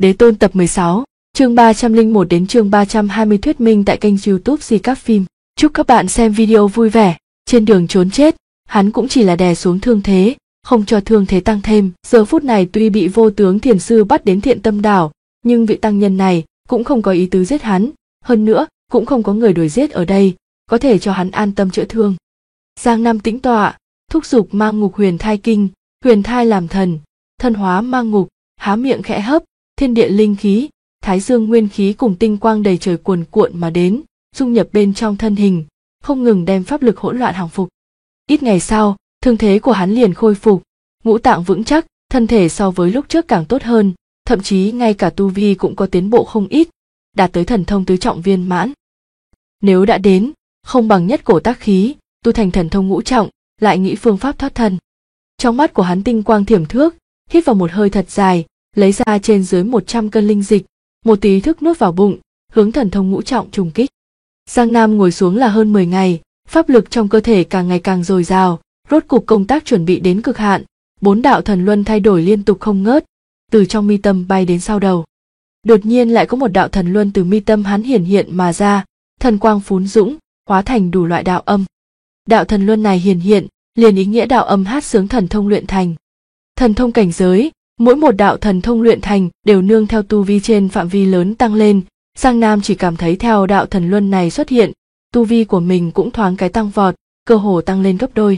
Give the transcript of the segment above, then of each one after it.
Đế Tôn tập 16, chương 301 đến chương 320 thuyết minh tại kênh YouTube Recap Phim. Chúc các bạn xem video vui vẻ. Trên đường trốn chết, hắn cũng chỉ là đè xuống thương thế, không cho thương thế tăng thêm. Giờ phút này tuy bị Vô Tướng Thiền Sư bắt đến Thiện Tâm Đảo, nhưng vị tăng nhân này cũng không có ý tứ giết hắn, hơn nữa cũng không có người đuổi giết ở đây, có thể cho hắn an tâm chữa thương. Giang Nam tĩnh tọa, thúc giục Mang Ngục Huyền Thai Kinh, huyền thai làm thần, thân hóa mang ngục, há miệng khẽ hấp, thiên địa linh khí, thái dương nguyên khí cùng tinh quang đầy trời cuồn cuộn mà đến, dung nhập bên trong thân hình, không ngừng đem pháp lực hỗn loạn hàng phục. Ít ngày sau, thương thế của hắn liền khôi phục, ngũ tạng vững chắc, thân thể so với lúc trước càng tốt hơn, thậm chí ngay cả tu vi cũng có tiến bộ không ít, đạt tới thần thông tứ trọng viên mãn. Nếu đã đến, không bằng nhất cổ tác khí, tu thành thần thông ngũ trọng, lại nghĩ phương pháp thoát thân. Trong mắt của hắn tinh quang thiểm thước, hít vào một hơi thật dài, lấy ra trên dưới 100 cân linh dịch, một tí thức nuốt vào bụng, hướng thần thông ngũ trọng trùng kích. Giang Nam ngồi xuống là hơn 10 ngày, pháp lực trong cơ thể càng ngày càng dồi dào, rốt cục công tác chuẩn bị đến cực hạn, 4 đạo thần luân thay đổi liên tục không ngớt, từ trong mi tâm bay đến sau đầu. Đột nhiên lại có một đạo thần luân từ mi tâm hắn hiển hiện mà ra, thần quang phún dũng, hóa thành đủ loại đạo âm. Đạo thần luân này hiển hiện, liền ý nghĩa đạo âm hát sướng thần thông luyện thành. Thần thông cảnh giới, mỗi một đạo thần thông luyện thành đều nương theo tu vi trên phạm vi lớn tăng lên. Giang Nam chỉ cảm thấy theo đạo thần luân này xuất hiện, tu vi của mình cũng thoáng cái tăng vọt, cơ hồ tăng lên gấp đôi.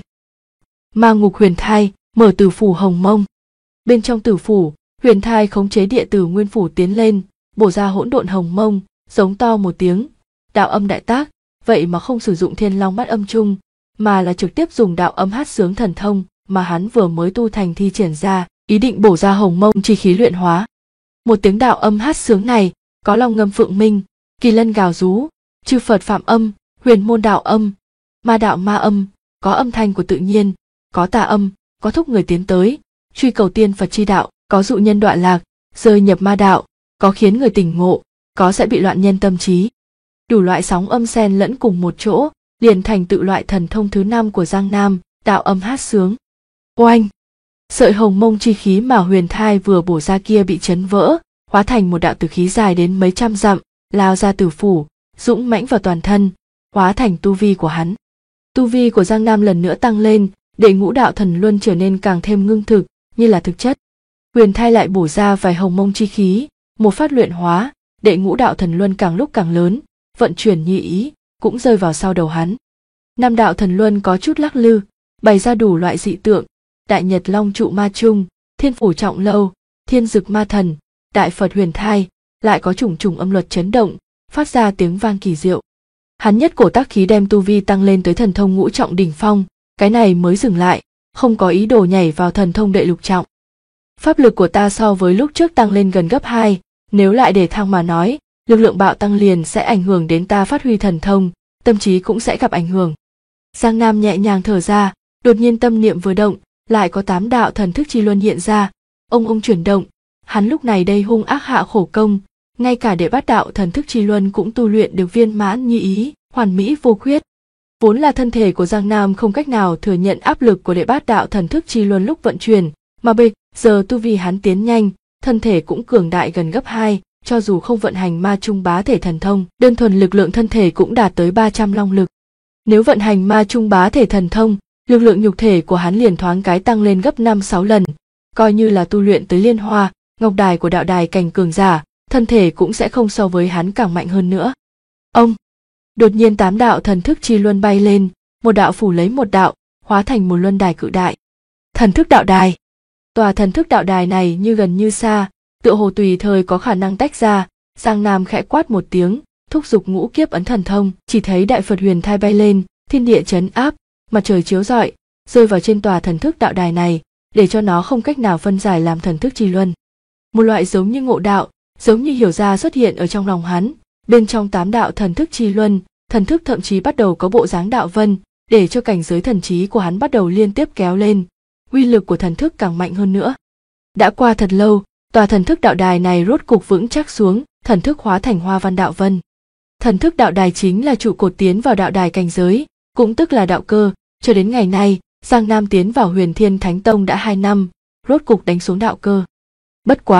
Mang Ngục Huyền Thai, mở tử phủ hồng mông. Bên trong tử phủ, Huyền Thai khống chế địa tử nguyên phủ tiến lên, bổ ra hỗn độn hồng mông, giống to một tiếng, đạo âm đại tác, vậy mà không sử dụng Thiên Long Bát Âm Chung, mà là trực tiếp dùng đạo âm hát sướng thần thông mà hắn vừa mới tu thành thi triển ra, ý định bổ ra hồng mông chi khí luyện hóa. Một tiếng đạo âm hát sướng này, có long ngâm phượng minh, kỳ lân gào rú, chư Phật phạm âm, huyền môn đạo âm, ma đạo ma âm, có âm thanh của tự nhiên, có tà âm, có thúc người tiến tới, truy cầu tiên Phật chi đạo, có dụ nhân đọa lạc, rơi nhập ma đạo, có khiến người tỉnh ngộ, có sẽ bị loạn nhân tâm trí. Đủ loại sóng âm xen lẫn cùng một chỗ, liền thành tự loại thần thông thứ 5 của Giang Nam, đạo âm hát sướng. Oanh! Sợi hồng mông chi khí mà Huyền Thai vừa bổ ra kia bị chấn vỡ, hóa thành một đạo tử khí dài đến mấy trăm dặm, lao ra tử phủ, dũng mãnh vào toàn thân, hóa thành tu vi của hắn. Tu vi của Giang Nam lần nữa tăng lên, để ngũ đạo thần luân trở nên càng thêm ngưng thực, như là thực chất. Huyền Thai lại bổ ra vài hồng mông chi khí, một phát luyện hóa, để ngũ đạo thần luân càng lúc càng lớn, vận chuyển như ý, cũng rơi vào sau đầu hắn. 5 đạo thần luân có chút lắc lư, bày ra đủ loại dị tượng, đại nhật long trụ ma trung, thiên phủ trọng lâu, thiên dực ma thần, đại Phật Huyền Thai, lại có chủng chủng âm luật chấn động, phát ra tiếng vang kỳ diệu. Hắn nhất cổ tác khí đem tu vi tăng lên tới thần thông ngũ trọng đỉnh phong, cái này mới dừng lại, không có ý đồ nhảy vào thần thông đệ lục trọng. Pháp lực của ta so với lúc trước tăng lên gần gấp 2, nếu lại để thăng mà nói, lực lượng bạo tăng liền sẽ ảnh hưởng đến ta phát huy thần thông, tâm trí cũng sẽ gặp ảnh hưởng. Giang Nam nhẹ nhàng thở ra, đột nhiên tâm niệm vừa động, lại có 8 đạo thần thức chi luân hiện ra, ông chuyển động, hắn lúc này đây hung ác hạ khổ công, ngay cả đệ bát đạo thần thức chi luân cũng tu luyện được viên mãn như ý, hoàn mỹ vô khuyết. Vốn là thân thể của Giang Nam không cách nào thừa nhận áp lực của đệ bát đạo thần thức chi luân lúc vận chuyển, mà bây giờ tu vi hắn tiến nhanh, thân thể cũng cường đại gần gấp 2, cho dù không vận hành ma trung bá thể thần thông, đơn thuần lực lượng thân thể cũng đạt tới 300 long lực. Nếu vận hành ma trung bá thể thần thông, lực lượng nhục thể của hắn liền thoáng cái tăng lên gấp 5-6 lần, coi như là tu luyện tới liên hoa, ngọc đài của đạo đài cảnh cường giả, thân thể cũng sẽ không so với hắn càng mạnh hơn nữa. Ông! Đột nhiên 8 đạo thần thức chi luân bay lên, một đạo phủ lấy một đạo, hóa thành một luân đài cự đại. Thần thức đạo đài! Tòa thần thức đạo đài này như gần như xa, tựa hồ tùy thời có khả năng tách ra. Giang Nam khẽ quát một tiếng, thúc giục ngũ kiếp ấn thần thông, chỉ thấy đại Phật Huyền Thai bay lên, thiên địa chấn áp, mặt trời chiếu rọi, rơi vào trên tòa thần thức đạo đài này, để cho nó không cách nào phân giải làm thần thức chi luân. Một loại giống như ngộ đạo, giống như hiểu ra xuất hiện ở trong lòng hắn, bên trong 8 đạo thần thức chi luân, thần thức thậm chí bắt đầu có bộ dáng đạo vân, để cho cảnh giới thần trí của hắn bắt đầu liên tiếp kéo lên, uy lực của thần thức càng mạnh hơn nữa. Đã qua thật lâu, tòa thần thức đạo đài này rốt cục vững chắc xuống, thần thức hóa thành hoa văn đạo vân. Thần thức đạo đài chính là trụ cột tiến vào đạo đài cảnh giới, cũng tức là đạo cơ. Cho đến ngày nay, Giang Nam tiến vào Huyền Thiên Thánh Tông đã 2 năm, rốt cục đánh xuống đạo cơ. Bất quá,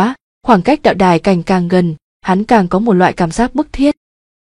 Khoảng cách đạo đài cảnh càng gần, hắn càng có một loại cảm giác bức thiết.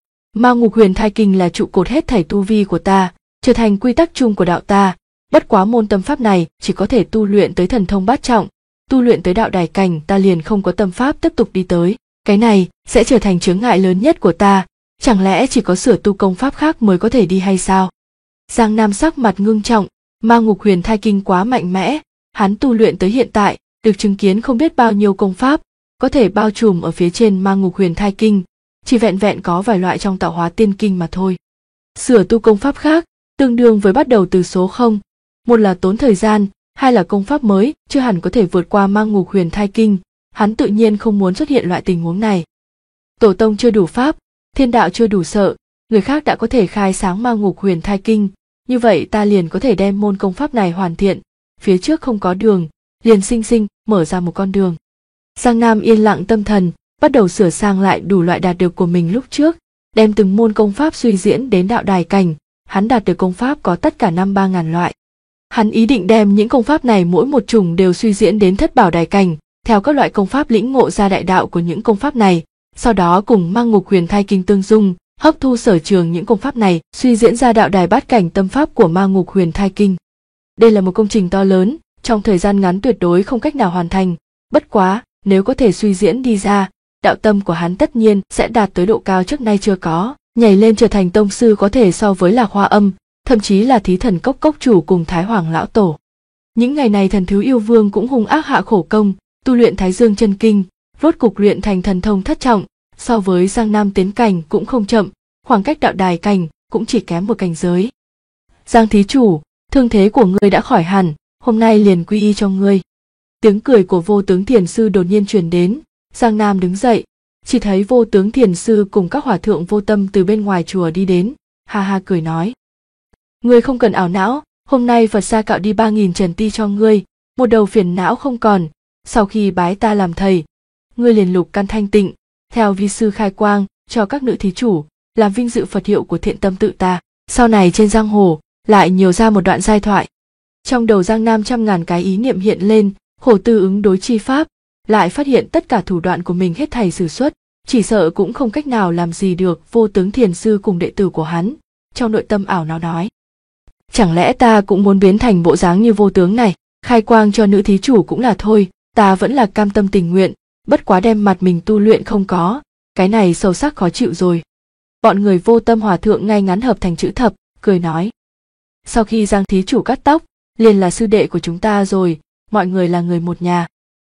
Ma Ngục Huyền Thai Kinh là trụ cột hết thảy tu vi của ta, trở thành quy tắc chung của đạo ta. Bất quá môn tâm pháp này chỉ có thể tu luyện tới thần thông bát trọng, tu luyện tới đạo đài cảnh ta liền không có tâm pháp tiếp tục đi tới. Cái này sẽ trở thành chướng ngại lớn nhất của ta, chẳng lẽ chỉ có sửa tu công pháp khác mới có thể đi hay sao? Giang Nam sắc mặt ngưng trọng, Ma Ngục Huyền Thai Kinh quá mạnh mẽ, hắn tu luyện tới hiện tại, được chứng kiến không biết bao nhiêu công pháp, có thể bao trùm ở phía trên Ma Ngục Huyền Thai Kinh, chỉ vẹn vẹn có vài loại trong Tạo Hóa Tiên Kinh mà thôi. Sửa tu công pháp khác, tương đương với bắt đầu từ số 0, một là tốn thời gian, hai là công pháp mới, chưa hẳn có thể vượt qua Ma Ngục Huyền Thai Kinh, hắn tự nhiên không muốn xuất hiện loại tình huống này. Tổ tông chưa đủ pháp, thiên đạo chưa đủ sợ, người khác đã có thể khai sáng Ma Ngục Huyền Thai Kinh, như vậy ta liền có thể đem môn công pháp này hoàn thiện, phía trước không có đường, liền sinh sinh mở ra một con đường. Giang Nam yên lặng tâm thần, bắt đầu sửa sang lại đủ loại đạt được của mình lúc trước, đem từng môn công pháp suy diễn đến đạo đài cảnh, hắn đạt được công pháp có tất cả 53.000 loại. Hắn ý định đem những công pháp này mỗi một chủng đều suy diễn đến thất bảo đài cảnh, theo các loại công pháp lĩnh ngộ ra đại đạo của những công pháp này, sau đó cùng Ma Ngục Huyền Thai Kinh tương dung, hấp thu sở trường những công pháp này, suy diễn ra đạo đài bát cảnh tâm pháp của Ma Ngục Huyền Thai Kinh. Đây là một công trình to lớn, trong thời gian ngắn tuyệt đối không cách nào hoàn thành, bất quá, nếu có thể suy diễn đi ra, đạo tâm của hắn tất nhiên sẽ đạt tới độ cao trước nay chưa có, nhảy lên trở thành tông sư có thể so với Lạc Hoa Âm, thậm chí là Thí Thần Cốc cốc chủ cùng Thái Hoàng lão tổ. Những ngày này Thần Thứ Yêu Vương cũng hung ác hạ khổ công, tu luyện Thái Dương Chân Kinh, rốt cục luyện thành thần thông thất trọng, so với Giang Nam tiến cảnh cũng không chậm, khoảng cách đạo đài cảnh cũng chỉ kém một cảnh giới. Giang thí chủ, thương thế của ngươi đã khỏi hẳn, hôm nay liền quy y cho ngươi. Tiếng cười của Vô Tướng Thiền Sư đột nhiên truyền đến, Giang Nam đứng dậy, chỉ thấy Vô Tướng Thiền Sư cùng các hòa thượng vô tâm từ bên ngoài chùa đi đến, ha ha cười nói. Ngươi không cần ảo não, hôm nay Phật gia cạo đi 3.000 trần ti cho ngươi, một đầu phiền não không còn, sau khi bái ta làm thầy, ngươi liền lục căn thanh tịnh, theo vi sư khai quang, cho các nữ thí chủ, làm vinh dự Phật hiệu của thiện tâm tự ta, sau này trên giang hồ, lại nhiều ra một đoạn giai thoại. Trong đầu Giang Nam 100.000 cái ý niệm hiện lên, khổ tư ứng đối chi pháp, lại phát hiện tất cả thủ đoạn của mình hết thảy sử xuất, chỉ sợ cũng không cách nào làm gì được Vô Tướng Thiền Sư cùng đệ tử của hắn, trong nội tâm ảo não nói. Chẳng lẽ ta cũng muốn biến thành bộ dáng như Vô Tướng này, khai quang cho nữ thí chủ cũng là thôi, ta vẫn là cam tâm tình nguyện, bất quá đem mặt mình tu luyện không có, cái này sâu sắc khó chịu rồi. Bọn người Vô Tâm hòa thượng ngay ngắn hợp thành chữ thập, cười nói. Sau khi Giang thí chủ cắt tóc, liền là sư đệ của chúng ta rồi, mọi người là người một nhà.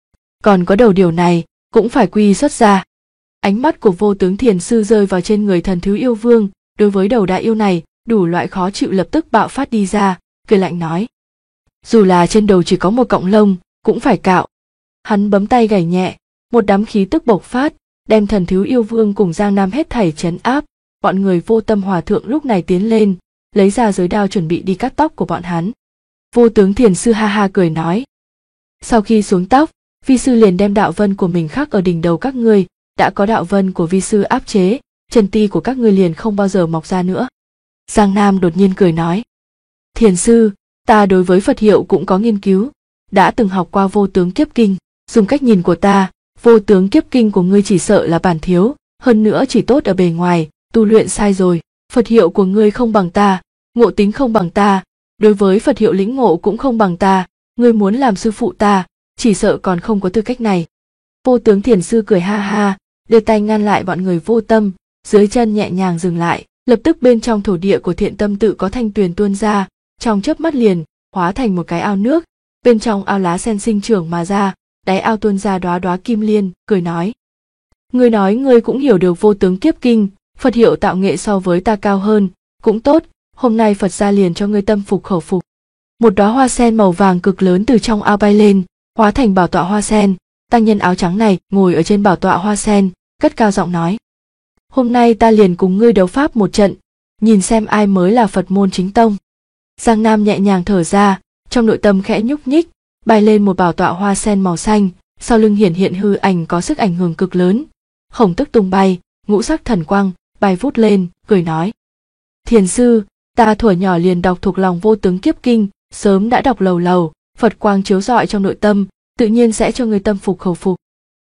Còn có đầu điều này, cũng phải quy xuất ra. Ánh mắt của Vô Tướng Thiền Sư rơi vào trên người Thần Thứ Yêu Vương, đối với đầu đại yêu này, đủ loại khó chịu lập tức bạo phát đi ra, cười lạnh nói. Dù là trên đầu chỉ có một cọng lông, cũng phải cạo. Hắn bấm tay gảy nhẹ, một đám khí tức bộc phát, đem Thần Thứ Yêu Vương cùng Giang Nam hết thảy trấn áp. Bọn người Vô Tâm hòa thượng lúc này tiến lên, lấy ra giới đao chuẩn bị đi cắt tóc của bọn hắn. Vô Tướng Thiền Sư ha ha cười nói. Sau khi xuống tóc, vi sư liền đem đạo vân của mình khắc ở đỉnh đầu các ngươi, đã có đạo vân của vi sư áp chế, chân ti của các ngươi liền không bao giờ mọc ra nữa. Giang Nam đột nhiên cười nói. Thiền Sư, ta đối với Phật hiệu cũng có nghiên cứu, đã từng học qua Vô Tướng Kiếp Kinh, dùng cách nhìn của ta, Vô Tướng Kiếp Kinh của ngươi chỉ sợ là bản thiếu, hơn nữa chỉ tốt ở bề ngoài, tu luyện sai rồi, Phật hiệu của ngươi không bằng ta, ngộ tính không bằng ta, đối với Phật hiệu lĩnh ngộ cũng không bằng ta, ngươi muốn làm sư phụ ta, chỉ sợ còn không có tư cách này. Vô Tướng Thiền Sư cười ha ha, đưa tay ngăn lại bọn người Vô Tâm, dưới chân nhẹ nhàng dừng lại, lập tức bên trong thổ địa của thiện tâm tự có thanh tuyền tuôn ra, trong chớp mắt liền hóa thành một cái ao nước, bên trong ao lá sen sinh trưởng mà ra, đáy ao tuôn ra đóa đóa kim liên, cười nói. Ngươi nói ngươi cũng hiểu được Vô Tướng Kiếp Kinh, Phật hiệu tạo nghệ so với ta cao hơn, cũng tốt, hôm nay Phật gia liền cho ngươi tâm phục khẩu phục. Một đóa hoa sen màu vàng cực lớn từ trong ao bay lên, hóa thành bảo tọa hoa sen, tăng nhân áo trắng này ngồi ở trên bảo tọa hoa sen, cất cao giọng nói. Hôm nay ta liền cùng ngươi đấu pháp một trận, nhìn xem ai mới là Phật môn chính tông. Giang Nam nhẹ nhàng thở ra, trong nội tâm khẽ nhúc nhích, bay lên một bảo tọa hoa sen màu xanh, sau lưng hiển hiện hư ảnh có sức ảnh hưởng cực lớn. Khổng tức tung bay, ngũ sắc thần quang, bay vút lên, cười nói. Thiền Sư, ta thuở nhỏ liền đọc thuộc lòng Vô Tướng Kiếp Kinh, sớm đã đọc lầu lầu, Phật quang chiếu rọi trong nội tâm, tự nhiên sẽ cho người tâm phục khẩu phục.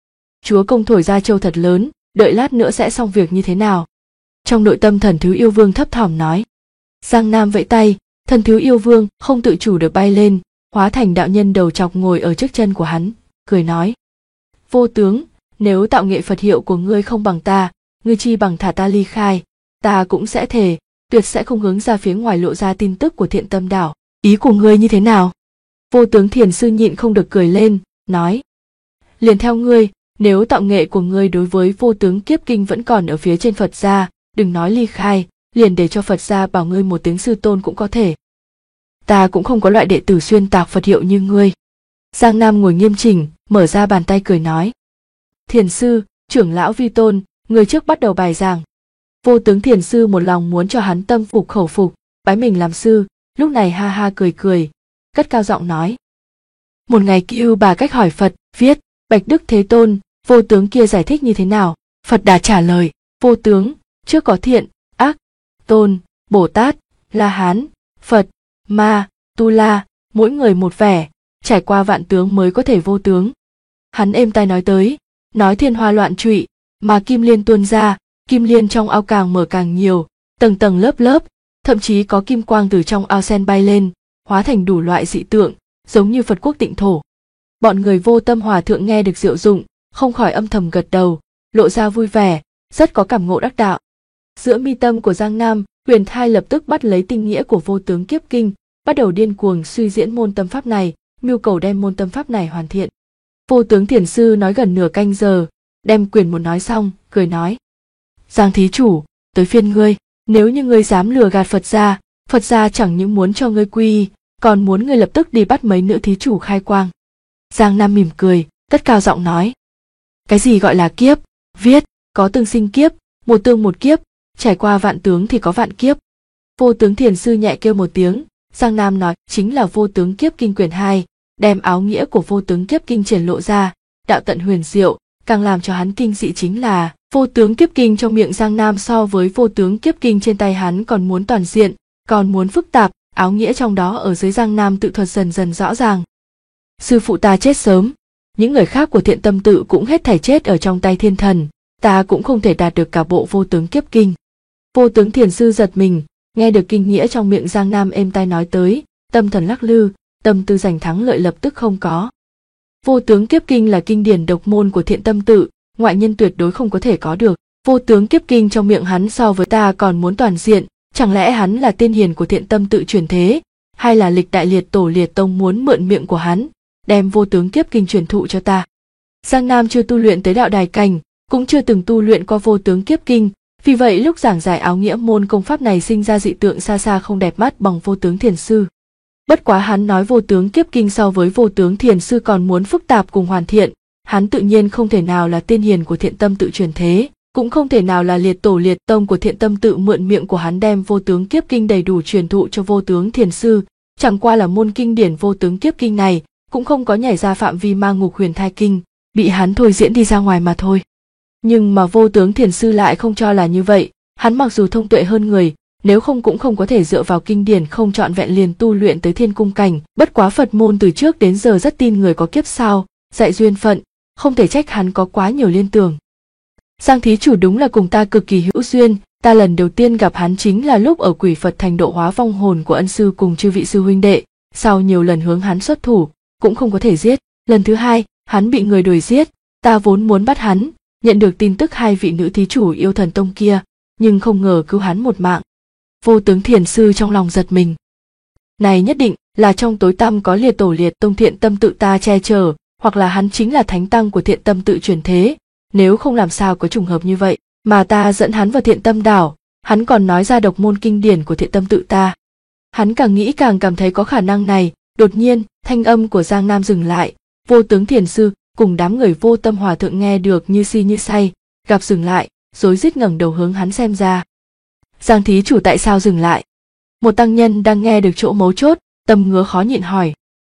chúa công thổi ra châu thật lớn, đợi lát nữa sẽ xong việc như thế nào. Trong nội tâm Thần Thứ Yêu Vương thấp thỏm nói. Giang Nam vẫy tay, Thần Thứ Yêu Vương không tự chủ được bay lên, hóa thành đạo nhân đầu trọc ngồi ở trước chân của hắn, cười nói. Vô tướng, nếu tạo nghệ Phật hiệu của ngươi không bằng ta, ngươi chi bằng thả ta ly khai, ta cũng sẽ thề, tuyệt sẽ không hướng ra phía ngoài lộ ra tin tức của Thiện Tâm Đảo. Ý của ngươi như thế nào? Vô tướng thiền sư nhịn không được cười lên, nói. Liền theo ngươi, nếu tạo nghệ của ngươi đối với vô tướng kiếp kinh vẫn còn ở phía trên Phật gia, đừng nói ly khai, liền để cho Phật gia bảo ngươi một tiếng sư tôn cũng có thể. Ta cũng không có loại đệ tử xuyên tạc Phật hiệu như ngươi. Giang Nam ngồi nghiêm chỉnh, mở ra bàn tay cười nói. Thiền sư, trưởng lão vi tôn, người trước bắt đầu bài giảng. Vô tướng thiền sư một lòng muốn cho hắn tâm phục khẩu phục, bái mình làm sư, lúc này ha ha cười cười, cất cao giọng nói. Một ngày Cưu Bà cách hỏi Phật, viết, Bạch Đức Thế Tôn, vô tướng kia giải thích như thế nào? Phật đã trả lời, vô tướng, trước có thiện, ác, tôn, Bồ Tát, La Hán, Phật, Ma, Tu La, mỗi người một vẻ, trải qua vạn tướng mới có thể vô tướng. Hắn êm tai nói tới, nói thiên hoa loạn trụy, mà kim liên tuôn ra, kim liên trong ao càng mở càng nhiều, tầng tầng lớp lớp, thậm chí có kim quang từ trong ao sen bay lên, hóa thành đủ loại dị tượng, giống như Phật quốc tịnh thổ. Bọn người Vô Tâm Hòa Thượng nghe được diệu dụng, không khỏi âm thầm gật đầu, lộ ra vui vẻ, rất có cảm ngộ đắc đạo. Giữa mi tâm của Giang Nam, Huyền Thai lập tức bắt lấy tinh nghĩa của vô tướng kiếp kinh, bắt đầu điên cuồng suy diễn môn tâm pháp này, mưu cầu đem môn tâm pháp này hoàn thiện. Vô tướng thiền sư nói gần nửa canh giờ, đem quyển một nói xong, cười nói. Giang thí chủ, tới phiên ngươi, nếu như ngươi dám lừa gạt Phật gia chẳng những muốn cho ngươi quy y, còn muốn ngươi lập tức đi bắt mấy nữ thí chủ khai quang. Giang Nam mỉm cười, cất cao giọng nói. Cái gì gọi là kiếp? Viết, có tương sinh kiếp, một tương một kiếp, trải qua vạn tướng thì có vạn kiếp. Vô tướng thiền sư nhẹ kêu một tiếng, Giang Nam nói chính là vô tướng kiếp kinh quyển 2, đem áo nghĩa của vô tướng kiếp kinh triển lộ ra, đạo tận huyền diệu, càng làm cho hắn kinh dị chính là vô tướng kiếp kinh trong miệng Giang Nam so với vô tướng kiếp kinh trên tay hắn còn muốn toàn diện, còn muốn phức tạp, áo nghĩa trong đó ở dưới Giang Nam tự thuật dần dần rõ ràng. Sư phụ ta chết sớm, những người khác của Thiện Tâm tự cũng hết thảy chết ở trong tay thiên thần, ta cũng không thể đạt được cả bộ vô tướng kiếp kinh. Vô tướng thiền sư giật mình, nghe được kinh nghĩa trong miệng Giang Nam êm tai nói tới, tâm thần lắc lư, tâm tư giành thắng lợi lập tức không có. Vô tướng kiếp kinh là kinh điển độc môn của Thiện Tâm tự, ngoại nhân tuyệt đối không có thể có được. Vô tướng kiếp kinh trong miệng hắn so với ta còn muốn toàn diện, chẳng lẽ hắn là tiên hiền của Thiện Tâm tự truyền thế, hay là lịch đại liệt tổ liệt tông muốn mượn miệng của hắn, đem vô tướng kiếp kinh truyền thụ cho ta. Giang Nam chưa tu luyện tới đạo đài cảnh, cũng chưa từng tu luyện qua vô tướng kiếp kinh, vì vậy lúc giảng giải áo nghĩa môn công pháp này sinh ra dị tượng xa xa không đẹp mắt bằng vô tướng thiền sư. Bất quá hắn nói vô tướng kiếp kinh so với vô tướng thiền sư còn muốn phức tạp cùng hoàn thiện, hắn tự nhiên không thể nào là tiên hiền của Thiện Tâm tự truyền thế, cũng không thể nào là liệt tổ liệt tông của Thiện Tâm tự mượn miệng của hắn đem vô tướng kiếp kinh đầy đủ truyền thụ cho vô tướng thiền sư, chẳng qua là môn kinh điển vô tướng kiếp kinh này cũng không có nhảy ra phạm vi ma ngục huyền thai kinh, bị hắn thôi diễn đi ra ngoài mà thôi. Nhưng mà vô tướng thiền sư lại không cho là như vậy, hắn mặc dù thông tuệ hơn người, nếu không cũng không có thể dựa vào kinh điển không trọn vẹn liền tu luyện tới thiên cung cảnh, bất quá Phật môn từ trước đến giờ rất tin người có kiếp sau, dạy duyên phận, không thể trách hắn có quá nhiều liên tưởng. Giang thí chủ đúng là cùng ta cực kỳ hữu duyên, ta lần đầu tiên gặp hắn chính là lúc ở Quỷ Phật thành độ hóa vong hồn của ân sư cùng chư vị sư huynh đệ, sau nhiều lần hướng hắn xuất thủ, cũng không có thể giết, lần thứ hai, hắn bị người đuổi giết, ta vốn muốn bắt hắn, nhận được tin tức hai vị nữ thí chủ yêu thần tông kia, nhưng không ngờ cứu hắn một mạng. Vô tướng thiền sư trong lòng giật mình. Này nhất định là trong tối tăm có liệt tổ liệt tông Thiện Tâm tự ta che chở, hoặc là hắn chính là thánh tăng của Thiện Tâm tự truyền thế, nếu không làm sao có trùng hợp như vậy, mà ta dẫn hắn vào Thiện Tâm đảo, hắn còn nói ra độc môn kinh điển của Thiện Tâm tự ta. Hắn càng nghĩ càng cảm thấy có khả năng này, đột nhiên, thanh âm của Giang Nam dừng lại, vô tướng thiền sư cùng đám người Vô Tâm Hòa Thượng nghe được như si như say, gặp dừng lại, rối rít ngẩng đầu hướng hắn xem ra. Giang thí chủ tại sao dừng lại? Một tăng nhân đang nghe được chỗ mấu chốt, tâm ngứa khó nhịn hỏi.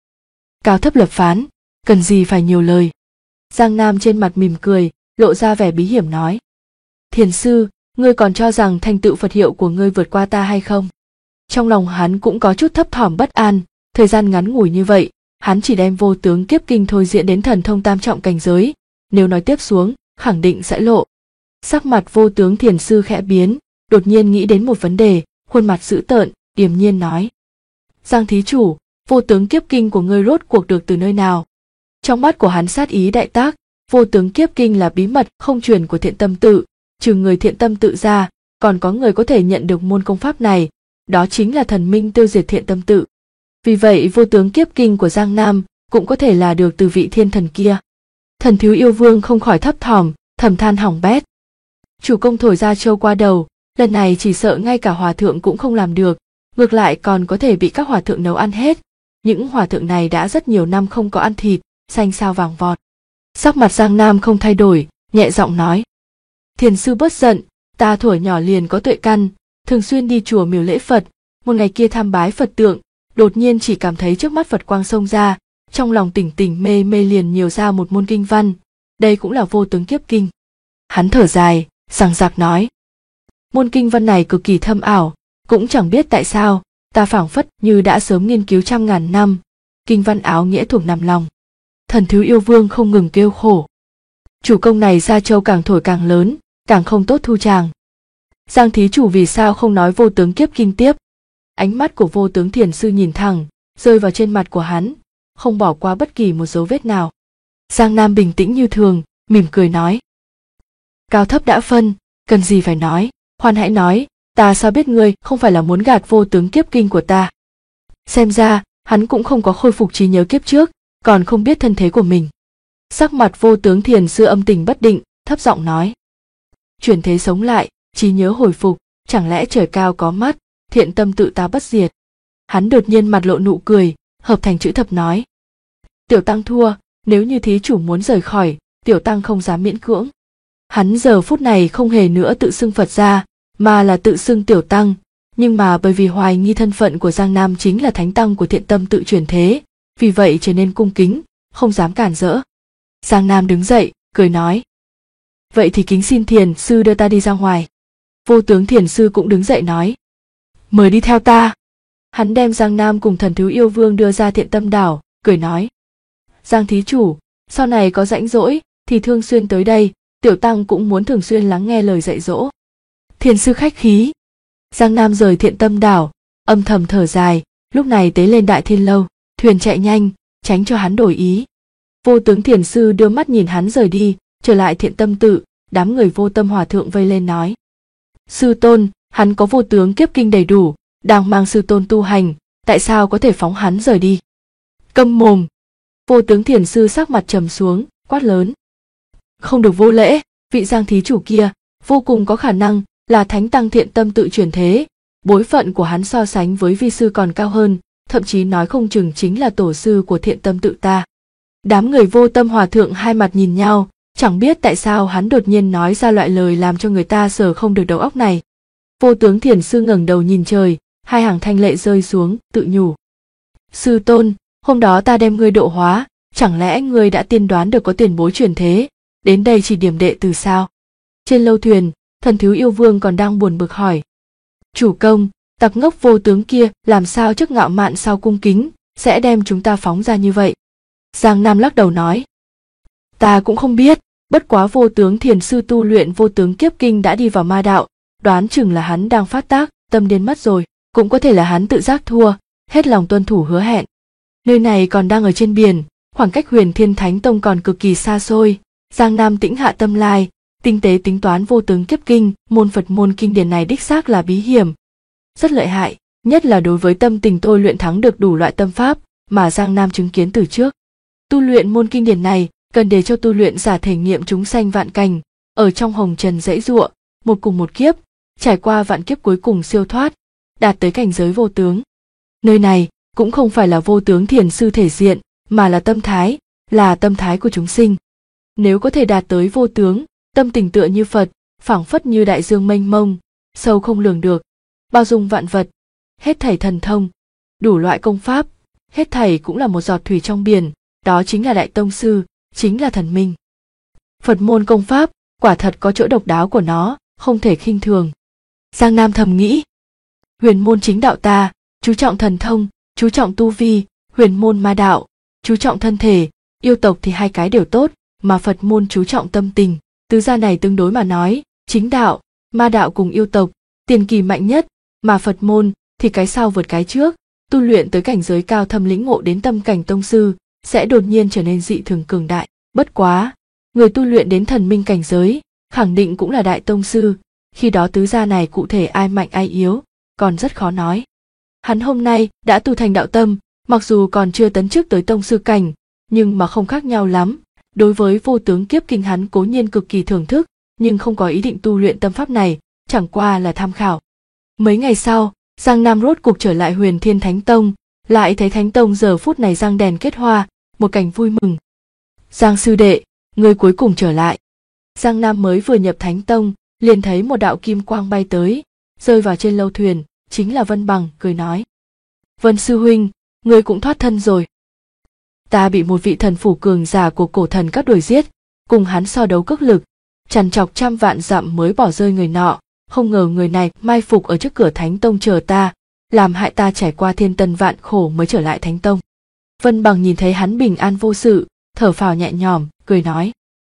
Cao thấp lập phán, cần gì phải nhiều lời. Giang Nam trên mặt mỉm cười, lộ ra vẻ bí hiểm nói. Thiền sư, ngươi còn cho rằng thành tựu Phật hiệu của ngươi vượt qua ta hay không? Trong lòng hắn cũng có chút thấp thỏm bất an, thời gian ngắn ngủi như vậy, hắn chỉ đem vô tướng kiếp kinh thôi diễn đến thần thông tam trọng cảnh giới, nếu nói tiếp xuống, khẳng định sẽ lộ. Sắc mặt Vô Tướng Thiền Sư khẽ biến, đột nhiên nghĩ đến một vấn đề, khuôn mặt dữ tợn, điềm nhiên nói. Giang thí chủ, vô tướng kiếp kinh của ngươi rốt cuộc được từ nơi nào? Trong mắt của hắn sát ý đại tác, vô tướng kiếp kinh là bí mật không truyền của Thiện Tâm Tự, trừ người Thiện Tâm Tự ra, còn có người có thể nhận được môn công pháp này, đó chính là thần minh tiêu diệt Thiện Tâm Tự. Vì vậy vô tướng kiếp kinh của Giang Nam cũng có thể là được từ vị thiên thần kia. Thần Thiếu Yêu Vương không khỏi thấp thỏm, thầm than hỏng bét. Chủ công thổi ra trâu qua đầu, lần này chỉ sợ ngay cả hòa thượng cũng không làm được, ngược lại còn có thể bị các hòa thượng nấu ăn hết. Những hòa thượng này đã rất nhiều năm không có ăn thịt, xanh xao vàng vọt. Sắc mặt Giang Nam không thay đổi, nhẹ giọng nói. Thiền sư bớt giận, ta thuở nhỏ liền có tuệ căn, thường xuyên đi chùa miếu lễ Phật, một ngày kia tham bái Phật tượng, đột nhiên chỉ cảm thấy trước mắt Phật quang xông ra, trong lòng tỉnh tỉnh mê mê liền nhiều ra một môn kinh văn, đây cũng là vô tướng kiếp kinh. Hắn thở dài, sằng sặc nói. Môn kinh văn này cực kỳ thâm ảo, cũng chẳng biết tại sao, ta phảng phất như đã sớm nghiên cứu trăm ngàn năm, kinh văn áo nghĩa thuộc nằm lòng. Thần Thiếu Yêu Vương không ngừng kêu khổ. Chủ công này ra châu càng thổi càng lớn, càng không tốt thu chàng. Giang thí chủ vì sao không nói vô tướng kiếp kinh tiếp? Ánh mắt của Vô Tướng Thiền Sư nhìn thẳng, rơi vào trên mặt của hắn, không bỏ qua bất kỳ một dấu vết nào. Giang Nam bình tĩnh như thường, mỉm cười nói. Cao thấp đã phân, cần gì phải nói, khoan hãy nói, ta sao biết ngươi không phải là muốn gạt vô tướng kiếp kinh của ta. Xem ra, hắn cũng không có khôi phục trí nhớ kiếp trước, còn không biết thân thế của mình. Sắc mặt Vô Tướng Thiền Sư âm tình bất định, thấp giọng nói. Chuyển thế sống lại, trí nhớ hồi phục, chẳng lẽ trời cao có mắt, Thiện Tâm Tự ta bất diệt. Hắn đột nhiên mặt lộ nụ cười, hợp thành chữ thập nói. Tiểu tăng thua, nếu như thí chủ muốn rời khỏi, tiểu tăng không dám miễn cưỡng. Hắn giờ phút này không hề nữa tự xưng Phật ra, mà là tự xưng tiểu tăng, nhưng mà bởi vì hoài nghi thân phận của Giang Nam chính là thánh tăng của Thiện Tâm Tự chuyển thế, vì vậy trở nên cung kính, không dám cản rỡ. Giang Nam đứng dậy, cười nói. Vậy thì kính xin Thiền Sư đưa ta đi ra ngoài. Vô Tướng Thiền Sư cũng đứng dậy nói. Mời đi theo ta. Hắn đem Giang Nam cùng Thần Thiếu Yêu Vương đưa ra Thiện Tâm Đảo, cười nói. Giang thí chủ, sau này có rãnh rỗi thì thường xuyên tới đây, tiểu tăng cũng muốn thường xuyên lắng nghe lời dạy dỗ. Thiền sư khách khí. Giang Nam rời Thiện Tâm Đảo, âm thầm thở dài, lúc này tế lên Đại Thiên Lâu, thuyền chạy nhanh, tránh cho hắn đổi ý. Vô Tướng Thiền Sư đưa mắt nhìn hắn rời đi, trở lại Thiện Tâm Tự, đám người Vô Tâm Hòa Thượng vây lên nói. Sư tôn, hắn có vô tướng kiếp kinh đầy đủ, đang mang sư tôn tu hành, tại sao có thể phóng hắn rời đi? Câm mồm! Vô Tướng Thiền Sư sắc mặt trầm xuống, quát lớn. Không được vô lễ, vị Giang thí chủ kia, vô cùng có khả năng là thánh tăng Thiện Tâm Tự chuyển thế, bối phận của hắn so sánh với vi sư còn cao hơn, thậm chí nói không chừng chính là tổ sư của Thiện Tâm Tự ta. Đám người Vô Tâm Hòa Thượng hai mặt nhìn nhau, chẳng biết tại sao hắn đột nhiên nói ra loại lời làm cho người ta sờ không được đầu óc này. Vô Tướng Thiền Sư ngẩng đầu nhìn trời, hai hàng thanh lệ rơi xuống, tự nhủ. Sư tôn, hôm đó ta đem ngươi độ hóa, chẳng lẽ ngươi đã tiên đoán được có tiền bối chuyển thế, đến đây chỉ điểm đệ từ sao? Trên lâu thuyền, Thần Thiếu Yêu Vương còn đang buồn bực hỏi. Chủ công, tặc ngốc Vô Tướng kia làm sao trước ngạo mạn sau cung kính, sẽ đem chúng ta phóng ra như vậy? Giang Nam lắc đầu nói. Ta cũng không biết, bất quá Vô Tướng Thiền Sư tu luyện vô tướng kiếp kinh đã đi vào ma đạo, đoán chừng là hắn đang phát tác, tâm điên mất rồi, cũng có thể là hắn tự giác thua, hết lòng tuân thủ hứa hẹn. Nơi này còn đang ở trên biển, khoảng cách Huyền Thiên Thánh Tông còn cực kỳ xa xôi. Giang Nam tĩnh hạ tâm lai, tinh tế tính toán vô tướng kiếp kinh, môn Phật môn kinh điển này đích xác là bí hiểm, rất lợi hại, nhất là đối với tâm tình tôi luyện thắng được đủ loại tâm pháp mà Giang Nam chứng kiến từ trước. Tu luyện môn kinh điển này cần để cho tu luyện giả thể nghiệm chúng sanh vạn cảnh, ở trong hồng trần dãy giụa, một cùng một kiếp, trải qua vạn kiếp cuối cùng siêu thoát, đạt tới cảnh giới vô tướng. Nơi này cũng không phải là Vô Tướng Thiền Sư thể diện, mà là tâm thái của chúng sinh. Nếu có thể đạt tới vô tướng, tâm tình tựa như Phật, phảng phất như đại dương mênh mông, sâu không lường được, bao dung vạn vật, hết thảy thần thông, đủ loại công pháp, hết thảy cũng là một giọt thủy trong biển, đó chính là đại tông sư, chính là thần minh. Phật môn công pháp, quả thật có chỗ độc đáo của nó, không thể khinh thường. Giang Nam thầm nghĩ, huyền môn chính đạo ta, chú trọng thần thông, chú trọng tu vi, huyền môn ma đạo, chú trọng thân thể, yêu tộc thì hai cái đều tốt, mà Phật môn chú trọng tâm tình. Tứ gia này tương đối mà nói, chính đạo, ma đạo cùng yêu tộc, tiền kỳ mạnh nhất, mà Phật môn thì cái sau vượt cái trước, tu luyện tới cảnh giới cao thâm lĩnh ngộ đến tâm cảnh tông sư, sẽ đột nhiên trở nên dị thường cường đại. Bất quá, người tu luyện đến thần minh cảnh giới, khẳng định cũng là đại tông sư, khi đó tứ gia này cụ thể ai mạnh ai yếu, còn rất khó nói. Hắn hôm nay đã tu thành đạo tâm, mặc dù còn chưa tấn chức tới tông sư cảnh, nhưng mà không khác nhau lắm. Đối với vô tướng kiếp kinh hắn cố nhiên cực kỳ thưởng thức, nhưng không có ý định tu luyện tâm pháp này, chẳng qua là tham khảo. Mấy ngày sau, Giang Nam rốt cuộc trở lại Huyền Thiên Thánh Tông, lại thấy Thánh Tông giờ phút này răng đèn kết hoa, một cảnh vui mừng. Giang sư đệ, ngươi cuối cùng trở lại. Giang Nam mới vừa nhập Thánh Tông, liền thấy một đạo kim quang bay tới, rơi vào trên lâu thuyền, chính là Vân Bằng, cười nói. Vân sư huynh, ngươi cũng thoát thân rồi. Ta bị một vị thần phủ cường giả của cổ thần các đuổi giết, cùng hắn so đấu cước lực, trằn trọc trăm vạn dặm mới bỏ rơi người nọ, không ngờ người này mai phục ở trước cửa Thánh Tông chờ ta, làm hại ta trải qua thiên tân vạn khổ mới trở lại Thánh Tông. Vân Bằng nhìn thấy hắn bình an vô sự, thở phào nhẹ nhõm, cười nói.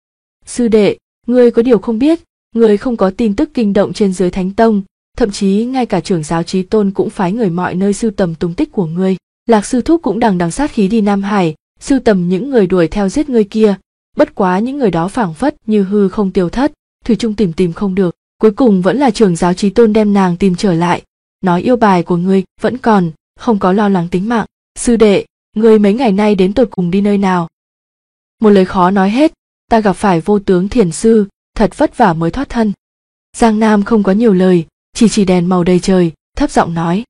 Sư đệ, ngươi có điều không biết, ngươi không có tin tức kinh động trên dưới Thánh Tông, thậm chí ngay cả trưởng giáo Chí Tôn cũng phái người mọi nơi sưu tầm tung tích của ngươi. Lạc sư thúc cũng đằng sát khí đi Nam Hải, sưu tầm những người đuổi theo giết ngươi kia, bất quá những người đó phảng phất như hư không tiêu thất, thủy chung tìm không được, cuối cùng vẫn là trưởng giáo Chí Tôn đem nàng tìm trở lại, nói yêu bài của ngươi vẫn còn, không có lo lắng tính mạng. Sư đệ, ngươi mấy ngày nay đến tột cùng đi nơi nào? Một lời khó nói hết, ta gặp phải vô tướng thiền sư, thật vất vả mới thoát thân. Giang Nam không có nhiều lời, chỉ đèn màu đầy trời, thấp giọng nói.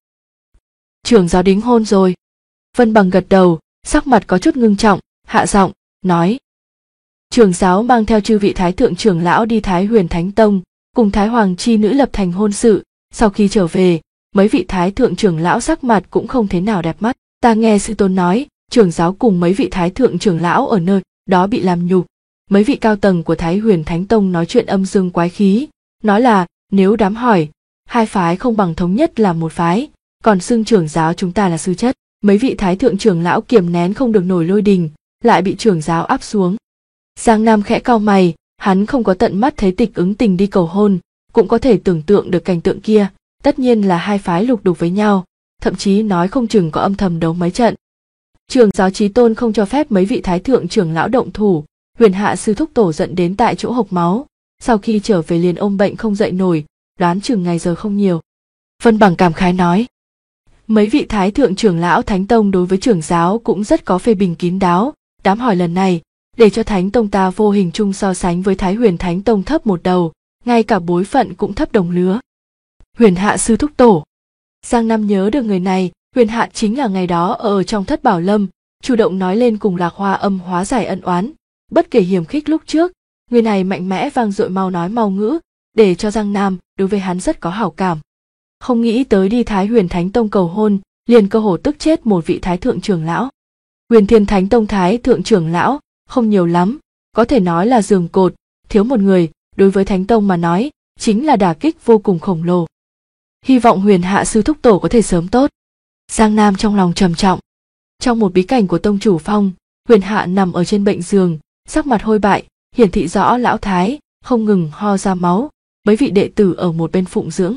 Trưởng giáo đính hôn rồi. Vân Bằng gật đầu, sắc mặt có chút ngưng trọng, hạ giọng, nói. Trưởng giáo mang theo chư vị thái thượng trưởng lão đi Thái Huyền Thánh Tông, cùng Thái Hoàng chi nữ lập thành hôn sự, sau khi trở về, mấy vị thái thượng trưởng lão sắc mặt cũng không thế nào đẹp mắt. Ta nghe sư tôn nói, trưởng giáo cùng mấy vị thái thượng trưởng lão ở nơi đó bị làm nhục. Mấy vị cao tầng của Thái Huyền Thánh Tông nói chuyện âm dương quái khí, nói là nếu đám hỏi, hai phái không bằng thống nhất là một phái, còn xưng trưởng giáo chúng ta là sư chất. Mấy vị thái thượng trưởng lão kiềm nén không được nổi lôi đình, lại bị trưởng giáo áp xuống. Giang Nam khẽ cau mày, hắn không có tận mắt thấy Tịch Ứng Tình đi cầu hôn, cũng có thể tưởng tượng được cảnh tượng kia, tất nhiên là hai phái lục đục với nhau, thậm chí nói không chừng có âm thầm đấu mấy trận. Trưởng giáo Chí Tôn không cho phép mấy vị thái thượng trưởng lão động thủ, Huyền Hạ sư thúc tổ giận đến tại chỗ hộc máu, sau khi trở về liền ôm bệnh không dậy nổi, đoán chừng ngày giờ không nhiều. Vân Bằng cảm khái nói. Mấy vị thái thượng trưởng lão Thánh Tông đối với trưởng giáo cũng rất có phê bình kín đáo, đám hỏi lần này, để cho Thánh Tông ta vô hình chung so sánh với Thái Huyền Thánh Tông thấp một đầu, ngay cả bối phận cũng thấp đồng lứa. Huyền Hạ sư thúc tổ. Giang Nam nhớ được người này, Huyền Hạ chính là ngày đó ở trong Thất Bảo Lâm, chủ động nói lên cùng Lạc Hoa Âm hóa giải ân oán, bất kể hiểm khích lúc trước, người này mạnh mẽ vang dội mau nói mau ngữ, để cho Giang Nam đối với hắn rất có hảo cảm. Không nghĩ tới đi Thái Huyền Thánh Tông cầu hôn, liền cơ hồ tức chết một vị thái thượng trưởng lão. Huyền Thiên Thánh Tông thái thượng trưởng lão không nhiều lắm, có thể nói là giường cột, thiếu một người, đối với Thánh Tông mà nói, chính là đả kích vô cùng khổng lồ. Hy vọng Huyền Hạ sư thúc tổ có thể sớm tốt. Giang Nam trong lòng trầm trọng. Trong một bí cảnh của tông chủ phong, Huyền Hạ nằm ở trên bệnh giường, sắc mặt hôi bại, hiển thị rõ lão thái, không ngừng ho ra máu, mấy vị đệ tử ở một bên phụng dưỡng.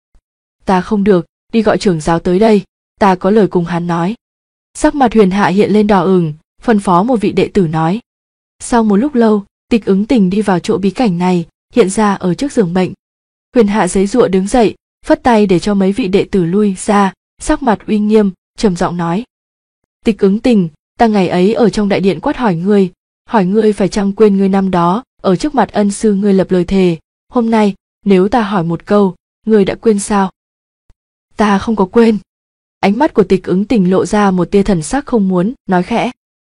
Ta không được, đi gọi trưởng giáo tới đây, ta có lời cùng hắn nói. Sắc mặt Huyền Hạ hiện lên đỏ ửng, phân phó một vị đệ tử nói. Sau một lúc lâu, Tịch Ứng Tình đi vào chỗ bí cảnh này, hiện ra ở trước giường bệnh. Huyền Hạ giấy giụa đứng dậy, phất tay để cho mấy vị đệ tử lui ra, sắc mặt uy nghiêm, trầm giọng nói. Tịch Ứng Tình, ta ngày ấy ở trong đại điện quát hỏi ngươi phải chăng quên ngươi năm đó, ở trước mặt ân sư ngươi lập lời thề, hôm nay, nếu ta hỏi một câu, ngươi đã quên sao? Ta không có quên. Ánh mắt của Tịch Ứng Tình lộ ra một tia thần sắc không muốn, nói khẽ.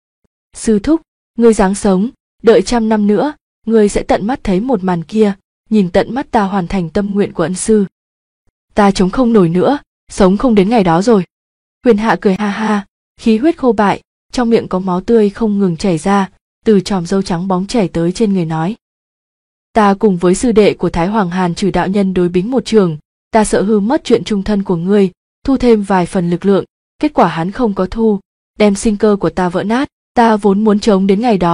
Sư thúc, ngươi dáng sống, đợi 100 năm nữa, ngươi sẽ tận mắt thấy một màn kia, nhìn tận mắt ta hoàn thành tâm nguyện của ân sư. Ta chống không nổi nữa, sống không đến ngày đó rồi. Huyền Hạ cười ha ha, khí huyết khô bại, trong miệng có máu tươi không ngừng chảy ra, từ tròm râu trắng bóng chảy tới trên người nói. Ta cùng với sư đệ của Thái Hoàng Hàn Trừ đạo nhân đối bính một trường, ta sợ hư mất chuyện trung thân của ngươi, thu thêm vài phần lực lượng, kết quả hắn không có thu, đem sinh cơ của ta vỡ nát, ta vốn muốn chống đến ngày đó,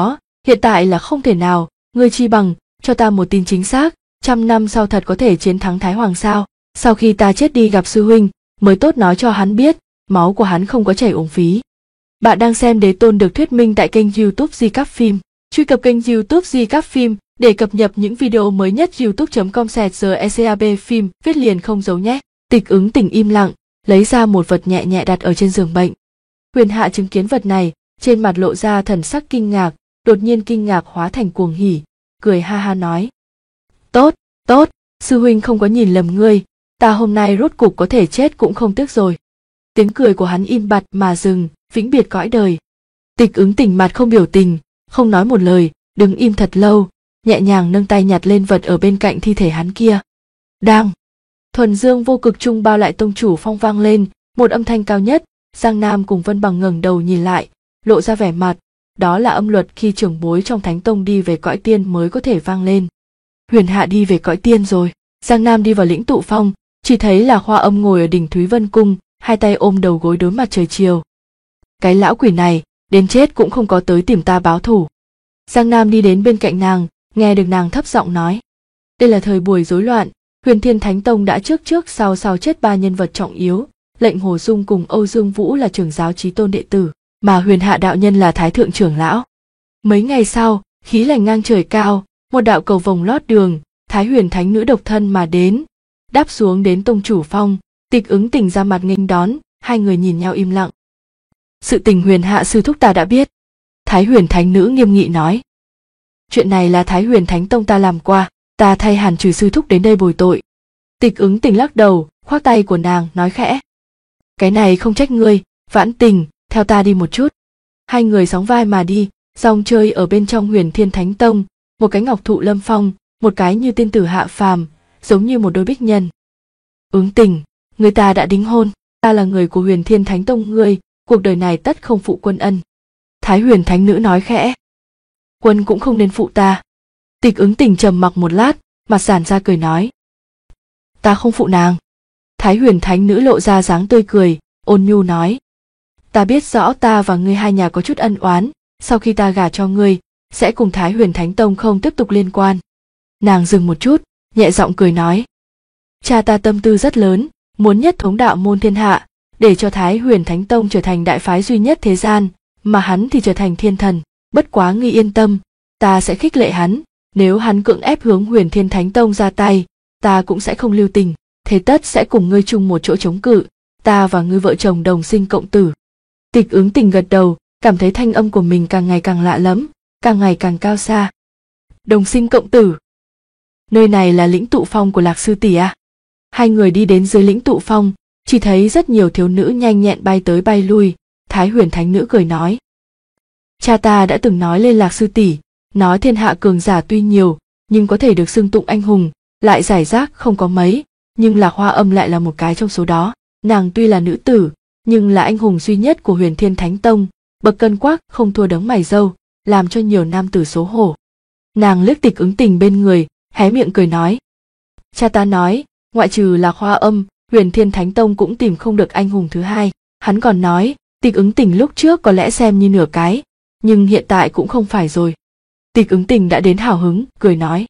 Hiện tại là không thể nào, ngươi chi bằng cho ta một tin chính xác, 100 năm sau thật có thể chiến thắng Thái Hoàng sao? Sau khi ta chết đi gặp sư huynh, mới tốt nói cho hắn biết, máu của hắn không có chảy uổng phí. Bạn đang xem Đế Tôn được thuyết minh tại kênh YouTube Recap Phim. Truy cập kênh YouTube Recap Phim để cập nhật những video mới nhất. youtube.com/recap phim viết liền không giấu nhé. Tịch Ứng Tình im lặng, lấy ra một vật nhẹ nhẹ đặt ở trên giường bệnh. Huyền Hạ chứng kiến vật này, trên mặt lộ ra thần sắc kinh ngạc, đột nhiên kinh ngạc hóa thành cuồng hỉ, cười ha ha nói: tốt, tốt, sư huynh không có nhìn lầm ngươi, ta hôm nay rốt cục có thể chết cũng không tiếc rồi. Tiếng cười của hắn im bặt mà dừng, vĩnh biệt cõi đời. Tịch Ứng Tình mặt không biểu tình, không nói một lời, đứng im thật lâu, nhẹ nhàng nâng tay nhặt lên vật ở bên cạnh thi thể hắn kia. Đang. Thuần dương vô cực trung bao lại tông chủ phong vang lên, một âm thanh cao nhất. Giang Nam cùng Vân Bằng ngẩng đầu nhìn lại, lộ ra vẻ mặt, đó là âm luật khi trưởng bối trong Thánh Tông đi về cõi tiên mới có thể vang lên. Huyền Hạ đi về cõi tiên rồi. Giang Nam đi vào lĩnh tụ phong, chỉ thấy là Hoa Âm ngồi ở đỉnh Thúy Vân cung, hai tay ôm đầu gối đối mặt trời chiều. Cái lão quỷ này, đến chết cũng không có tới tìm ta báo thù. Giang Nam đi đến bên cạnh nàng, nghe được nàng thấp giọng nói: đây là thời buổi rối loạn, Huyền Thiên Thánh Tông đã trước sau chết ba nhân vật trọng yếu. Lệnh Hồ Dung cùng Âu Dương Vũ là trưởng giáo chí tôn đệ tử, mà Huyền Hạ đạo nhân là thái thượng trưởng lão. Mấy ngày sau, khí lành ngang trời cao, một đạo cầu vồng lót đường, Thái Huyền Thánh Nữ độc thân mà đến, đáp xuống đến tông chủ phong. Tịch Ứng Tình ra mặt nghênh đón, hai người nhìn nhau im lặng. Sự tình Huyền Hạ sư thúc ta đã biết. Thái Huyền Thánh Nữ nghiêm nghị nói: chuyện này là Thái Huyền Thánh Tông ta làm qua, ta thay Hàn Trừ sư thúc đến đây bồi tội. Tịch Ứng Tình lắc đầu, khoác tay của nàng nói khẽ: cái này không trách ngươi, Vãn Tình, theo ta đi một chút. Hai người sóng vai mà đi, rong chơi ở bên trong Huyền Thiên Thánh Tông, một cái ngọc thụ lâm phong, một cái như tiên tử hạ phàm, giống như một đôi bích nhân. Ứng Tình, người ta đã đính hôn, ta là người của Huyền Thiên Thánh Tông ngươi, cuộc đời này tất không phụ quân ân. Thái Huyền Thánh Nữ nói khẽ: quân cũng không nên phụ ta. Tịch Ứng Tình trầm mặc một lát, mặt giãn ra cười nói: ta không phụ nàng. Thái Huyền Thánh Nữ lộ ra dáng tươi cười, ôn nhu nói: ta biết rõ ta và ngươi hai nhà có chút ân oán, sau khi ta gả cho ngươi, sẽ cùng Thái Huyền Thánh Tông không tiếp tục liên quan. Nàng dừng một chút, nhẹ giọng cười nói: cha ta tâm tư rất lớn, muốn nhất thống đạo môn thiên hạ, để cho Thái Huyền Thánh Tông trở thành đại phái duy nhất thế gian, mà hắn thì trở thành thiên thần. Bất quá ngươi yên tâm, ta sẽ khích lệ hắn, nếu hắn cưỡng ép hướng Huyền Thiên Thánh Tông ra tay, ta cũng sẽ không lưu tình, thế tất sẽ cùng ngươi chung một chỗ chống cự, ta và ngươi vợ chồng đồng sinh cộng tử. Tịch Ứng Tình gật đầu, cảm thấy thanh âm của mình càng ngày càng lạ lẫm, càng ngày càng cao xa. Đồng sinh cộng tử? Nơi này là lĩnh tụ phong của Lạc sư tỷ à? Hai người đi đến dưới lĩnh tụ phong, chỉ thấy rất nhiều thiếu nữ nhanh nhẹn bay tới bay lui. Thái Huyền Thánh Nữ cười nói: cha ta đã từng nói lên Lạc sư tỷ, nói thiên hạ cường giả tuy nhiều, nhưng có thể được xưng tụng anh hùng, lại giải rác không có mấy, nhưng Lạc Hoa Âm lại là một cái trong số đó. Nàng tuy là nữ tử, nhưng là anh hùng duy nhất của Huyền Thiên Thánh Tông, bậc cân quắc không thua đấng mày râu, làm cho nhiều nam tử xấu hổ. Nàng liếc Tịch Ứng Tình bên người, hé miệng cười nói: cha ta nói, ngoại trừ Lạc Hoa Âm, Huyền Thiên Thánh Tông cũng tìm không được anh hùng thứ hai. Hắn còn nói, Tịch Ứng Tình lúc trước có lẽ xem như nửa cái, nhưng hiện tại cũng không phải rồi. Tịch Ứng Tình đã đến hào hứng, cười nói: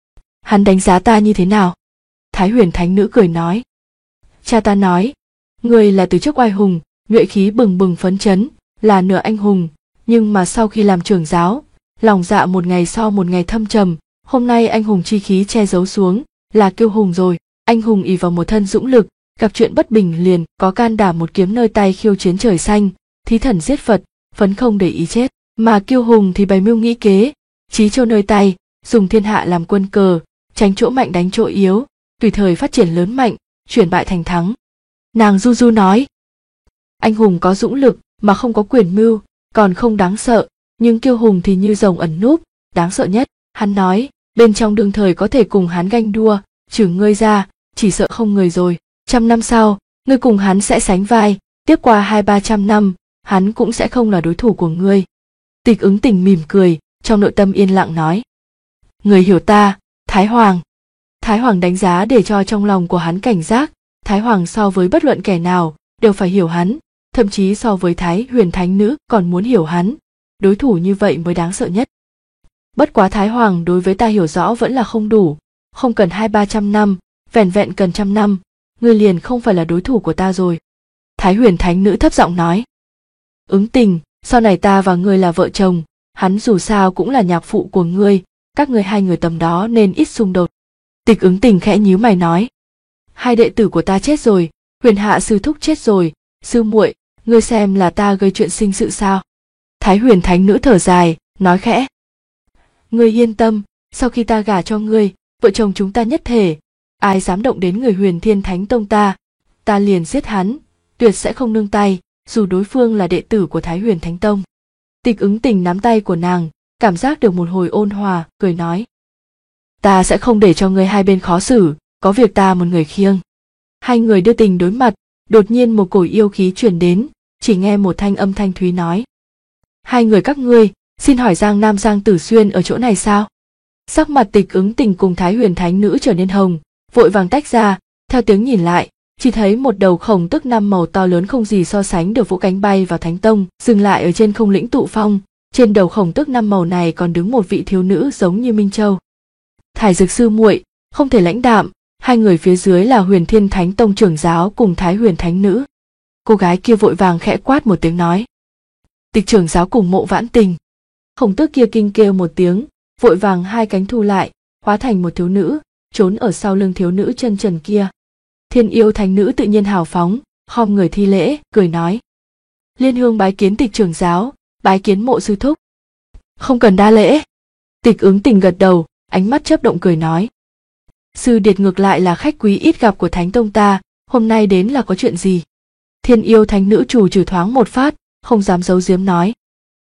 hắn đánh giá ta như thế nào? Thái Huyền Thánh Nữ cười nói: cha ta nói, người là từ trước oai hùng, nhuệ khí bừng bừng phấn chấn, là nửa anh hùng, nhưng mà sau khi làm trưởng giáo, lòng dạ một ngày so một ngày thâm trầm, hôm nay anh hùng chi khí che giấu xuống, là kiêu hùng rồi. Anh hùng ỷ vào một thân dũng lực, gặp chuyện bất bình liền có can đảm một kiếm nơi tay khiêu chiến trời xanh, thí thần giết Phật, phấn không để ý chết. Mà kiêu hùng thì bày mưu nghĩ kế, chí châu nơi tay, dùng thiên hạ làm quân cờ, tránh chỗ mạnh đánh chỗ yếu, tùy thời phát triển lớn mạnh, chuyển bại thành thắng. Nàng du du nói: anh hùng có dũng lực mà không có quyền mưu, còn không đáng sợ, nhưng kiêu hùng thì như rồng ẩn núp, đáng sợ nhất. Hắn nói, bên trong đương thời có thể cùng hắn ganh đua, trừ ngươi ra, chỉ sợ không người rồi. 100 năm sau, ngươi cùng hắn sẽ sánh vai, tiếp qua 200-300 năm, hắn cũng sẽ không là đối thủ của ngươi. Tịch Ứng Tình mỉm cười, trong nội tâm yên lặng nói: người hiểu ta, Thái Hoàng. Thái Hoàng đánh giá để cho trong lòng của hắn cảnh giác. Thái Hoàng so với bất luận kẻ nào đều phải hiểu hắn, thậm chí so với Thái Huyền Thánh Nữ còn muốn hiểu hắn. Đối thủ như vậy mới đáng sợ nhất. Bất quá Thái Hoàng đối với ta hiểu rõ vẫn là không đủ, không cần 200-300 năm, vẻn vẹn cần 100 năm, ngươi liền không phải là đối thủ của ta rồi. Thái Huyền Thánh Nữ thấp giọng nói. Ứng Tình, sau này ta và ngươi là vợ chồng, hắn dù sao cũng là nhạc phụ của ngươi, các ngươi hai người tầm đó nên ít xung đột. Tịch Ứng Tình khẽ nhíu mày nói. Hai đệ tử của ta chết rồi, Huyền Hạ sư thúc chết rồi, sư muội, ngươi xem là ta gây chuyện sinh sự sao? Thái Huyền Thánh Nữ thở dài, nói khẽ. Ngươi yên tâm, sau khi ta gả cho ngươi, vợ chồng chúng ta nhất thể, ai dám động đến người Huyền Thiên Thánh Tông ta liền giết hắn, tuyệt sẽ không nương tay, dù đối phương là đệ tử của Thái Huyền Thánh Tông. Tịch Ứng Tình nắm tay của nàng, cảm giác được một hồi ôn hòa, cười nói. Ta sẽ không để cho ngươi hai bên khó xử, có việc ta một người khiêng. Hai người đưa tình đối mặt, đột nhiên một cổ yêu khí truyền đến, chỉ nghe một thanh âm thanh thúy nói. Hai người các ngươi, xin hỏi Giang Nam Giang Tử Xuyên ở chỗ này sao? Sắc mặt Tịch Ứng Tình cùng Thái Huyền Thánh Nữ trở nên hồng, vội vàng tách ra, theo tiếng nhìn lại, chỉ thấy một đầu khổng tức 5 màu to lớn không gì so sánh được vỗ cánh bay vào Thánh Tông, dừng lại ở trên không lĩnh tụ phong. Trên đầu khổng tức 5 màu này còn đứng một vị thiếu nữ giống như Minh Châu. Thải Dực sư muội, không thể lãnh đạm, hai người phía dưới là Huyền Thiên Thánh Tông trưởng giáo cùng Thái Huyền Thánh Nữ. Cô gái kia vội vàng khẽ quát một tiếng nói. Tịch trưởng giáo cùng Mộ Vãn Tình. Khổng tước kia kinh kêu một tiếng, vội vàng hai cánh thu lại, hóa thành một thiếu nữ, trốn ở sau lưng thiếu nữ chân trần kia. Thiên Yêu Thánh Nữ tự nhiên hào phóng, khom người thi lễ, cười nói. Liên Hương bái kiến Tịch trưởng giáo, bái kiến Mộ sư thúc. Không cần đa lễ. Tịch Ứng Tình gật đầu, ánh mắt chớp động cười nói. Sư điệt ngược lại là khách quý ít gặp của Thánh Tông ta, hôm nay đến là có chuyện gì? Thiên Yêu Thánh Nữ trù trừ thoáng một phát, không dám giấu giếm nói.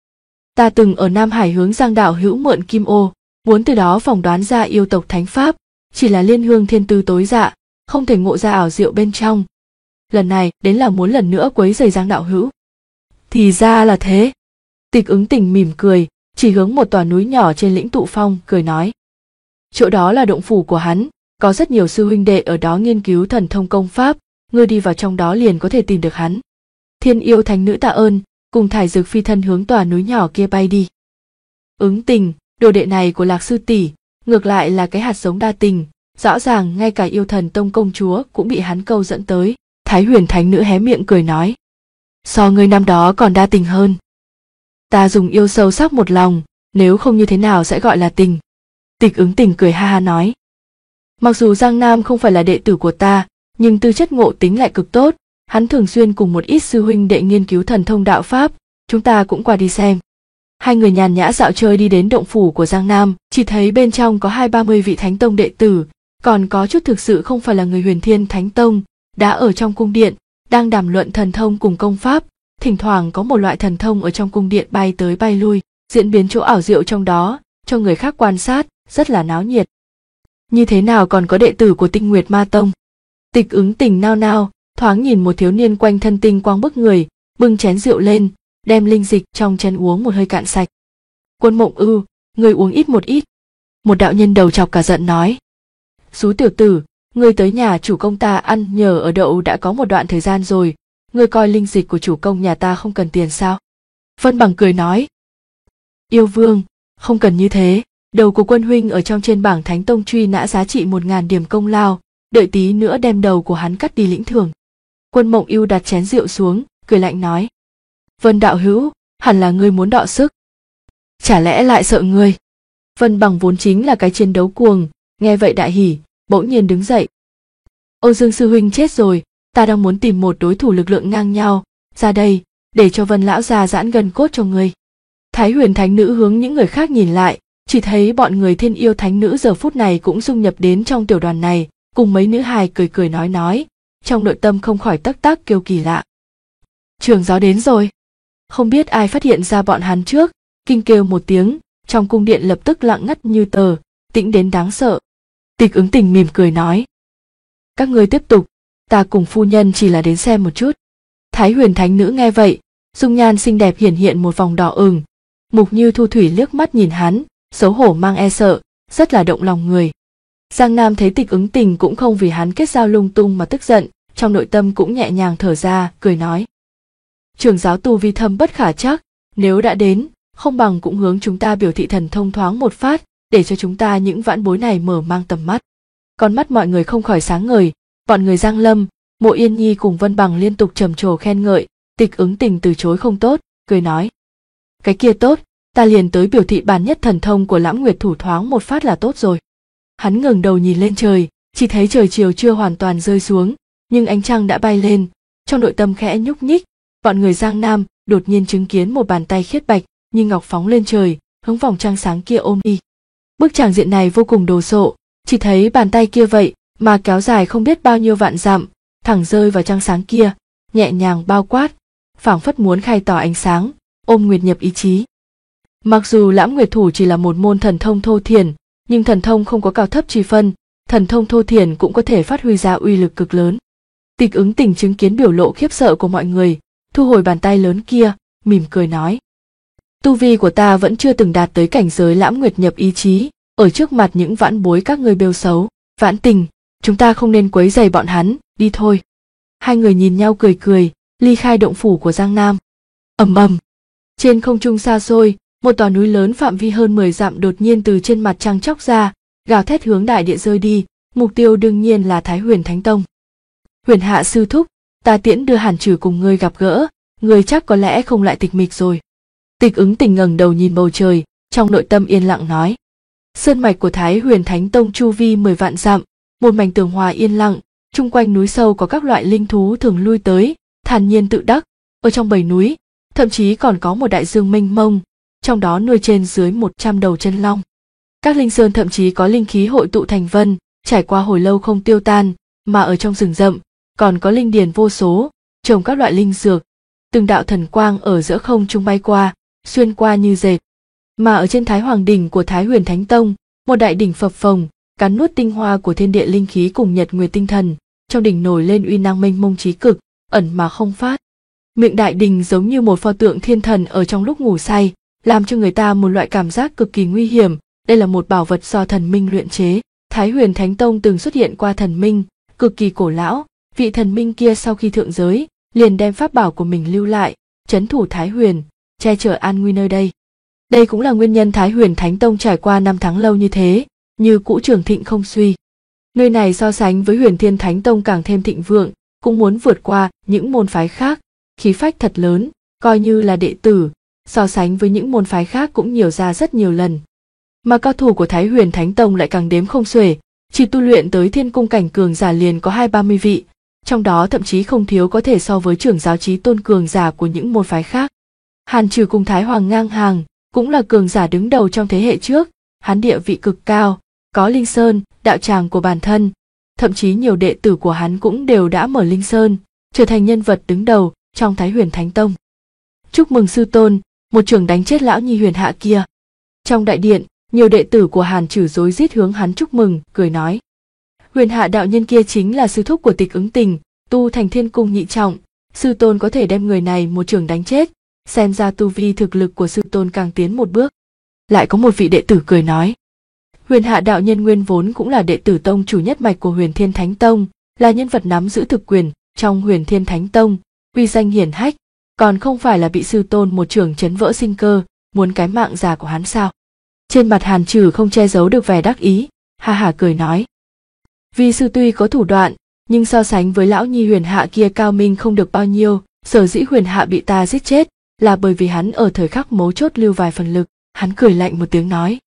Ta từng ở Nam Hải hướng Giang đạo hữu mượn kim ô, muốn từ đó phỏng đoán ra yêu tộc thánh pháp, chỉ là Liên Hương thiên tư tối dạ, không thể ngộ ra ảo diệu bên trong. Lần này đến là muốn lần nữa quấy rầy Giang đạo hữu. Thì ra là thế. Tịch Ứng Tình mỉm cười, chỉ hướng một tòa núi nhỏ trên lĩnh tụ phong, cười nói. Chỗ đó là động phủ của hắn, có rất nhiều sư huynh đệ ở đó nghiên cứu thần thông công pháp, ngươi đi vào trong đó liền có thể tìm được hắn. Thiên Yêu Thánh Nữ tạ ơn, cùng Thải Dực phi thân hướng tòa núi nhỏ kia bay đi. Ứng Tình, đồ đệ này của Lạc sư tỷ, ngược lại là cái hạt giống đa tình, rõ ràng ngay cả Yêu Thần Tông công chúa cũng bị hắn câu dẫn tới. Thái Huyền Thánh Nữ hé miệng cười nói. So ngươi năm đó còn đa tình hơn. Ta dùng yêu sâu sắc một lòng, nếu không như thế nào sẽ gọi là tình. Tịch Ứng Tình cười ha ha nói. Mặc dù Giang Nam không phải là đệ tử của ta, nhưng tư chất ngộ tính lại cực tốt, hắn thường xuyên cùng một ít sư huynh đệ nghiên cứu thần thông đạo pháp, chúng ta cũng qua đi xem. Hai người nhàn nhã dạo chơi đi đến động phủ của Giang Nam, chỉ thấy bên trong có 20-30 vị Thánh Tông đệ tử, còn có chút thực sự không phải là người Huyền Thiên Thánh Tông, đã ở trong cung điện, đang đàm luận thần thông cùng công pháp, thỉnh thoảng có một loại thần thông ở trong cung điện bay tới bay lui, diễn biến chỗ ảo diệu trong đó, cho người khác quan sát, rất là náo nhiệt. Như thế nào còn có đệ tử của Tinh Nguyệt Ma Tông? Tịch Ứng Tình nao nao, thoáng nhìn một thiếu niên quanh thân tinh quang bức người, bưng chén rượu lên, đem linh dịch trong chén uống một hơi cạn sạch. Quân Mộng Ư, ngươi uống ít một ít. Một đạo nhân đầu chọc cả giận nói. Xú tiểu tử, ngươi tới nhà chủ công ta ăn nhờ ở đậu đã có một đoạn thời gian rồi, ngươi coi linh dịch của chủ công nhà ta không cần tiền sao? Vân Bằng cười nói. Yêu Vương, không cần như thế, đầu của quân huynh ở trong trên bảng Thánh Tông truy nã giá trị 1000 điểm công lao, đợi tí nữa đem đầu của hắn cắt đi lĩnh thưởng. Quân Mộng Ưu đặt chén rượu xuống, cười lạnh nói. Vân đạo hữu, hẳn là ngươi muốn đọ sức. Chả lẽ lại sợ ngươi? Vân Bằng vốn chính là cái chiến đấu cuồng, nghe vậy đại hỉ, bỗng nhiên đứng dậy. Âu Dương sư huynh chết rồi, ta đang muốn tìm một đối thủ lực lượng ngang nhau, ra đây, để cho Vân lão già giãn gân cốt cho ngươi. Thái Huyền Thánh Nữ hướng những người khác nhìn lại, chỉ thấy bọn người Thiên Yêu Thánh Nữ giờ phút này cũng dung nhập đến trong tiểu đoàn này, cùng mấy nữ hài cười cười nói, trong nội tâm không khỏi tắc tắc kêu kỳ lạ. Trưởng giáo đến rồi. Không biết ai phát hiện ra bọn hắn trước, kinh kêu một tiếng, trong cung điện lập tức lặng ngắt như tờ, tĩnh đến đáng sợ. Tịch Ứng Tình mỉm cười nói. Các ngươi tiếp tục, ta cùng phu nhân chỉ là đến xem một chút. Thái Huyền Thánh Nữ nghe vậy, dung nhan xinh đẹp hiển hiện một vòng đỏ ửng. Mục Như Thu Thủy liếc mắt nhìn hắn, xấu hổ mang e sợ, rất là động lòng người. Giang Nam thấy Tịch Ứng Tình cũng không vì hắn kết giao lung tung mà tức giận, trong nội tâm cũng nhẹ nhàng thở ra, cười nói. Trưởng giáo tu vi thâm bất khả trắc, nếu đã đến, không bằng cũng hướng chúng ta biểu thị thần thông thoáng một phát, để cho chúng ta những vãn bối này mở mang tầm mắt. Con mắt mọi người không khỏi sáng ngời, bọn người Giang Lâm, Mộ Yên Nhi cùng Vân Bằng liên tục trầm trồ khen ngợi. Tịch Ứng Tình từ chối không tốt, cười nói: cái kia tốt, ta liền tới biểu thị bản nhất thần thông của Lãm Nguyệt Thủ thoáng một phát là tốt rồi. Hắn ngẩng đầu nhìn lên trời, chỉ thấy trời chiều chưa hoàn toàn rơi xuống, nhưng ánh trăng đã bay lên, trong nội tâm khẽ nhúc nhích. Bọn người Giang Nam đột nhiên chứng kiến một bàn tay khiết bạch như ngọc phóng lên trời, hướng vòng trăng sáng kia ôm đi. Bức tràng diện này vô cùng đồ sộ, chỉ thấy bàn tay kia vậy mà kéo dài không biết bao nhiêu vạn dặm, thẳng rơi vào trăng sáng kia, nhẹ nhàng bao quát, phảng phất muốn khai tỏ ánh sáng, ôm nguyệt nhập ý chí. Mặc dù Lãm Nguyệt Thủ chỉ là một môn thần thông thô thiển, nhưng thần thông không có cao thấp chi phân, thần thông thô thiển cũng có thể phát huy ra uy lực cực lớn. Tịch Ứng Tình chứng kiến biểu lộ khiếp sợ của mọi người, thu hồi bàn tay lớn kia, mỉm cười nói: tu vi của ta vẫn chưa từng đạt tới cảnh giới Lãm Nguyệt nhập ý chí, ở trước mặt những vãn bối các ngươi bêu xấu, Vãn Tình, chúng ta không nên quấy rầy bọn hắn, đi thôi. Hai người nhìn nhau cười cười, ly khai động phủ của Giang Nam. Ầm ầm, trên không trung xa xôi, một tòa núi lớn phạm vi hơn 10 dặm đột nhiên từ trên mặt trăng chóc ra, gào thét hướng đại địa rơi đi, mục tiêu đương nhiên là Thái Huyền Thánh Tông. Huyền Hạ sư thúc, ta tiễn đưa Hàn Trừ cùng ngươi gặp gỡ, ngươi chắc có lẽ không lại tịch mịch rồi. Tịch Ứng Tình ngẩng đầu nhìn bầu trời, trong nội tâm yên lặng nói: sơn mạch của Thái Huyền Thánh Tông chu vi 10 vạn dặm, một mảnh tường hòa yên lặng, chung quanh núi sâu có các loại linh thú thường lui tới, thản nhiên tự đắc. Ở trong bầy núi, thậm chí còn có một đại dương mênh mông, trong đó nuôi trên dưới 100 đầu chân long. Các linh sơn thậm chí có linh khí hội tụ thành vân, trải qua hồi lâu không tiêu tan, mà ở trong rừng rậm còn có linh điền vô số, trồng các loại linh dược. Từng đạo thần quang ở giữa không trung bay qua, xuyên qua như dệt. Mà ở trên Thái Hoàng đỉnh của Thái Huyền Thánh Tông, một đại đỉnh phập phồng, cắn nuốt tinh hoa của thiên địa linh khí cùng nhật nguyệt tinh thần, trong đỉnh nổi lên uy năng mênh mông chí cực, ẩn mà không phát. Miệng đại đỉnh giống như một pho tượng thiên thần ở trong lúc ngủ say, làm cho người ta một loại cảm giác cực kỳ nguy hiểm. Đây là một bảo vật do thần minh luyện chế. Thái Huyền Thánh Tông từng xuất hiện qua thần minh, cực kỳ cổ lão. Vị thần minh kia sau khi thượng giới, liền đem pháp bảo của mình lưu lại, trấn thủ Thái Huyền, che chở an nguy nơi đây. Đây cũng là nguyên nhân Thái Huyền Thánh Tông trải qua năm tháng lâu như thế, như cũ trường thịnh không suy. Nơi này so sánh với Huyền Thiên Thánh Tông càng thêm thịnh vượng, cũng muốn vượt qua những môn phái khác, khí phách thật lớn, coi như là đệ tử, so sánh với những môn phái khác cũng nhiều ra rất nhiều lần. Mà cao thủ của Thái Huyền Thánh Tông lại càng đếm không xuể, chỉ tu luyện tới thiên cung cảnh cường giả liền có 20-30 vị, trong đó thậm chí không thiếu có thể so với trưởng giáo chí tôn cường giả của những môn phái khác. Hàn Trừ cùng Thái Hoàng ngang hàng, cũng là cường giả đứng đầu trong thế hệ trước, hắn địa vị cực cao, có linh sơn, đạo tràng của bản thân, thậm chí nhiều đệ tử của hắn cũng đều đã mở linh sơn, trở thành nhân vật đứng đầu trong Thái Huyền Thánh Tông. Chúc mừng sư tôn, một trưởng đánh chết lão nhi Huyền Hạ kia. Trong đại điện, nhiều đệ tử của Hàn Trừ rối rít hướng hắn chúc mừng, cười nói: Huyền Hạ đạo nhân kia chính là sư thúc của Tịch Ứng Tình, tu thành thiên cung nhị trọng, sư tôn có thể đem người này một trưởng đánh chết, xem ra tu vi thực lực của sư tôn càng tiến một bước. Lại có một vị đệ tử cười nói: Huyền Hạ đạo nhân nguyên vốn cũng là đệ tử tông chủ nhất mạch của Huyền Thiên Thánh Tông, là nhân vật nắm giữ thực quyền trong Huyền Thiên Thánh Tông, uy danh hiển hách, còn không phải là bị sư tôn một trưởng chấn vỡ sinh cơ, muốn cái mạng già của hắn sao? Trên mặt Hàn Trừ không che giấu được vẻ đắc ý, ha hả cười nói: Vi sư tuy có thủ đoạn, nhưng so sánh với lão nhi Huyền Hạ kia cao minh không được bao nhiêu, sở dĩ Huyền Hạ bị ta giết chết là bởi vì hắn ở thời khắc mấu chốt lưu vài phần lực. Hắn cười lạnh một tiếng nói: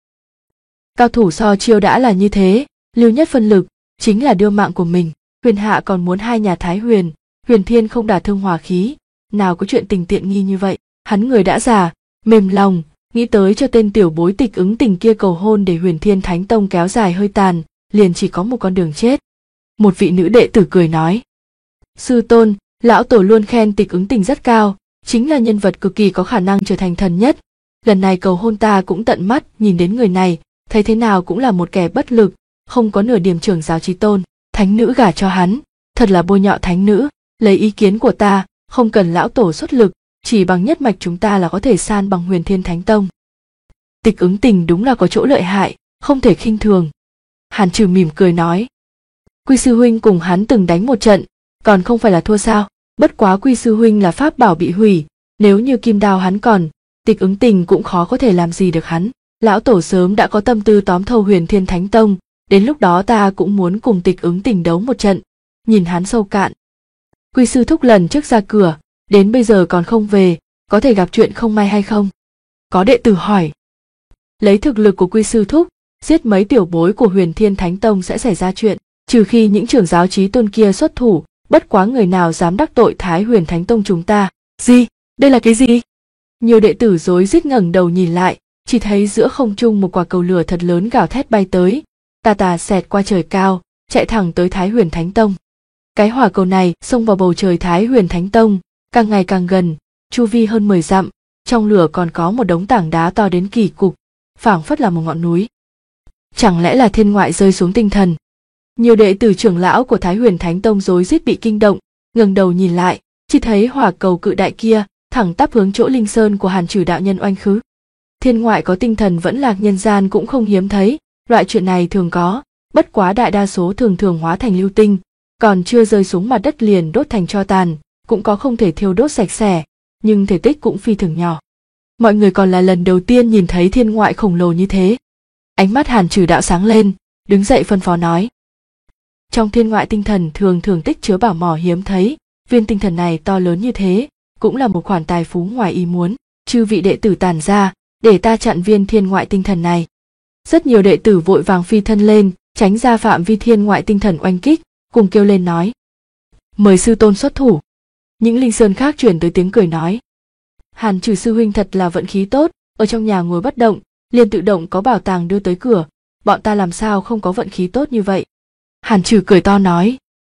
Cao thủ so chiêu đã là như thế, lưu nhất phân lực, chính là đưa mạng của mình. Huyền Hạ còn muốn hai nhà Thái Huyền, Huyền Thiên không đả thương hòa khí, nào có chuyện tình tiện nghi như vậy. Hắn người đã già, mềm lòng, nghĩ tới cho tên tiểu bối Tịch Ứng Tình kia cầu hôn để Huyền Thiên Thánh Tông kéo dài hơi tàn, liền chỉ có một con đường chết. Một vị nữ đệ tử cười nói: Sư tôn, lão tổ luôn khen Tịch Ứng Tình rất cao, chính là nhân vật cực kỳ có khả năng trở thành thần nhất. Lần này cầu hôn ta cũng tận mắt nhìn đến người này, thấy thế nào cũng là một kẻ bất lực, không có nửa điểm trưởng giáo chí tôn. Thánh nữ gả cho hắn, thật là bôi nhọ thánh nữ. Lấy ý kiến của ta, không cần lão tổ xuất lực, chỉ bằng nhất mạch chúng ta là có thể san bằng Huyền Thiên Thánh Tông. Tịch Ứng Tình đúng là có chỗ lợi hại, không thể khinh thường. Hàn Trừ mỉm cười nói: Quy sư huynh cùng hắn từng đánh một trận, còn không phải là thua sao? Bất quá Quy sư huynh là pháp bảo bị hủy, nếu như kim đao hắn còn, Tịch Ứng Tình cũng khó có thể làm gì được hắn. Lão tổ sớm đã có tâm tư tóm thâu Huyền Thiên Thánh Tông, đến lúc đó ta cũng muốn cùng Tịch Ứng Tình đấu một trận, nhìn hắn sâu cạn. Quy sư thúc lần trước ra cửa, đến bây giờ còn không về, có thể gặp chuyện không may hay không? Có đệ tử hỏi. Lấy thực lực của Quy sư thúc, giết mấy tiểu bối của Huyền Thiên Thánh Tông sẽ xảy ra chuyện, trừ khi những trưởng giáo chí tôn kia xuất thủ, bất quá người nào dám đắc tội Thái Huyền Thánh Tông chúng ta. Gì? Đây là cái gì? Nhiều đệ tử rối rít ngẩng đầu nhìn lại, chỉ thấy giữa không trung một quả cầu lửa thật lớn gào thét bay tới, tà tà xẹt qua trời cao, chạy thẳng tới Thái Huyền Thánh Tông. Cái hỏa cầu này xông vào bầu trời Thái Huyền Thánh Tông, càng ngày càng gần, chu vi hơn 10 dặm, trong lửa còn có một đống tảng đá to đến kỳ cục, phảng phất là một ngọn núi. Chẳng lẽ là thiên ngoại rơi xuống tinh thần? Nhiều đệ tử trưởng lão của Thái Huyền Thánh Tông rối rít bị kinh động, ngẩng đầu nhìn lại, chỉ thấy hỏa cầu cự đại kia thẳng tắp hướng chỗ linh sơn của Hàn Trừ đạo nhân oanh khứ. Thiên ngoại có tinh thần vẫn lạc nhân gian cũng không hiếm thấy, loại chuyện này thường có, bất quá đại đa số thường thường hóa thành lưu tinh, còn chưa rơi xuống mặt đất liền đốt thành tro tàn, cũng có không thể thiêu đốt sạch sẽ, nhưng thể tích cũng phi thường nhỏ. Mọi người còn là lần đầu tiên nhìn thấy thiên ngoại khổng lồ như thế. Ánh mắt Hàn Trừ đạo sáng lên, đứng dậy phân phó nói. Trong thiên ngoại tinh thần thường thường tích chứa bảo mỏ hiếm thấy, viên tinh thần này to lớn như thế, cũng là một khoản tài phú ngoài ý muốn. Chư vị đệ tử tản ra, để ta chặn viên thiên ngoại tinh thần này. Rất nhiều đệ tử vội vàng phi thân lên, tránh ra phạm vi thiên ngoại tinh thần oanh kích, cùng kêu lên nói. Mời sư tôn xuất thủ. Những linh sơn khác chuyển tới tiếng cười nói. Hàn Trừ sư huynh thật là vận khí tốt, ở trong nhà ngồi bất động, liền tự động có bảo tàng đưa tới cửa, bọn ta làm sao không có vận khí tốt như vậy. Hàn Trừ cười to nói.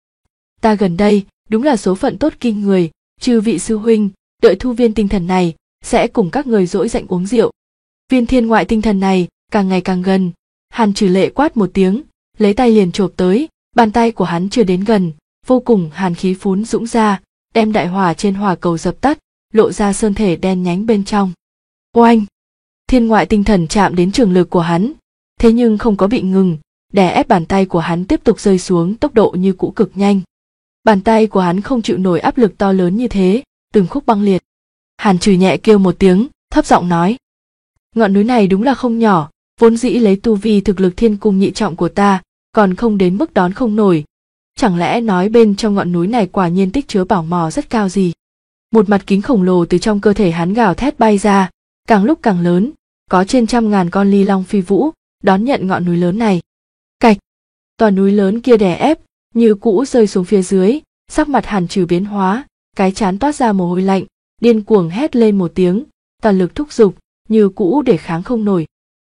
Ta gần đây, đúng là số phận tốt kinh người, chư vị sư huynh, đợi thu viên tinh thần này, sẽ cùng các người dỗi dạnh uống rượu. Viên thiên ngoại tinh thần này, càng ngày càng gần, Hàn Trừ lệ quát một tiếng, lấy tay liền chộp tới, bàn tay của hắn chưa đến gần, vô cùng hàn khí phún dũng ra, đem đại hỏa trên hỏa cầu dập tắt, lộ ra sơn thể đen nhánh bên trong. Oanh! Thiên ngoại tinh thần chạm đến trường lực của hắn, thế nhưng không có bị ngừng, đè ép bàn tay của hắn tiếp tục rơi xuống tốc độ như cũ cực nhanh. Bàn tay của hắn không chịu nổi áp lực to lớn như thế, từng khúc băng liệt. Hàn Trừ nhẹ kêu một tiếng, thấp giọng nói. Ngọn núi này đúng là không nhỏ, vốn dĩ lấy tu vi thực lực thiên cung nhị trọng của ta, còn không đến mức đón không nổi. Chẳng lẽ nói bên trong ngọn núi này quả nhiên tích chứa bảo mỏ rất cao gì? Một mặt kính khổng lồ từ trong cơ thể hắn gào thét bay ra, càng lúc càng lớn, có trên 100.000 con ly long phi vũ, đón nhận ngọn núi lớn này. Cạch! Tòa núi lớn kia đè ép, như cũ rơi xuống phía dưới, sắc mặt Hàn Trừ biến hóa, cái trán toát ra mồ hôi lạnh, điên cuồng hét lên một tiếng, toàn lực thúc giục, như cũ để kháng không nổi.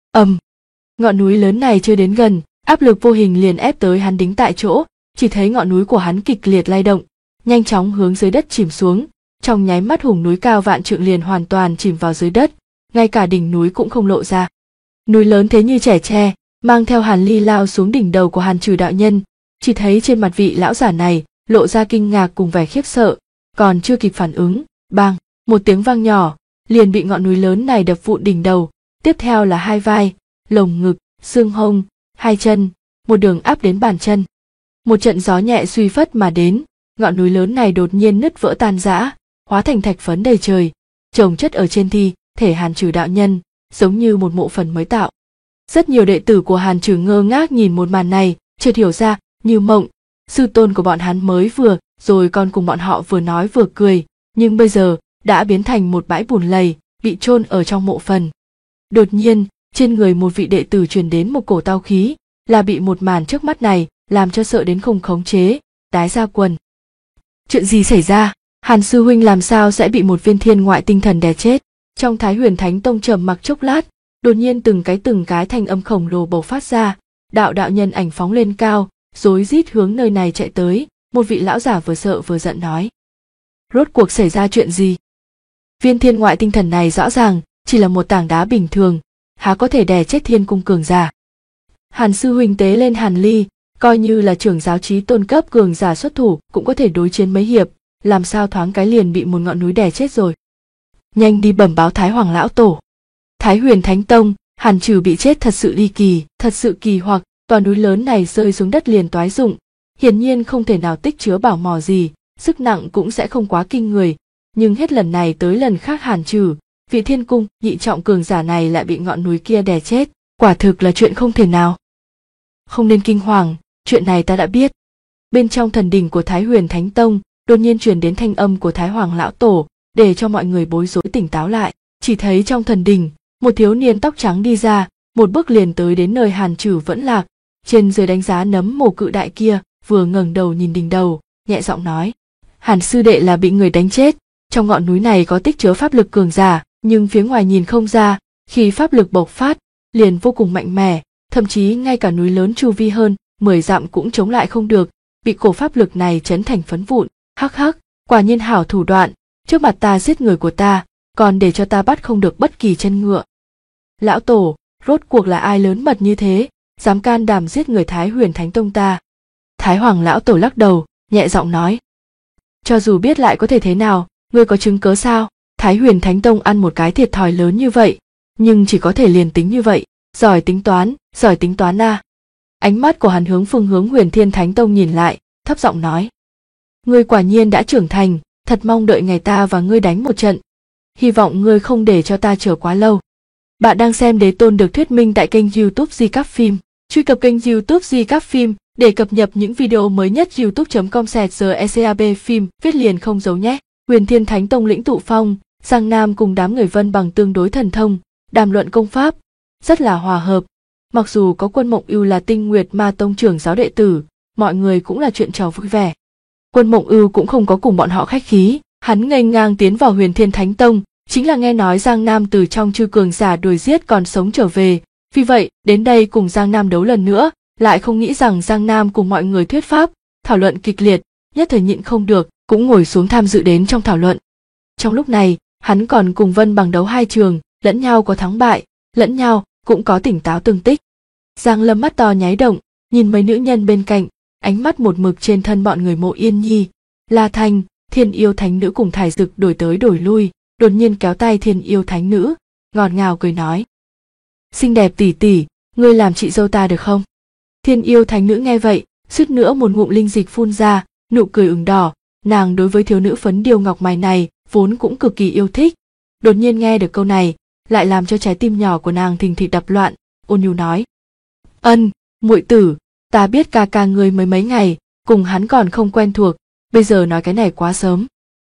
Ngọn núi lớn này chưa đến gần, áp lực vô hình liền ép tới hắn đính tại chỗ, chỉ thấy ngọn núi của hắn kịch liệt lay động, nhanh chóng hướng dưới đất chìm xuống, trong nháy mắt hùng núi cao vạn trượng liền hoàn toàn chìm vào dưới đất, ngay cả đỉnh núi cũng không lộ ra. Núi lớn thế như trẻ tre, mang theo hàn ly lao xuống đỉnh đầu của Hàn Trừ đạo nhân, chỉ thấy trên mặt vị lão giả này lộ ra kinh ngạc cùng vẻ khiếp sợ, còn chưa kịp phản ứng, bang, một tiếng vang nhỏ, liền bị ngọn núi lớn này đập vụn đỉnh đầu, tiếp theo là hai vai, lồng ngực, xương hông, hai chân, một đường áp đến bàn chân. Một trận gió nhẹ suy phất mà đến, ngọn núi lớn này đột nhiên nứt vỡ tan rã, hóa thành thạch phấn đầy trời, chồng chất ở trên thi thể Hàn Trừ đạo nhân, giống như một mộ phần mới tạo. Rất nhiều đệ tử của Hàn Trừ ngơ ngác nhìn một màn này, chợt hiểu ra, như mộng, sư tôn của bọn hắn mới vừa rồi còn cùng bọn họ vừa nói vừa cười, nhưng bây giờ đã biến thành một bãi bùn lầy, bị chôn ở trong mộ phần. Đột nhiên, trên người một vị đệ tử truyền đến một cổ tao khí, là bị một màn trước mắt này làm cho sợ đến không khống chế, đái ra quần. Chuyện gì xảy ra? Hàn sư huynh làm sao sẽ bị một viên thiên ngoại tinh thần đè chết? Trong Thái Huyền Thánh Tông trầm mặc chốc lát, đột nhiên từng cái thanh âm khổng lồ bộc phát ra, đạo nhân ảnh phóng lên cao, rối rít hướng nơi này chạy tới, một vị lão giả vừa sợ vừa giận nói. Rốt cuộc xảy ra chuyện gì? Viên thiên ngoại tinh thần này rõ ràng chỉ là một tảng đá bình thường, há có thể đè chết thiên cung cường giả. Hàn sư huynh tế lên Hàn Ly, coi như là trưởng giáo chí tôn cấp cường giả xuất thủ cũng có thể đối chiến mấy hiệp, làm sao thoáng cái liền bị một ngọn núi đè chết rồi. Nhanh đi bẩm báo Thái Hoàng lão tổ. Thái Huyền Thánh Tông, Hàn Trừ bị chết thật sự ly kỳ, thật sự kỳ hoặc, tòa núi lớn này rơi xuống đất liền toái rụng, hiển nhiên không thể nào tích chứa bảo mỏ gì, sức nặng cũng sẽ không quá kinh người, nhưng hết lần này tới lần khác Hàn Trừ vị thiên cung nhị trọng cường giả này lại bị ngọn núi kia đè chết, quả thực là chuyện không thể nào. Không nên kinh hoàng, chuyện này ta đã biết. Bên trong thần đình của Thái Huyền Thánh Tông đột nhiên truyền đến thanh âm của Thái Hoàng lão tổ, để cho mọi người bối rối tỉnh táo lại. Chỉ thấy trong thần đình, một thiếu niên tóc trắng đi ra, một bước liền tới đến nơi Hàn Trử vẫn lạc, trên dưới đánh giá nấm mồ cự đại kia, vừa ngẩng đầu nhìn đỉnh đầu, nhẹ giọng nói: Hàn sư đệ là bị người đánh chết, trong ngọn núi này có tích chứa pháp lực cường giả, nhưng phía ngoài nhìn không ra, khi pháp lực bộc phát, liền vô cùng mạnh mẽ, thậm chí ngay cả núi lớn chu vi hơn 10 dặm cũng chống lại không được, bị cổ pháp lực này chấn thành phấn vụn. Hắc hắc, quả nhiên hảo thủ đoạn, trước mặt ta giết người của ta, còn để cho ta bắt không được bất kỳ chân ngựa. Lão tổ, rốt cuộc là ai lớn mật như thế, dám can đảm giết người Thái Huyền Thánh Tông ta? Thái Hoàng lão tổ lắc đầu, nhẹ giọng nói: Cho dù biết lại có thể thế nào, ngươi có chứng cớ sao? Thái Huyền Thánh Tông ăn một cái thiệt thòi lớn như vậy, nhưng chỉ có thể liền tính như vậy, giỏi tính toán à. Ánh mắt của hắn hướng phương hướng Huyền Thiên Thánh Tông nhìn lại, thấp giọng nói: Ngươi quả nhiên đã trưởng thành, thật mong đợi ngày ta và ngươi đánh một trận. Hy vọng ngươi không để cho ta chờ quá lâu. Bạn đang xem Đế Tôn được thuyết minh tại kênh YouTube Di Các Phim. Truy cập kênh YouTube Di Các Phim để cập nhật những video mới nhất. youtube.com/secab phim viết liền không giấu nhé. Huyền Thiên Thánh Tông lĩnh tụ phong, Giang Nam cùng đám người Vân Bằng tương đối thần thông, đàm luận công pháp, rất là hòa hợp. Mặc dù có Quân Mộng Ưu là Tinh Nguyệt Ma Tông trưởng giáo đệ tử, mọi người cũng là chuyện trò vui vẻ. Quân Mộng Ưu cũng không có cùng bọn họ khách khí, hắn nghênh ngang tiến vào Huyền Thiên Thánh Tông, chính là nghe nói Giang Nam từ trong chư cường giả đuổi giết còn sống trở về, vì vậy đến đây cùng Giang Nam đấu lần nữa, lại không nghĩ rằng Giang Nam cùng mọi người thuyết pháp, thảo luận kịch liệt, nhất thời nhịn không được, cũng ngồi xuống tham dự đến trong thảo luận. Trong lúc này, hắn còn cùng Vân Bằng đấu hai trường, lẫn nhau có thắng bại, lẫn nhau cũng có tỉnh táo tương tích. Giang Lâm mắt to nháy động, nhìn mấy nữ nhân bên cạnh, ánh mắt một mực trên thân bọn người Mộ Yên Nhi, La Thanh, Thiên Yêu Thánh Nữ cùng Thải Dực đổi tới đổi lui, đột nhiên kéo tay Thiên Yêu Thánh Nữ, ngọt ngào cười nói: Xinh đẹp tỷ tỷ, ngươi làm chị dâu ta được không? Thiên Yêu Thánh Nữ nghe vậy, suýt nữa một ngụm linh dịch phun ra, nụ cười ửng đỏ, nàng đối với thiếu nữ phấn điêu ngọc mày này vốn cũng cực kỳ yêu thích, đột nhiên nghe được câu này, lại làm cho trái tim nhỏ của nàng thình thịch đập loạn, ôn nhu nói: Ân, muội tử, ta biết ca ca ngươi mới mấy ngày, cùng hắn còn không quen thuộc, bây giờ nói cái này quá sớm.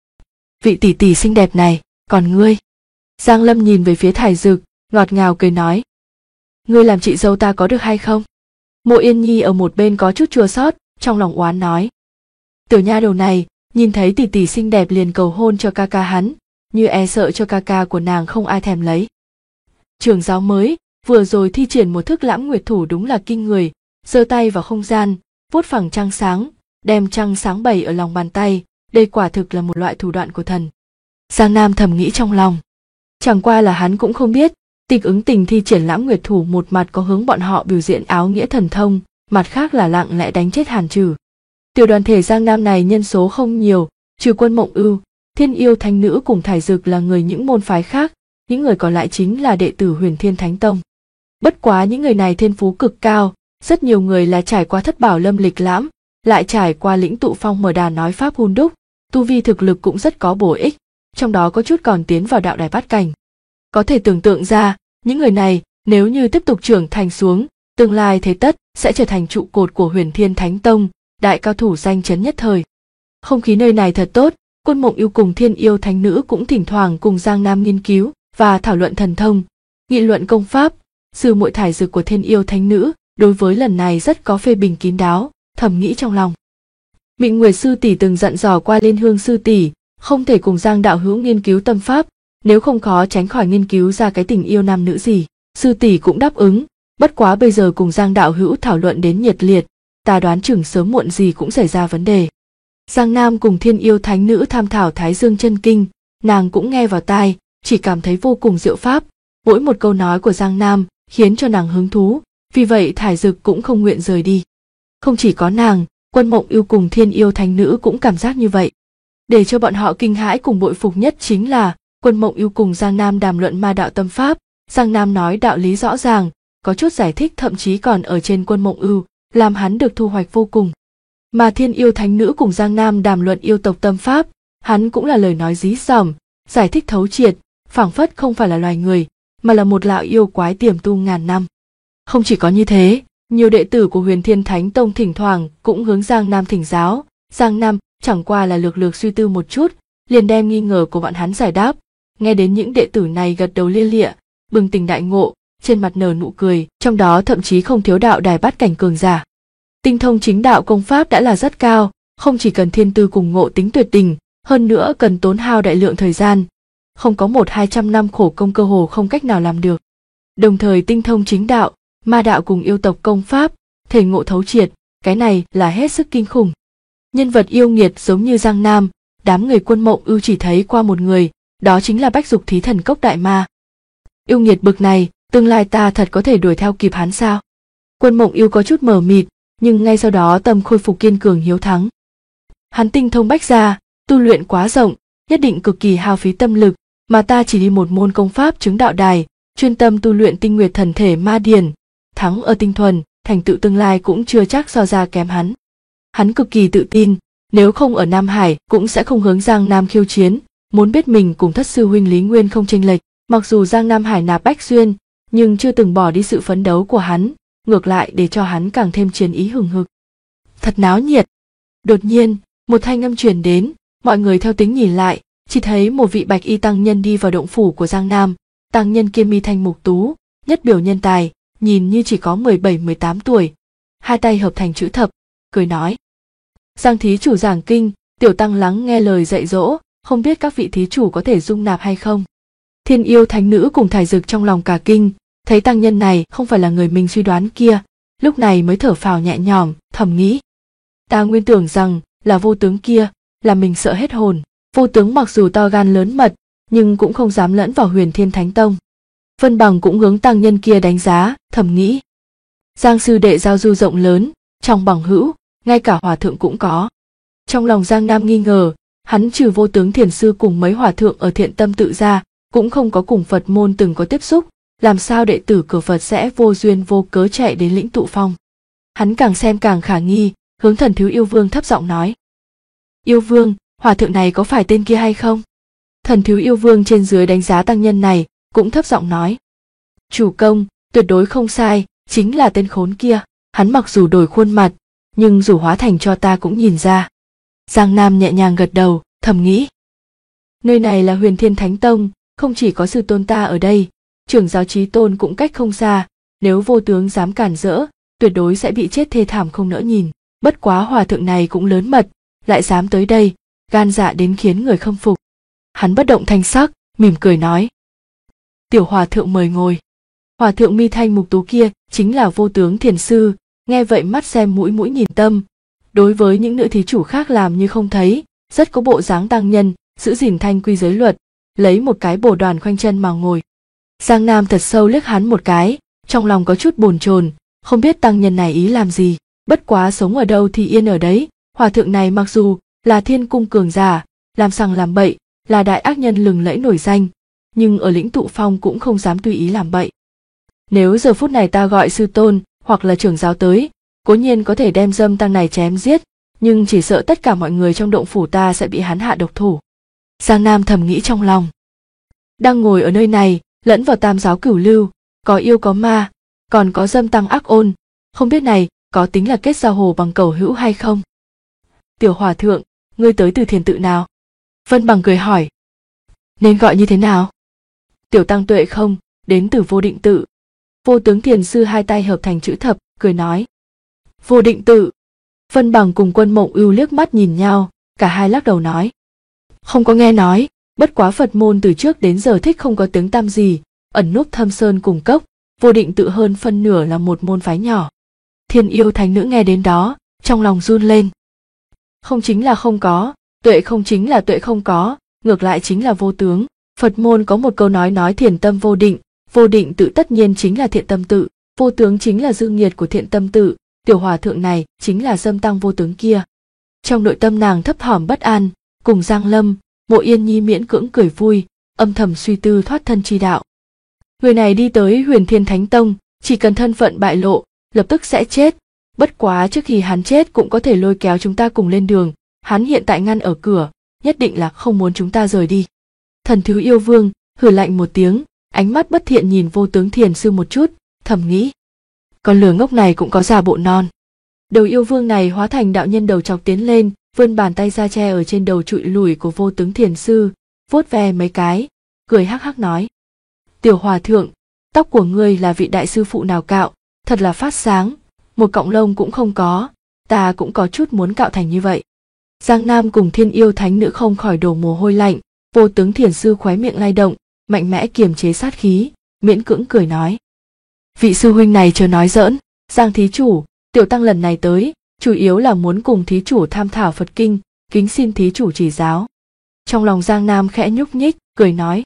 Vị tỷ tỷ xinh đẹp này, còn ngươi? Giang Lâm nhìn về phía Thải Dực, ngọt ngào cười nói: Ngươi làm chị dâu ta có được hay không? Mộ Yên Nhi ở một bên có chút chua xót, trong lòng oán nói: Tiểu nha đầu này, nhìn thấy tỷ tỷ xinh đẹp liền cầu hôn cho ca ca hắn, như e sợ cho ca ca của nàng không ai thèm lấy. Trưởng giáo mới, vừa rồi thi triển một thức Lãm Nguyệt Thủ đúng là kinh người, giơ tay vào không gian, vuốt phẳng trăng sáng, đem trăng sáng bày ở lòng bàn tay, đây quả thực là một loại thủ đoạn của thần. Giang Nam thầm nghĩ trong lòng, chẳng qua là hắn cũng không biết, Tịch Ứng Tình thi triển Lãm Nguyệt Thủ một mặt có hướng bọn họ biểu diễn áo nghĩa thần thông, mặt khác là lặng lẽ đánh chết Hàn Trử. Tiểu đoàn thể Giang Nam này nhân số không nhiều, trừ Quân Mộng Ưu, Thiên Yêu Thánh Nữ cùng Thải Dực là người những môn phái khác, những người còn lại chính là đệ tử Huyền Thiên Thánh Tông. Bất quá những người này thiên phú cực cao, rất nhiều người là trải qua thất bảo lâm lịch lãm, lại trải qua lĩnh tụ phong mở đàn nói pháp hun đúc, tu vi thực lực cũng rất có bổ ích, trong đó có chút còn tiến vào đạo đài bát cảnh. Có thể tưởng tượng ra, những người này nếu như tiếp tục trưởng thành xuống, tương lai thế tất sẽ trở thành trụ cột của Huyền Thiên Thánh Tông, đại cao thủ danh chấn nhất thời. Không khí nơi này thật tốt, Quân Mộng Ưu cùng Thiên Yêu Thánh Nữ cũng thỉnh thoảng cùng Giang Nam nghiên cứu và thảo luận thần thông, nghị luận công pháp. Sư muội Thải Dực của Thiên Yêu Thánh Nữ đối với lần này rất có phê bình kín đáo, thầm nghĩ trong lòng. Mịnh Nguyệt sư tỷ từng dặn dò qua Liên Hương sư tỷ, không thể cùng Giang đạo hữu nghiên cứu tâm pháp, nếu không khó tránh khỏi nghiên cứu ra cái tình yêu nam nữ gì. Sư tỷ cũng đáp ứng, bất quá bây giờ cùng Giang đạo hữu thảo luận đến nhiệt liệt, ta đoán chừng sớm muộn gì cũng xảy ra vấn đề. Giang Nam cùng Thiên Yêu Thánh Nữ tham thảo Thái Dương chân kinh, nàng cũng nghe vào tai, chỉ cảm thấy vô cùng diệu pháp, mỗi một câu nói của Giang Nam khiến cho nàng hứng thú, vì vậy Thải Dực cũng không nguyện rời đi. Không chỉ có nàng, Quân Mộng Ưu cùng Thiên Yêu Thánh Nữ cũng cảm giác như vậy. Để cho bọn họ kinh hãi cùng bội phục nhất chính là Quân Mộng Ưu cùng Giang Nam đàm luận ma đạo tâm pháp, Giang Nam nói đạo lý rõ ràng, có chút giải thích thậm chí còn ở trên Quân Mộng Ưu, làm hắn được thu hoạch vô cùng. Mà Thiên Yêu Thánh Nữ cùng Giang Nam đàm luận yêu tộc tâm pháp, hắn cũng là lời nói dí dỏm, giải thích thấu triệt, phảng phất không phải là loài người, mà là một lão yêu quái tiềm tu ngàn năm. Không chỉ có như thế, nhiều đệ tử của Huyền Thiên Thánh Tông thỉnh thoảng cũng hướng Giang Nam thỉnh giáo. Giang Nam chẳng qua là lược lược suy tư một chút, liền đem nghi ngờ của bọn hắn giải đáp. Nghe đến những đệ tử này gật đầu lia lịa, bừng tỉnh đại ngộ, trên mặt nở nụ cười, trong đó thậm chí không thiếu đạo đài bát cảnh cường giả. Tinh thông chính đạo công pháp đã là rất cao, không chỉ cần thiên tư cùng ngộ tính tuyệt đỉnh, hơn nữa cần tốn hao đại lượng thời gian, không có 100-200 năm khổ công cơ hồ không cách nào làm được. Đồng thời tinh thông chính đạo, ma đạo cùng yêu tộc công pháp, thể ngộ thấu triệt, cái này là hết sức kinh khủng. Nhân vật yêu nghiệt giống như Giang Nam, đám người Quân Mộng Ưu chỉ thấy qua một người, đó chính là Bách Dục Thí Thần Cốc đại ma. Yêu nghiệt bực này, tương lai ta thật có thể đuổi theo kịp hắn sao? Quân Mộng Ưu có chút mờ mịt, nhưng ngay sau đó tâm khôi phục kiên cường hiếu thắng. Hắn tinh thông bách gia, tu luyện quá rộng, nhất định cực kỳ hao phí tâm lực, mà ta chỉ đi một môn công pháp chứng đạo đài, chuyên tâm tu luyện tinh nguyệt thần thể ma điển, thắng ở tinh thuần, thành tựu tương lai cũng chưa chắc so ra kém hắn. Hắn cực kỳ tự tin, nếu không ở Nam Hải cũng sẽ không hướng Giang Nam khiêu chiến, muốn biết mình cùng thất sư huynh Lý Nguyên không chênh lệch, mặc dù Giang Nam Hải nạp bách duyên, nhưng chưa từng bỏ đi sự phấn đấu của hắn, ngược lại để cho hắn càng thêm chiến ý hừng hực. Thật náo nhiệt. Đột nhiên, một thanh âm truyền đến, mọi người theo tính nhìn lại, chỉ thấy một vị bạch y tăng nhân đi vào động phủ của Giang Nam. Tăng nhân kia mi thanh mục tú, nhất biểu nhân tài, nhìn như chỉ có 17-18 tuổi, hai tay hợp thành chữ thập, cười nói: Giang thí chủ giảng kinh, tiểu tăng lắng nghe lời dạy dỗ, không biết các vị thí chủ có thể dung nạp hay không. Thiên yêu thánh nữ cùng Thải Dực trong lòng cả kinh, thấy tăng nhân này không phải là người mình suy đoán kia, lúc này mới thở phào nhẹ nhõm, thầm nghĩ: ta nguyên tưởng rằng là Vô Tướng kia, là mình sợ hết hồn. Vô Tướng mặc dù to gan lớn mật, nhưng cũng không dám lẫn vào Huyền Thiên Thánh Tông. Vân Bằng cũng hướng tăng nhân kia đánh giá, thầm nghĩ: Giang sư đệ giao du rộng lớn, trong bằng hữu, ngay cả hòa thượng cũng có. Trong lòng Giang Nam nghi ngờ, hắn trừ Vô Tướng thiền sư cùng mấy hòa thượng ở Thiện Tâm tự ra, cũng không có cùng Phật môn từng có tiếp xúc, làm sao đệ tử cửa Phật sẽ vô duyên vô cớ chạy đến Lĩnh Tụ Phong. Hắn càng xem càng khả nghi, hướng Thần Thiếu Yêu Vương thấp giọng nói: Yêu Vương, hòa thượng này có phải tên kia hay không? Thần Thiếu Yêu Vương trên dưới đánh giá tăng nhân này, cũng thấp giọng nói: chủ công, tuyệt đối không sai, chính là tên khốn kia. Hắn mặc dù đổi khuôn mặt, nhưng dù hóa thành cho ta cũng nhìn ra. Giang Nam nhẹ nhàng gật đầu, thầm nghĩ: nơi này là Huyền Thiên Thánh Tông, không chỉ có sư tôn ta ở đây, trưởng giáo Chí Tôn cũng cách không xa, nếu Vô Tướng dám cản rỡ, tuyệt đối sẽ bị chết thê thảm không nỡ nhìn. Bất quá hòa thượng này cũng lớn mật, lại dám tới đây, gan dạ đến khiến người khâm phục. Hắn bất động thanh sắc, mỉm cười nói: tiểu hòa thượng mời ngồi. Hòa thượng mi thanh mục tú kia chính là Vô Tướng thiền sư, nghe vậy mắt xem mũi mũi nhìn tâm, đối với những nữ thí chủ khác làm như không thấy, rất có bộ dáng tăng nhân, giữ gìn thanh quy giới luật, lấy một cái bồ đoàn khoanh chân mà ngồi. Giang Nam thật sâu liếc hắn một cái, trong lòng có chút bồn chồn, không biết tăng nhân này ý làm gì, bất quá sống ở đâu thì yên ở đấy. Hòa thượng này mặc dù là thiên cung cường giả, làm sằng làm bậy, là đại ác nhân lừng lẫy nổi danh, nhưng ở Lĩnh Tụ Phong cũng không dám tùy ý làm bậy. Nếu giờ phút này ta gọi sư tôn hoặc là trưởng giáo tới, cố nhiên có thể đem dâm tăng này chém giết, nhưng chỉ sợ tất cả mọi người trong động phủ ta sẽ bị hắn hạ độc thủ. Giang Nam thầm nghĩ trong lòng. Đang ngồi ở nơi này, lẫn vào tam giáo cửu lưu, có yêu có ma, còn có dâm tăng ác ôn, không biết này có tính là kết giao hồ bằng cẩu hữu hay không? Tiểu hòa thượng, ngươi tới từ thiền tự nào? Vân Bằng cười hỏi. Nên gọi như thế nào? Tiểu tăng Tuệ không, đến từ Vô Định tự. Vô Tướng thiền sư hai tay hợp thành chữ thập, cười nói. Vô Định tự. Vân Bằng cùng Quân Mộng Ưu liếc mắt nhìn nhau, cả hai lắc đầu nói. Không có nghe nói, bất quá Phật môn từ trước đến giờ thích không có tiếng tăm gì, ẩn núp thâm sơn cùng cốc, Vô Định tự hơn phân nửa là một môn phái nhỏ. Thiên yêu thánh nữ nghe đến đó, trong lòng run lên. Không chính là không có, tuệ không chính là tuệ không có, ngược lại chính là vô tướng. Phật môn có một câu nói thiền tâm vô định tự tất nhiên chính là thiện tâm tự, vô tướng chính là dương nhiệt của thiện tâm tự, tiểu hòa thượng này chính là dâm tăng vô tướng kia. Trong nội tâm nàng thấp thỏm bất an, cùng Giang Lâm, Mộ Yên Nhi miễn cưỡng cười vui, âm thầm suy tư thoát thân chi đạo. Người này đi tới Huyền Thiên Thánh Tông, chỉ cần thân phận bại lộ, lập tức sẽ chết. Bất quá trước khi hắn chết cũng có thể lôi kéo chúng ta cùng lên đường, hắn hiện tại ngăn ở cửa, nhất định là không muốn chúng ta rời đi. Thần Thiếu Yêu Vương, hừ lạnh một tiếng, ánh mắt bất thiện nhìn Vô Tướng Thiền Sư một chút, thầm nghĩ. Con lừa ngốc này cũng có già bộ non. Đầu yêu vương này hóa thành đạo nhân đầu chọc tiến lên, vươn bàn tay ra che ở trên đầu trụi lùi của Vô Tướng Thiền Sư, vuốt ve mấy cái, cười hắc hắc nói. Tiểu hòa thượng, tóc của ngươi là vị đại sư phụ nào cạo, thật là phát sáng, một cọng lông cũng không có, ta cũng có chút muốn cạo thành như vậy. Giang Nam cùng Thiên Yêu Thánh Nữ không khỏi đổ mồ hôi lạnh, Vô Tướng Thiền Sư khóe miệng lay động, mạnh mẽ kiềm chế sát khí, miễn cưỡng cười nói. Vị sư huynh này chớ nói giỡn, Giang thí chủ, tiểu tăng lần này tới, chủ yếu là muốn cùng thí chủ tham thảo Phật kinh, kính xin thí chủ chỉ giáo. Trong lòng Giang Nam khẽ nhúc nhích, cười nói.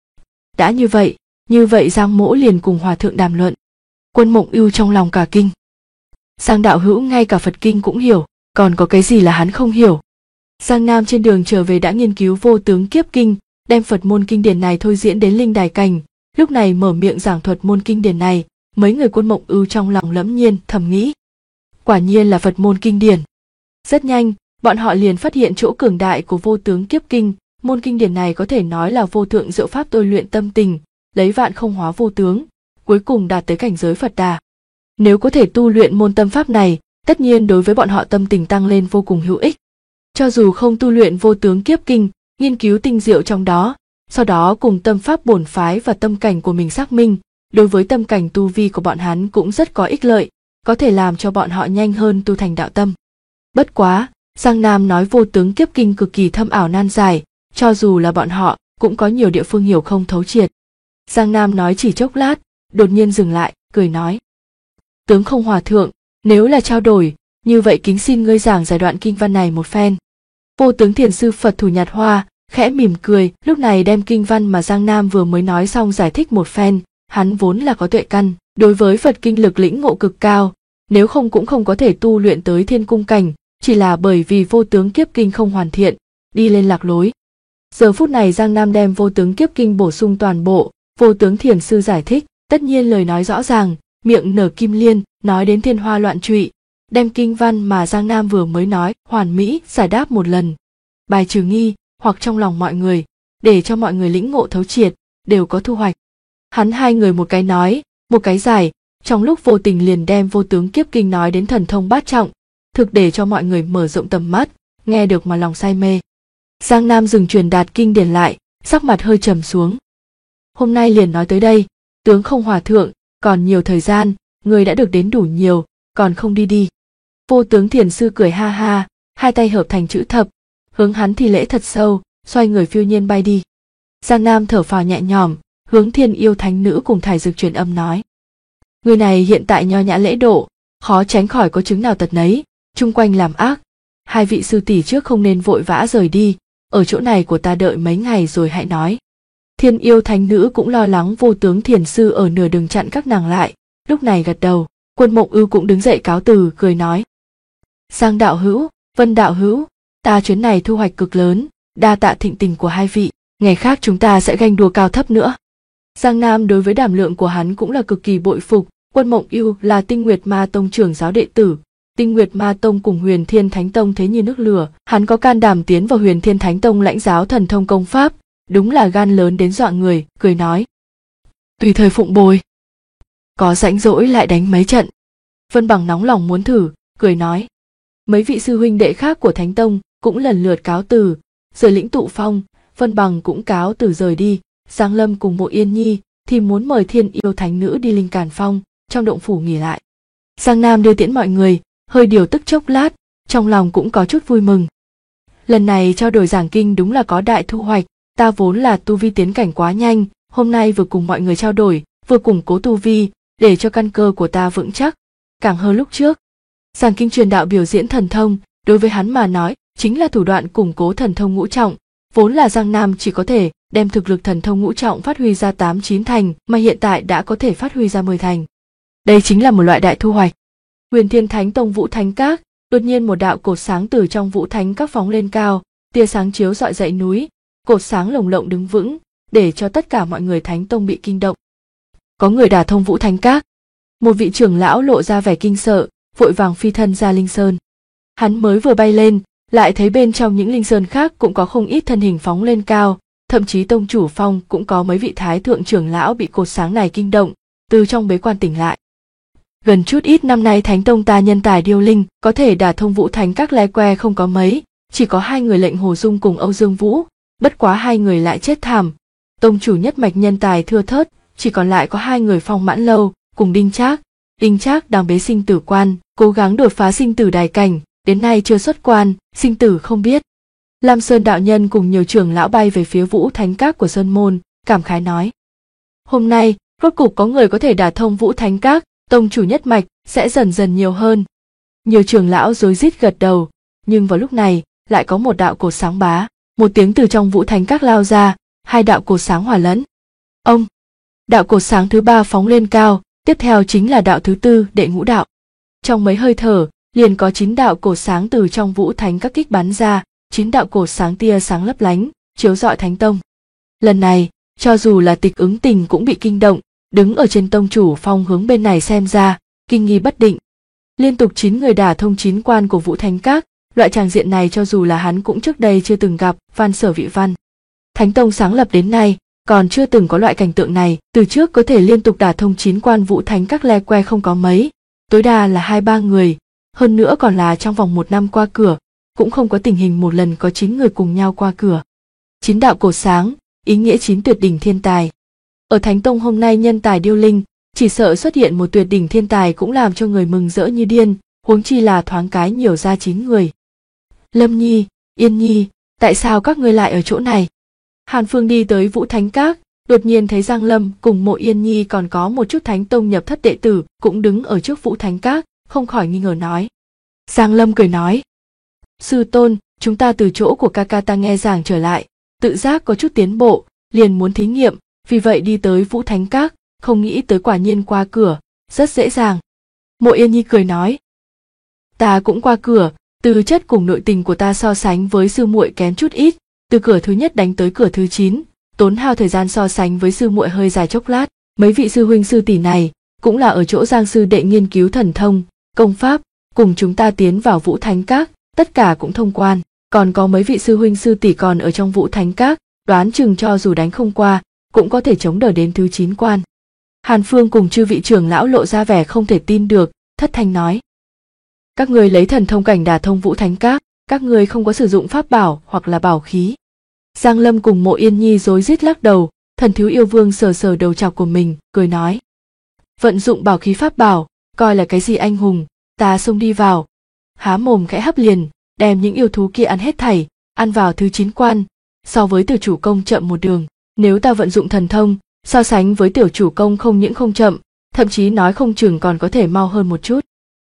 Đã như vậy Giang mỗ liền cùng hòa thượng đàm luận. Quân Mộng Ưu trong lòng cả kinh. Giang đạo hữu ngay cả Phật kinh cũng hiểu, còn có cái gì là hắn không hiểu. Giang Nam trên đường trở về đã nghiên cứu Vô Tướng Kiếp Kinh, đem Phật môn kinh điển này thôi diễn đến linh đài cảnh, lúc này mở miệng giảng thuật môn kinh điển này, mấy người Quân Mộng Ưu trong lòng lẫm nhiên thầm nghĩ. Quả nhiên là Phật môn kinh điển. Rất nhanh, bọn họ liền phát hiện chỗ cường đại của Vô Tướng Kiếp Kinh, môn kinh điển này có thể nói là vô thượng diệu pháp tôi luyện tâm tình, lấy vạn không hóa vô tướng, cuối cùng đạt tới cảnh giới Phật Đà. Nếu có thể tu luyện môn tâm pháp này, tất nhiên đối với bọn họ tâm tình tăng lên vô cùng hữu ích. Cho dù không tu luyện Vô Tướng Kiếp Kinh, nghiên cứu tinh diệu trong đó, sau đó cùng tâm pháp bổn phái và tâm cảnh của mình xác minh, đối với tâm cảnh tu vi của bọn hắn cũng rất có ích lợi, có thể làm cho bọn họ nhanh hơn tu thành đạo tâm. Bất quá, Giang Nam nói Vô Tướng Kiếp Kinh cực kỳ thâm ảo nan giải, cho dù là bọn họ cũng có nhiều địa phương hiểu không thấu triệt. Giang Nam nói chỉ chốc lát, đột nhiên dừng lại, cười nói. Tướng không hòa thượng, nếu là trao đổi, như vậy kính xin ngươi giảng giải đoạn kinh văn này một phen. Vô Tướng Thiền Sư Phật thủ nhạt hoa, khẽ mỉm cười, lúc này đem kinh văn mà Giang Nam vừa mới nói xong giải thích một phen, hắn vốn là có tuệ căn, đối với Phật kinh lực lĩnh ngộ cực cao, nếu không cũng không có thể tu luyện tới thiên cung cảnh, chỉ là bởi vì Vô Tướng Kiếp Kinh không hoàn thiện, đi lên lạc lối. Giờ phút này Giang Nam đem Vô Tướng Kiếp Kinh bổ sung toàn bộ, Vô Tướng Thiền Sư giải thích, tất nhiên lời nói rõ ràng, miệng nở kim liên, nói đến thiên hoa loạn trụy, đem kinh văn mà Giang Nam vừa mới nói hoàn mỹ giải đáp một lần, bài trừ nghi hoặc trong lòng mọi người, để cho mọi người lĩnh ngộ thấu triệt, đều có thu hoạch. Hắn hai người một cái nói, một cái giải, trong lúc vô tình liền đem Vô Tướng Kiếp Kinh nói đến thần thông bát trọng, thực để cho mọi người mở rộng tầm mắt, nghe được mà lòng say mê. Giang Nam dừng truyền đạt kinh điển lại, sắc mặt hơi trầm xuống. Hôm nay liền nói tới đây, tướng không hòa thượng, còn nhiều thời gian, người đã được đến đủ nhiều, còn không đi đi. Vô Tướng Thiền Sư cười ha ha, hai tay hợp thành chữ thập, hướng hắn thi lễ thật sâu, xoay người phiêu nhiên bay đi. Giang Nam thở phào nhẹ nhõm, hướng Thiên Yêu Thánh Nữ cùng Thải Dực truyền âm nói. Người này hiện tại nho nhã lễ độ, khó tránh khỏi có chứng nào tật nấy, chung quanh làm ác. Hai vị sư tỷ trước không nên vội vã rời đi, ở chỗ này của ta đợi mấy ngày rồi hãy nói. Thiên Yêu Thánh Nữ cũng lo lắng Vô Tướng Thiền Sư ở nửa đường chặn các nàng lại, lúc này gật đầu. Quân Mộng Ưu cũng đứng dậy cáo từ, cười nói. Giang đạo hữu, Vân đạo hữu, ta chuyến này thu hoạch cực lớn, đa tạ thịnh tình của hai vị, ngày khác chúng ta sẽ ganh đua cao thấp nữa. Giang Nam đối với đảm lượng của hắn cũng là cực kỳ bội phục. Quân Mộng Ưu là Tinh Nguyệt Ma Tông trưởng giáo đệ tử, Tinh Nguyệt Ma Tông cùng Huyền Thiên Thánh Tông thế như nước lửa, hắn có can đảm tiến vào Huyền Thiên Thánh Tông lãnh giáo thần thông công pháp, đúng là gan lớn đến dọa người, cười nói. Tùy thời phụng bồi. Có rãnh rỗi lại đánh mấy trận. Vân Bằng nóng lòng muốn thử, cười nói. Mấy vị sư huynh đệ khác của Thánh Tông cũng lần lượt cáo từ, rời lĩnh tụ phong, Vân Bằng cũng cáo từ rời đi. Giang Lâm cùng Mộ Yên Nhi thì muốn mời Thiên Yêu Thánh Nữ đi Linh Càn Phong, trong động phủ nghỉ lại. Giang Nam đưa tiễn mọi người, hơi điều tức chốc lát, trong lòng cũng có chút vui mừng. Lần này trao đổi giảng kinh đúng là có đại thu hoạch, ta vốn là tu vi tiến cảnh quá nhanh, hôm nay vừa cùng mọi người trao đổi, vừa củng cố tu vi, để cho căn cơ của ta vững chắc, càng hơn lúc trước. Giảng kinh truyền đạo biểu diễn thần thông, đối với hắn mà nói, chính là thủ đoạn củng cố thần thông ngũ trọng, vốn là Giang Nam chỉ có thể đem thực lực thần thông ngũ trọng phát huy ra 8-9 thành, mà hiện tại đã có thể phát huy ra 10 thành. Đây chính là một loại đại thu hoạch. Huyền Thiên Thánh Tông Vũ Thánh Các, đột nhiên một đạo cột sáng từ trong Vũ Thánh Các phóng lên cao, tia sáng chiếu rọi dãy núi, cột sáng lồng lộng đứng vững, để cho tất cả mọi người Thánh Tông bị kinh động. Có người đả thông Vũ Thánh Các. Một vị trưởng lão lộ ra vẻ kinh sợ, vội vàng phi thân ra linh sơn. Hắn mới vừa bay lên, lại thấy bên trong những linh sơn khác cũng có không ít thân hình phóng lên cao, thậm chí tông chủ Phong cũng có mấy vị thái thượng trưởng lão bị cột sáng này kinh động, từ trong bế quan tỉnh lại. Gần chút ít năm nay Thánh Tông ta nhân tài điêu linh, có thể đả thông Vũ Thánh các le que không có mấy, chỉ có hai người Lệnh Hồ Dung cùng Âu Dương Vũ, bất quá hai người lại chết thảm. Tông chủ nhất mạch nhân tài thưa thớt, chỉ còn lại có hai người Phong Mãn Lâu cùng Đinh Trác. Đinh Trác đang bế sinh tử quan, cố gắng đột phá sinh tử đài cảnh, đến nay chưa xuất quan, sinh tử không biết. Lam Sơn đạo nhân cùng nhiều trưởng lão bay về phía Vũ Thánh Các của Sơn Môn, cảm khái nói: hôm nay rốt cục có người có thể đả thông Vũ Thánh Các, tông chủ nhất mạch sẽ dần dần nhiều hơn. Nhiều trưởng lão rối rít gật đầu, nhưng vào lúc này lại có một đạo cột sáng bá, một tiếng từ trong Vũ Thánh Các lao ra, hai đạo cột sáng hòa lẫn. Ông, đạo cột sáng thứ ba phóng lên cao, tiếp theo chính là đạo thứ tư, đệ ngũ đạo. Trong mấy hơi thở, liền có 9 đạo cột sáng từ trong Vũ Thánh Các kích bắn ra, 9 đạo cột sáng tia sáng lấp lánh, chiếu rọi Thánh Tông. Lần này, cho dù là Tịch Ứng Tình cũng bị kinh động, đứng ở trên tông chủ Phong hướng bên này xem ra, kinh nghi bất định. Liên tục 9 người đả thông 9 quan của Vũ Thánh Các, loại tràng diện này cho dù là hắn cũng trước đây chưa từng gặp, van sở vị văn. Thánh Tông sáng lập đến nay, còn chưa từng có loại cảnh tượng này, từ trước có thể liên tục đả thông 9 quan Vũ Thánh Các le que không có mấy, tối đa là 2-3 người, hơn nữa còn là trong vòng 1 năm qua cửa, cũng không có tình hình một lần có 9 người cùng nhau qua cửa. 9 đạo cột sáng, ý nghĩa 9 tuyệt đỉnh thiên tài. Ở Thánh Tông hôm nay nhân tài điêu linh, chỉ sợ xuất hiện một tuyệt đỉnh thiên tài cũng làm cho người mừng rỡ như điên, huống chi là thoáng cái nhiều ra 9 người. Lâm Nhi, Yên Nhi, tại sao các ngươi lại ở chỗ này? Hàn Phương đi tới Vũ Thánh Các, đột nhiên thấy Giang Lâm cùng Mộ Yên Nhi còn có một chút Thánh Tông nhập thất đệ tử cũng đứng ở trước Vũ Thánh Các, không khỏi nghi ngờ nói. Giang Lâm cười nói: sư tôn, chúng ta từ chỗ của ca ta nghe giảng trở lại, tự giác có chút tiến bộ, liền muốn thí nghiệm, vì vậy đi tới Vũ Thánh Các, không nghĩ tới quả nhiên qua cửa, rất dễ dàng. Mộ Yên Nhi cười nói: ta cũng qua cửa, tư chất cùng nội tình của ta so sánh với sư muội kém chút ít, từ cửa thứ nhất đánh tới cửa thứ 9, tốn hao thời gian so sánh với sư muội hơi dài chốc lát. Mấy vị sư huynh sư tỷ này cũng là ở chỗ Giang sư đệ nghiên cứu thần thông, công pháp, cùng chúng ta tiến vào Vũ Thánh Các, tất cả cũng thông quan, còn có mấy vị sư huynh sư tỷ còn ở trong Vũ Thánh Các, đoán chừng cho dù đánh không qua, cũng có thể chống đỡ đến thứ 9 quan. Hàn Phương cùng chư vị trưởng lão lộ ra vẻ không thể tin được, thất thanh nói: các ngươi lấy thần thông cảnh đả thông Vũ Thánh Các, các ngươi không có sử dụng pháp bảo hoặc là bảo khí. Giang Lâm cùng Mộ Yên Nhi rối rít lắc đầu, Thần Thiếu Yêu Vương sờ sờ đầu trọc của mình, cười nói: vận dụng bảo khí pháp bảo, coi là cái gì anh hùng, ta xông đi vào, há mồm khẽ hấp liền, đem những yêu thú kia ăn hết thảy, ăn vào thứ 9 quan, so với tiểu chủ công chậm một đường. Nếu ta vận dụng thần thông, so sánh với tiểu chủ công không những không chậm, thậm chí nói không chừng còn có thể mau hơn một chút.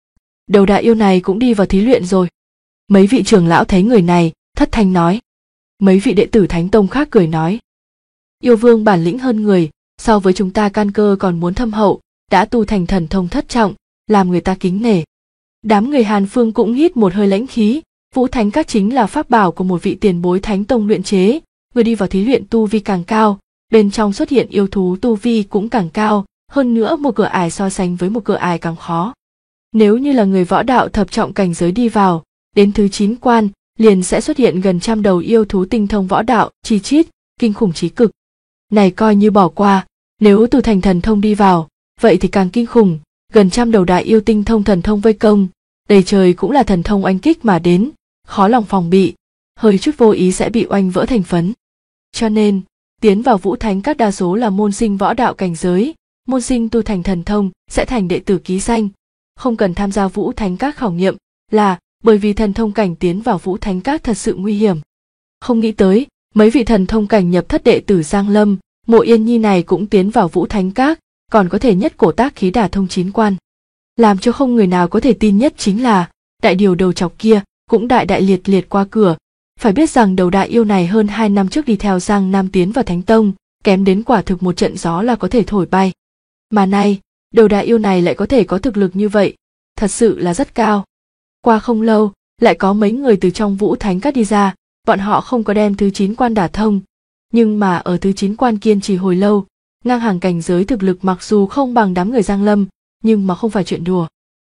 Đầu đại yêu này cũng đi vào thí luyện rồi. Mấy vị trưởng lão thấy người này, thất thanh nói. Mấy vị đệ tử Thánh Tông khác cười nói: yêu vương bản lĩnh hơn người, so với chúng ta căn cơ còn muốn thâm hậu, đã tu thành thần thông thất trọng, làm người ta kính nể. Đám người Hàn Phương cũng hít một hơi lãnh khí, Vũ Thánh Các chính là pháp bảo của một vị tiền bối Thánh Tông luyện chế, người đi vào thí luyện tu vi càng cao, bên trong xuất hiện yêu thú tu vi cũng càng cao, hơn nữa một cửa ải so sánh với một cửa ải càng khó. Nếu như là người võ đạo thập trọng cảnh giới đi vào, đến thứ 9 quan, liền sẽ xuất hiện gần 100 đầu yêu thú tinh thông võ đạo, chi chít, kinh khủng chí cực. Này coi như bỏ qua, nếu tu thành thần thông đi vào, vậy thì càng kinh khủng, gần 100 đầu đại yêu tinh thông thần thông vây công, đầy trời cũng là thần thông oanh kích mà đến, khó lòng phòng bị, hơi chút vô ý sẽ bị oanh vỡ thành phấn. Cho nên, tiến vào Vũ Thánh Các đa số là môn sinh võ đạo cảnh giới, môn sinh tu thành thần thông sẽ thành đệ tử ký danh, không cần tham gia Vũ Thánh Các khảo nghiệm, là bởi vì thần thông cảnh tiến vào Vũ Thánh Các thật sự nguy hiểm. Không nghĩ tới, mấy vị thần thông cảnh nhập thất đệ tử Giang Lâm, Mộ Yên Nhi này cũng tiến vào Vũ Thánh Các, còn có thể nhất cổ tác khí đả thông 9 quan. Làm cho không người nào có thể tin nhất chính là, đại điều đầu chọc kia cũng đại liệt liệt qua cửa. Phải biết rằng đầu đại yêu này hơn 2 năm trước đi theo Giang Nam tiến vào Thánh Tông, kém đến quả thực một trận gió là có thể thổi bay. Mà nay, đầu đại yêu này lại có thể có thực lực như vậy, thật sự là rất cao. Qua không lâu, lại có mấy người từ trong Vũ Thánh Các đi ra, bọn họ không có đem thứ 9 quan đả thông, nhưng mà ở thứ 9 quan kiên trì hồi lâu, ngang hàng cảnh giới thực lực mặc dù không bằng đám người Giang Lâm, nhưng mà không phải chuyện đùa.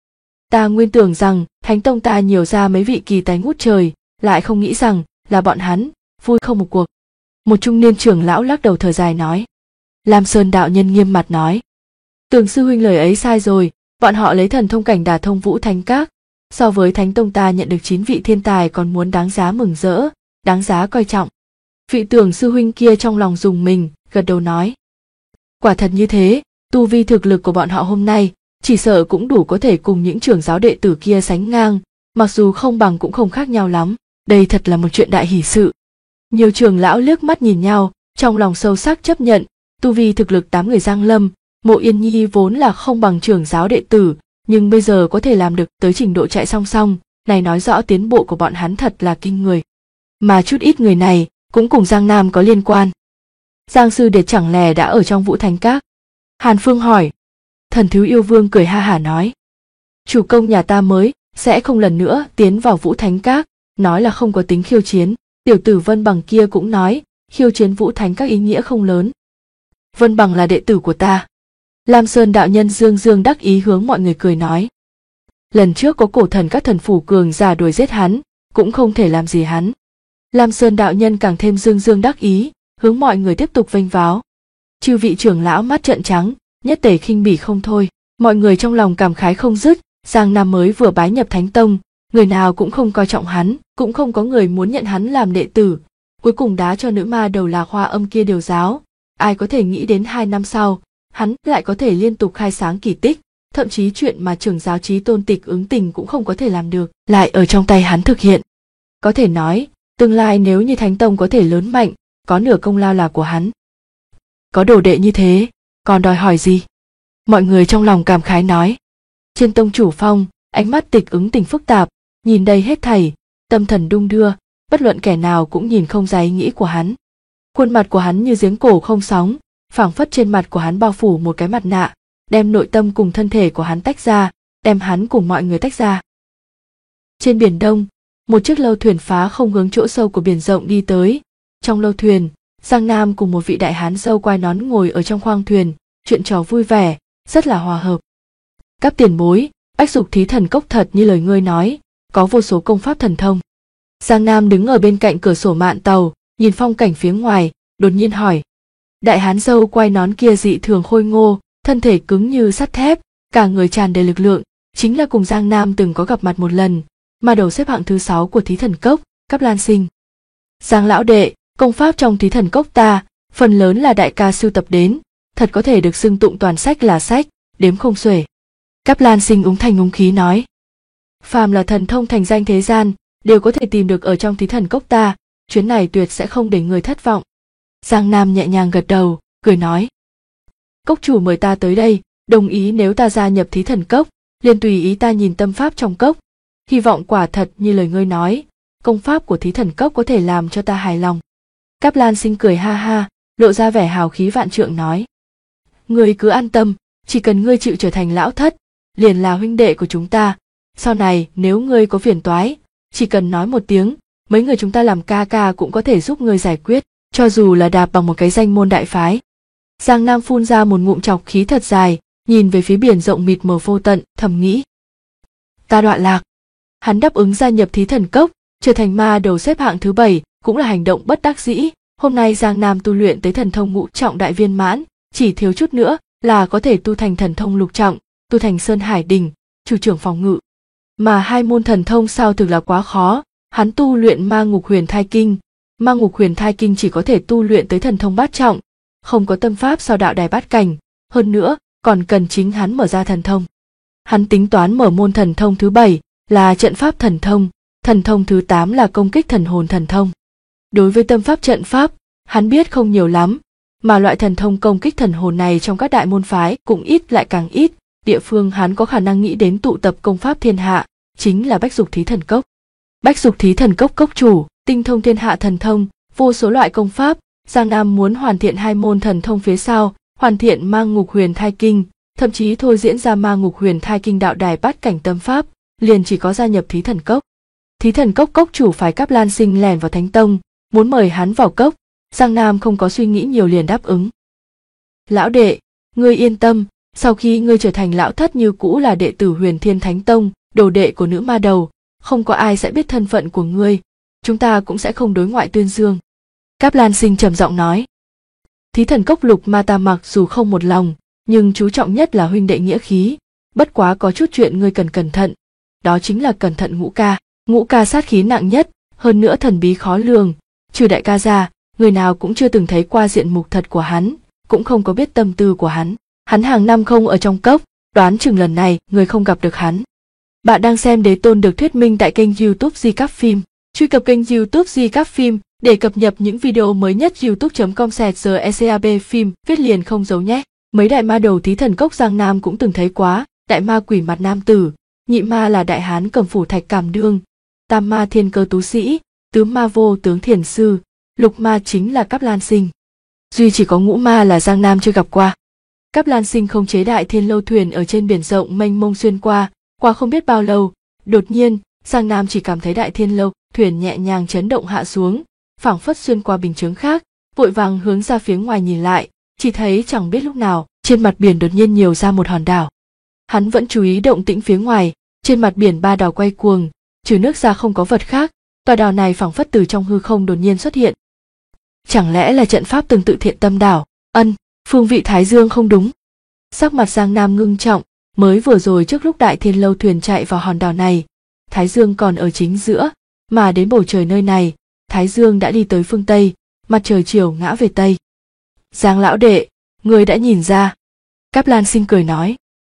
Ta nguyên tưởng rằng Thánh Tông ta nhiều ra mấy vị kỳ tài ngút trời, lại không nghĩ rằng là bọn hắn, vui không một cuộc. Một trung niên trưởng lão lắc đầu thở dài nói. Lam Sơn đạo nhân nghiêm mặt nói. Tường sư huynh lời ấy sai rồi, bọn họ lấy thần thông cảnh đả thông Vũ Thánh Các, so với Thánh Tông ta nhận được 9 vị thiên tài còn muốn đáng giá mừng rỡ, đáng giá coi trọng. Vị Tường sư huynh kia trong lòng rùng mình, gật đầu nói. Quả thật như thế, tu vi thực lực của bọn họ hôm nay, chỉ sợ cũng đủ có thể cùng những trưởng giáo đệ tử kia sánh ngang, mặc dù không bằng cũng không khác nhau lắm, đây thật là một chuyện đại hỷ sự. Nhiều trưởng lão liếc mắt nhìn nhau, trong lòng sâu sắc chấp nhận, tu vi thực lực 8 người Giang Lâm, Mộ Yên Nhi vốn là không bằng trưởng giáo đệ tử, nhưng bây giờ có thể làm được tới trình độ chạy song song, này nói rõ tiến bộ của bọn hắn thật là kinh người. Mà chút ít người này cũng cùng Giang Nam có liên quan. Giang Sư Điệt chẳng lẽ đã ở trong Vũ Thánh Các? Hàn Phương hỏi. Thần Thứ Yêu Vương cười ha hả nói. Chủ công nhà ta mới sẽ không lần nữa tiến vào Vũ Thánh Các, nói là không có tính khiêu chiến. Tiểu tử Vân Bằng kia cũng nói, khiêu chiến Vũ Thánh Các ý nghĩa không lớn. Vân Bằng là đệ tử của ta. Lam Sơn đạo nhân dương dương đắc ý hướng mọi người cười nói. Lần trước có cổ thần các thần phủ cường giả đuổi giết hắn, cũng không thể làm gì hắn. Lam Sơn đạo nhân càng thêm dương dương đắc ý, hướng mọi người tiếp tục vênh váo. Chư vị trưởng lão mắt trợn trắng, nhất tề khinh bỉ không thôi, mọi người trong lòng cảm khái không dứt. Giang Nam mới vừa bái nhập Thánh Tông, người nào cũng không coi trọng hắn, cũng không có người muốn nhận hắn làm đệ tử, cuối cùng đá cho nữ ma đầu Lạc Hoa Âm kia điều giáo. Ai có thể nghĩ đến 2 năm sau, hắn lại có thể liên tục khai sáng kỳ tích, thậm chí chuyện mà trưởng giáo Chí Tôn Tịch Ứng Tình cũng không có thể làm được, lại ở trong tay hắn thực hiện. Có thể nói, tương lai nếu như Thánh Tông có thể lớn mạnh, có nửa công lao là của hắn. Có đồ đệ như thế, còn đòi hỏi gì? Mọi người trong lòng cảm khái nói. Trên tông chủ phong, ánh mắt Tịch Ứng Tình phức tạp, nhìn đây hết thảy, tâm thần đung đưa, bất luận kẻ nào cũng nhìn không ra ý nghĩ của hắn. Khuôn mặt của hắn như giếng cổ không sóng, phảng phất trên mặt của hắn bao phủ một cái mặt nạ, đem nội tâm cùng thân thể của hắn tách ra, đem hắn cùng mọi người tách ra. Trên biển Đông, một chiếc lâu thuyền phá không hướng chỗ sâu của biển rộng đi tới. Trong lâu thuyền, Giang Nam cùng một vị đại hán râu quai nón ngồi ở trong khoang thuyền, chuyện trò vui vẻ, rất là hòa hợp. Các tiền bối, Bách Dục Thí Thần Cốc thật như lời ngươi nói, có vô số công pháp thần thông. Giang Nam đứng ở bên cạnh cửa sổ mạn tàu, nhìn phong cảnh phía ngoài, đột nhiên hỏi. Đại hán râu quai nón kia dị thường khôi ngô, thân thể cứng như sắt thép, cả người tràn đầy lực lượng, chính là cùng Giang Nam từng có gặp mặt một lần, mà đầu xếp hạng thứ 6 của Thí Thần Cốc, Cáp Lan Sinh. Giang lão đệ, công pháp trong Thí Thần Cốc ta, phần lớn là đại ca sưu tập đến, thật có thể được xưng tụng toàn sách là sách, đếm không xuể. Cáp Lan Sinh úng thành úng khí nói. Phàm là thần thông thành danh thế gian, đều có thể tìm được ở trong Thí Thần Cốc ta, chuyến này tuyệt sẽ không để người thất vọng. Giang Nam nhẹ nhàng gật đầu, cười nói. Cốc chủ mời ta tới đây, đồng ý nếu ta gia nhập Thí Thần Cốc, liền tùy ý ta nhìn tâm pháp trong cốc. Hy vọng quả thật như lời ngươi nói, công pháp của Thí Thần Cốc có thể làm cho ta hài lòng. Cáp Lan Sinh cười ha ha, lộ ra vẻ hào khí vạn trượng nói. Ngươi cứ an tâm, chỉ cần ngươi chịu trở thành lão thất, liền là huynh đệ của chúng ta. Sau này nếu ngươi có phiền toái, chỉ cần nói một tiếng, mấy người chúng ta làm ca ca cũng có thể giúp ngươi giải quyết, cho dù là đạp bằng một cái danh môn đại phái. Giang Nam phun ra một ngụm trọc khí thật dài, nhìn về phía biển rộng mịt mờ vô tận, thầm nghĩ. Ta đoạn lạc. Hắn đáp ứng gia nhập Thí Thần Cốc, trở thành ma đầu xếp hạng thứ 7, cũng là hành động bất đắc dĩ. Hôm nay Giang Nam tu luyện tới thần thông ngũ trọng đại viên mãn, chỉ thiếu chút nữa là có thể tu thành thần thông lục trọng, tu thành Sơn Hải Đình, chủ trưởng phòng ngự. Mà 2 môn thần thông sao thực là quá khó, hắn tu luyện Ma Ngục Huyền Thai Kinh. Ma Ngục Huyền Thai Kinh chỉ có thể tu luyện tới thần thông bát trọng, không có tâm pháp sao đạo đài bát cảnh, hơn nữa còn cần chính hắn mở ra thần thông. Hắn tính toán mở môn thần thông thứ 7 là trận pháp thần thông thứ 8 là công kích thần hồn thần thông. Đối với tâm pháp trận pháp, hắn biết không nhiều lắm, mà loại thần thông công kích thần hồn này trong các đại môn phái cũng ít lại càng ít, địa phương hắn có khả năng nghĩ đến tụ tập công pháp thiên hạ, chính là Bách Dục Thí Thần Cốc. Bách Dục Thí Thần Cốc cốc chủ, tinh thông thiên hạ thần thông, vô số loại công pháp, Giang Nam muốn hoàn thiện 2 môn thần thông phía sau, hoàn thiện Ma Ngục Huyền Thai Kinh, thậm chí thôi diễn ra Ma Ngục Huyền Thai Kinh đạo đài bát cảnh tâm pháp, liền chỉ có gia nhập Thí Thần Cốc. Thí Thần Cốc cốc chủ phái Cáp Lan Sinh lẻn vào Thánh Tông, muốn mời hắn vào cốc, Giang Nam không có suy nghĩ nhiều liền đáp ứng. Lão đệ, ngươi yên tâm, sau khi ngươi trở thành lão thất như cũ là đệ tử Huyền Thiên Thánh Tông, đồ đệ của nữ ma đầu, không có ai sẽ biết thân phận của ngươi, chúng ta cũng sẽ không đối ngoại tuyên dương. Cáp Lan Sinh trầm giọng nói. Thí thần cốc Lục Ma ta mặc dù không một lòng, nhưng chú trọng nhất là huynh đệ nghĩa khí, bất quá có chút chuyện ngươi cần cẩn thận, đó chính là cẩn thận Ngũ ca. Ngũ ca sát khí nặng nhất, hơn nữa thần bí khó lường, trừ đại ca ra, người nào cũng chưa từng thấy qua diện mục thật của hắn, cũng không có biết tâm tư của hắn. Hắn hàng năm không ở trong cốc, đoán chừng lần này người không gặp được hắn. Bạn đang xem Đế Tôn được thuyết minh tại kênh YouTube Di Cáp Phim. Truy cập kênh YouTube Di Cáp Phim để cập nhật những video mới nhất. youtube.com/secab phim viết liền không giấu nhé. Mấy đại ma đầu thí thần cốc Giang Nam cũng từng thấy quá, đại ma quỷ mặt nam tử, nhị ma là đại hán cầm phủ thạch cảm đương, tam ma thiên cơ tú sĩ, tứ ma vô tướng thiền sư, lục ma chính là Cáp Lan Sinh. Duy chỉ có ngũ ma là Giang Nam chưa gặp qua. Cáp Lan Sinh không chế đại thiên lâu thuyền ở trên biển rộng mênh mông xuyên qua không biết bao lâu, đột nhiên Giang Nam chỉ cảm thấy đại thiên lâu thuyền nhẹ nhàng chấn động hạ xuống, phảng phất xuyên qua bình chướng khác, vội vàng hướng ra phía ngoài nhìn lại, chỉ thấy chẳng biết lúc nào trên mặt biển đột nhiên nhiều ra một hòn đảo. Hắn vẫn chú ý động tĩnh phía ngoài, trên mặt biển ba đảo quay cuồng, trừ nước ra không có vật khác, tòa đảo này phảng phất từ trong hư không đột nhiên xuất hiện. Chẳng lẽ là trận pháp tương tự Thiện Tâm đảo? Phương vị Thái Dương không đúng. Sắc mặt Giang Nam ngưng trọng, mới vừa rồi trước lúc đại thiên lâu thuyền chạy vào hòn đảo này, Thái Dương còn ở chính giữa, mà đến bầu trời nơi này, Thái Dương đã đi tới phương Tây, mặt trời chiều ngã về Tây. Giang lão đệ, người đã nhìn ra. Cáp Lan Sinh cười nói.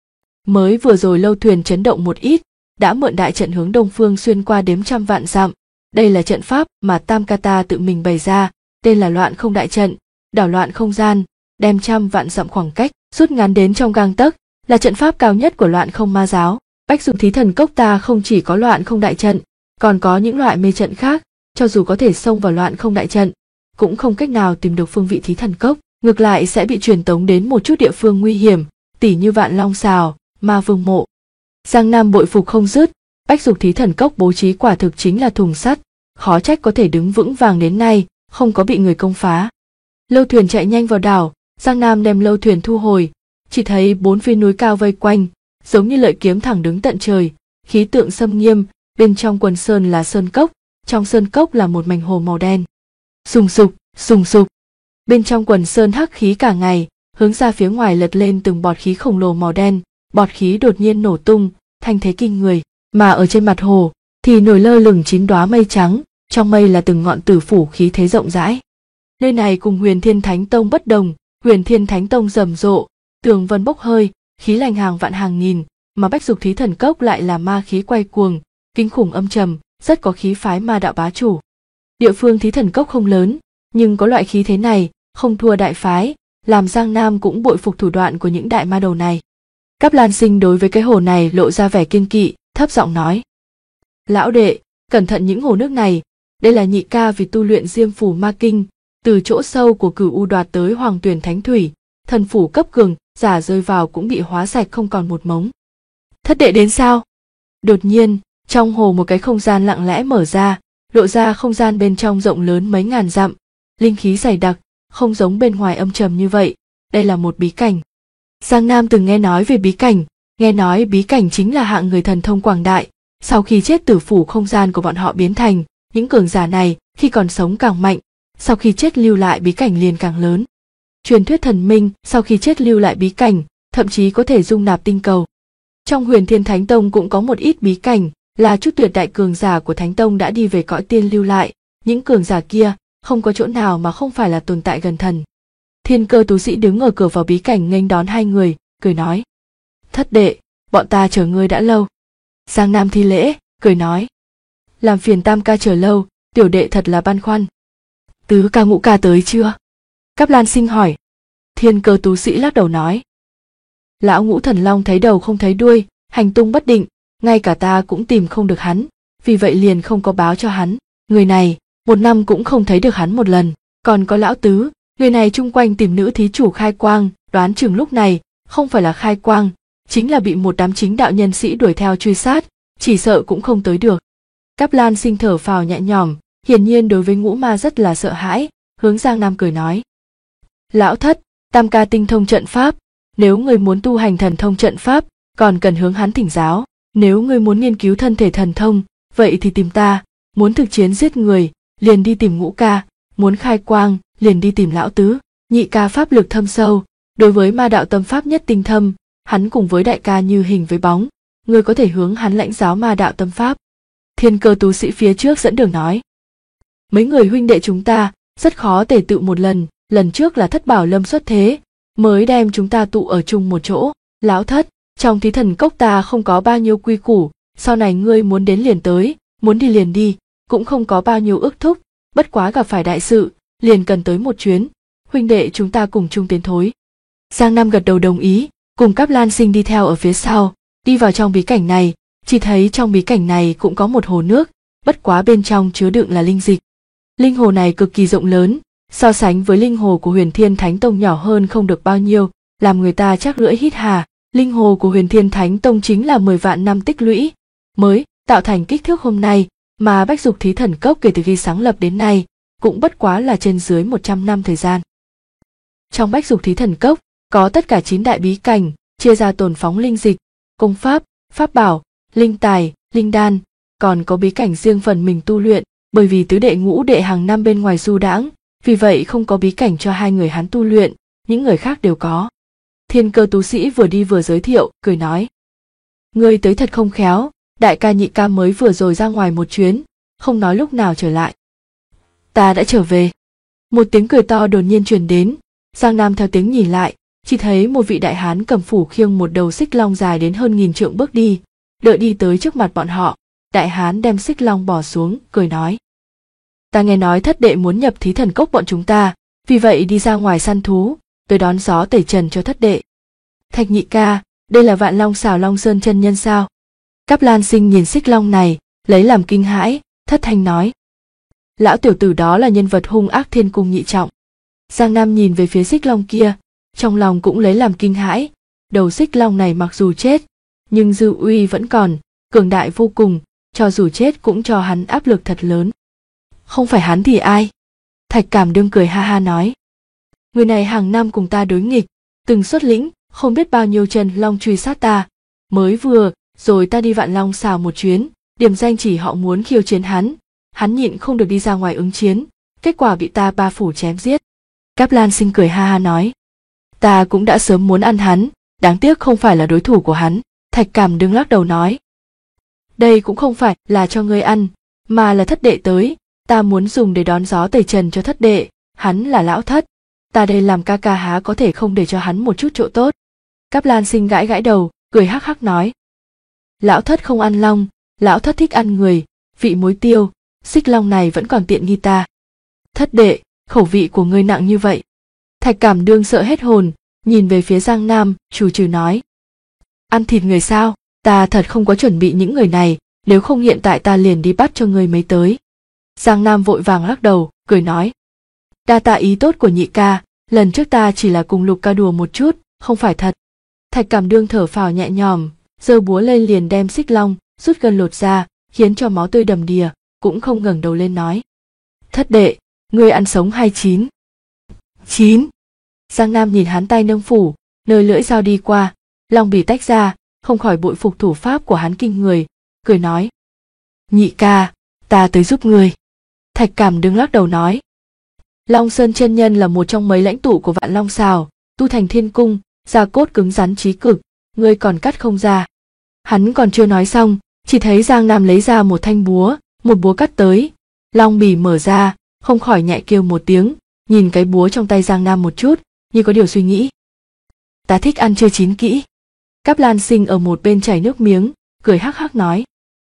Mới vừa rồi lâu thuyền chấn động một ít, đã mượn đại trận hướng đông phương xuyên qua đếm trăm vạn dặm. Đây là trận pháp mà Tam Kata tự mình bày ra, tên là Loạn Không Đại Trận, đảo loạn không gian, đem trăm vạn dặm khoảng cách rút ngắn đến trong gang tấc, là trận pháp cao nhất của Loạn Không Ma giáo. Bách Dục Thí Thần Cốc ta không chỉ có Loạn Không Đại Trận, còn có những loại mê trận khác, cho dù có thể xông vào Loạn Không Đại Trận, cũng không cách nào tìm được phương vị Thí Thần Cốc, ngược lại sẽ bị truyền tống đến một chút địa phương nguy hiểm, tỉ như Vạn Long Sào, Ma Vương Mộ. Giang Nam bội phục không dứt, Bách Dục Thí Thần Cốc bố trí quả thực chính là thùng sắt, khó trách có thể đứng vững vàng đến nay, không có bị người công phá. Lâu thuyền chạy nhanh vào đảo, Giang Nam đem lâu thuyền thu hồi, chỉ thấy bốn phía núi cao vây quanh, giống như lợi kiếm thẳng đứng tận trời, khí tượng xâm nghiêm, bên trong quần sơn là sơn cốc, trong sơn cốc là một mảnh hồ màu đen. Sùng sục. Bên trong quần sơn hắc khí cả ngày, hướng ra phía ngoài lật lên từng bọt khí khổng lồ màu đen, bọt khí đột nhiên nổ tung, thanh thế kinh người, mà ở trên mặt hồ thì nổi lơ lửng 9 đóa mây trắng, trong mây là từng ngọn tử phủ khí thế rộng rãi. Nơi này cùng Huyền Thiên Thánh Tông bất đồng, Huyền Thiên Thánh Tông rầm rộ, tường vân bốc hơi, khí lành hàng vạn hàng nghìn, mà Bách Dục Thí Thần Cốc lại là ma khí quay cuồng, kinh khủng âm trầm, rất có khí phái ma đạo bá chủ. Địa phương Thí Thần Cốc không lớn, nhưng có loại khí thế này, không thua đại phái, làm Giang Nam cũng bội phục thủ đoạn của những đại ma đầu này. Cáp Lan Sinh đối với cái hồ này lộ ra vẻ kiêng kỵ, thấp giọng nói: Lão đệ, cẩn thận những hồ nước này, đây là nhị ca vì tu luyện Diêm Phủ Ma Kinh, từ chỗ sâu của Cửu U đoạt tới Hoàng Tuyển Thánh Thủy, thần phủ cấp cường, giả rơi vào cũng bị hóa sạch không còn một mống. Thất đệ đến sao? Đột nhiên, trong hồ một cái không gian lặng lẽ mở ra, lộ ra không gian bên trong rộng lớn mấy ngàn dặm, linh khí dày đặc, không giống bên ngoài âm trầm như vậy, đây là một bí cảnh. Giang Nam từng nghe nói về bí cảnh, nghe nói bí cảnh chính là hạng người thần thông quảng đại, sau khi chết tử phủ không gian của bọn họ biến thành, những cường giả này khi còn sống càng mạnh, sau khi chết lưu lại bí cảnh liền càng lớn. Truyền thuyết thần minh sau khi chết lưu lại bí cảnh, thậm chí có thể dung nạp tinh cầu. Trong Huyền Thiên Thánh Tông cũng có một ít bí cảnh, là chút tuyệt đại cường giả của Thánh Tông đã đi về cõi tiên lưu lại, những cường giả kia không có chỗ nào mà không phải là tồn tại gần thần. Thiên Cơ tú sĩ đứng ở cửa vào bí cảnh nghênh đón hai người, cười nói: Thất đệ, bọn ta chờ ngươi đã lâu. Giang Nam thi lễ, cười nói: Làm phiền Tam ca chờ lâu, tiểu đệ thật là băn khoăn. Tứ ca ngũ ca tới chưa? Cáp Lan Sinh hỏi. Thiên Cơ tú sĩ lắc đầu nói: Lão Ngũ Thần Long thấy đầu không thấy đuôi, hành tung bất định, ngay cả ta cũng tìm không được hắn, vì vậy liền không có báo cho hắn. Người này, một năm cũng không thấy được hắn một lần. Còn có lão Tứ, người này chung quanh tìm nữ thí chủ Khai Quang, đoán chừng lúc này không phải là Khai Quang, chính là bị một đám chính đạo nhân sĩ đuổi theo truy sát, chỉ sợ cũng không tới được. Cáp Lan Sinh thở phào nhẹ nhõm, hiển nhiên đối với Ngũ Ma rất là sợ hãi, hướng Giang Nam cười nói: Lão thất, Tam ca tinh thông trận pháp, nếu người muốn tu hành thần thông trận pháp, còn cần hướng hắn thỉnh giáo. Nếu người muốn nghiên cứu thân thể thần thông, vậy thì tìm ta, muốn thực chiến giết người, liền đi tìm Ngũ ca, muốn khai quang liền đi tìm lão tứ. Nhị ca pháp lực thâm sâu, đối với ma đạo tâm pháp nhất tinh thâm, hắn cùng với đại ca như hình với bóng, ngươi có thể hướng hắn lãnh giáo ma đạo tâm pháp. Thiên Cơ tú sĩ phía trước dẫn đường nói, mấy người huynh đệ chúng ta rất khó tề tựu một lần trước là Thất Bảo Lâm xuất thế mới đem chúng ta tụ ở chung một chỗ. Lão Thất, trong Thí Thần Cốc ta không có bao nhiêu quy củ, sau này ngươi muốn đến liền tới, muốn đi liền đi, cũng không có bao nhiêu ước thúc, bất quá gặp phải đại sự liền cần tới một chuyến, huynh đệ chúng ta cùng chung tiến thối. Giang Nam gật đầu đồng ý, cùng Cáp Lan Sinh đi theo ở phía sau, đi vào trong bí cảnh này, chỉ thấy trong bí cảnh này cũng có một hồ nước, bất quá bên trong chứa đựng là linh dịch. Linh hồ này cực kỳ rộng lớn, so sánh với linh hồ của Huyền Thiên Thánh Tông nhỏ hơn không được bao nhiêu, làm người ta chắc lưỡi hít hà. Linh hồ của Huyền Thiên Thánh Tông chính là 10 vạn năm tích lũy mới tạo thành kích thước hôm nay, mà Bách Dục Thí Thần Cốc kể từ khi sáng lập đến nay cũng bất quá là trên dưới 100 năm thời gian. Trong Bách Dục Thí Thần Cốc có tất cả 9 đại bí cảnh, chia ra tồn phóng linh dịch, công pháp, pháp bảo, linh tài, linh đan, còn có bí cảnh riêng phần mình tu luyện, bởi vì tứ đệ ngũ đệ hàng năm bên ngoài du đãng, vì vậy không có bí cảnh cho hai người hắn tu luyện, những người khác đều có. Thiên Cơ tú sĩ vừa đi vừa giới thiệu, cười nói, ngươi tới thật không khéo, đại ca nhị ca mới vừa rồi ra ngoài một chuyến, không nói lúc nào trở lại. Ta đã trở về. Một tiếng cười to đột nhiên truyền đến, Giang Nam theo tiếng nhìn lại, chỉ thấy một vị đại hán cầm phủ khiêng một đầu xích long dài đến hơn 1000 trượng bước đi, đợi đi tới trước mặt bọn họ, đại hán đem xích long bỏ xuống, cười nói, ta nghe nói Thất đệ muốn nhập Thí Thần Cốc bọn chúng ta, vì vậy đi ra ngoài săn thú, tới đón gió tẩy trần cho Thất đệ. Thạch nhị ca, đây là Vạn Long Xào Long Sơn chân nhân sao? Cáp Lan Sinh nhìn xích long này, lấy làm kinh hãi, thất thanh nói, lão tiểu tử đó là nhân vật hung ác Thiên Cung nhị trọng. Giang Nam nhìn về phía xích long kia, trong lòng cũng lấy làm kinh hãi, đầu xích long này mặc dù chết, nhưng dư uy vẫn còn, cường đại vô cùng, cho dù chết cũng cho hắn áp lực thật lớn. Không phải hắn thì ai? Thạch Cảm Đương cười ha ha nói, người này hàng năm cùng ta đối nghịch, từng xuất lĩnh không biết bao nhiêu chân long truy sát ta, mới vừa rồi ta đi Vạn Long Xào một chuyến, điểm danh chỉ họ muốn khiêu chiến hắn nhịn không được đi ra ngoài ứng chiến, kết quả bị ta ba phủ chém giết. Cáp Lan Sinh cười ha ha nói, ta cũng đã sớm muốn ăn hắn, đáng tiếc không phải là đối thủ của hắn. Thạch Cảm Đương lắc đầu nói, đây cũng không phải là cho ngươi ăn, mà là Thất đệ tới, ta muốn dùng để đón gió tẩy trần cho Thất đệ, hắn là lão Thất, ta đây làm ca ca há có thể không để cho hắn một chút chỗ tốt. Cáp Lan Sinh gãi gãi đầu, cười hắc hắc nói, lão Thất không ăn long, lão Thất thích ăn người, vị muối tiêu, xích long này vẫn còn tiện nghi ta. Thất đệ, khẩu vị của ngươi nặng như vậy. Thạch Cảm Đương sợ hết hồn, nhìn về phía Giang Nam, trù trừ nói, ăn thịt người sao, ta thật không có chuẩn bị những người này, nếu không hiện tại ta liền đi bắt cho ngươi mấy tới. Giang Nam vội vàng lắc đầu, cười nói, đa tạ ý tốt của nhị ca, lần trước ta chỉ là cùng Lục ca đùa một chút, không phải thật. Thạch Cảm Đương thở phào nhẹ nhõm, giơ búa lên liền đem xích long rút gân lột ra, khiến cho máu tươi đầm đìa, cũng không ngẩng đầu lên nói, Thất đệ, ngươi ăn sống hay chín? Chín. Giang Nam nhìn hắn tay nâng phủ, nơi lưỡi dao đi qua, long bì tách ra, không khỏi bội phục thủ pháp của hắn kinh người, cười nói, nhị ca, ta tới giúp ngươi. Thạch Cảm Đương lắc đầu nói, Long Sơn chân nhân là một trong mấy lãnh tụ của Vạn Long Xào, tu thành thiên cung, da cốt cứng rắn trí cực, ngươi còn cắt không ra. Hắn còn chưa nói xong, chỉ thấy Giang Nam lấy ra một thanh búa, một búa cắt tới, long bì mở ra, không khỏi nhẹ kêu một tiếng, nhìn cái búa trong tay Giang Nam một chút, như có điều suy nghĩ. Ta thích ăn chưa chín kỹ. Cáp Lan Sinh ở một bên chảy nước miếng, cười hắc hắc nói,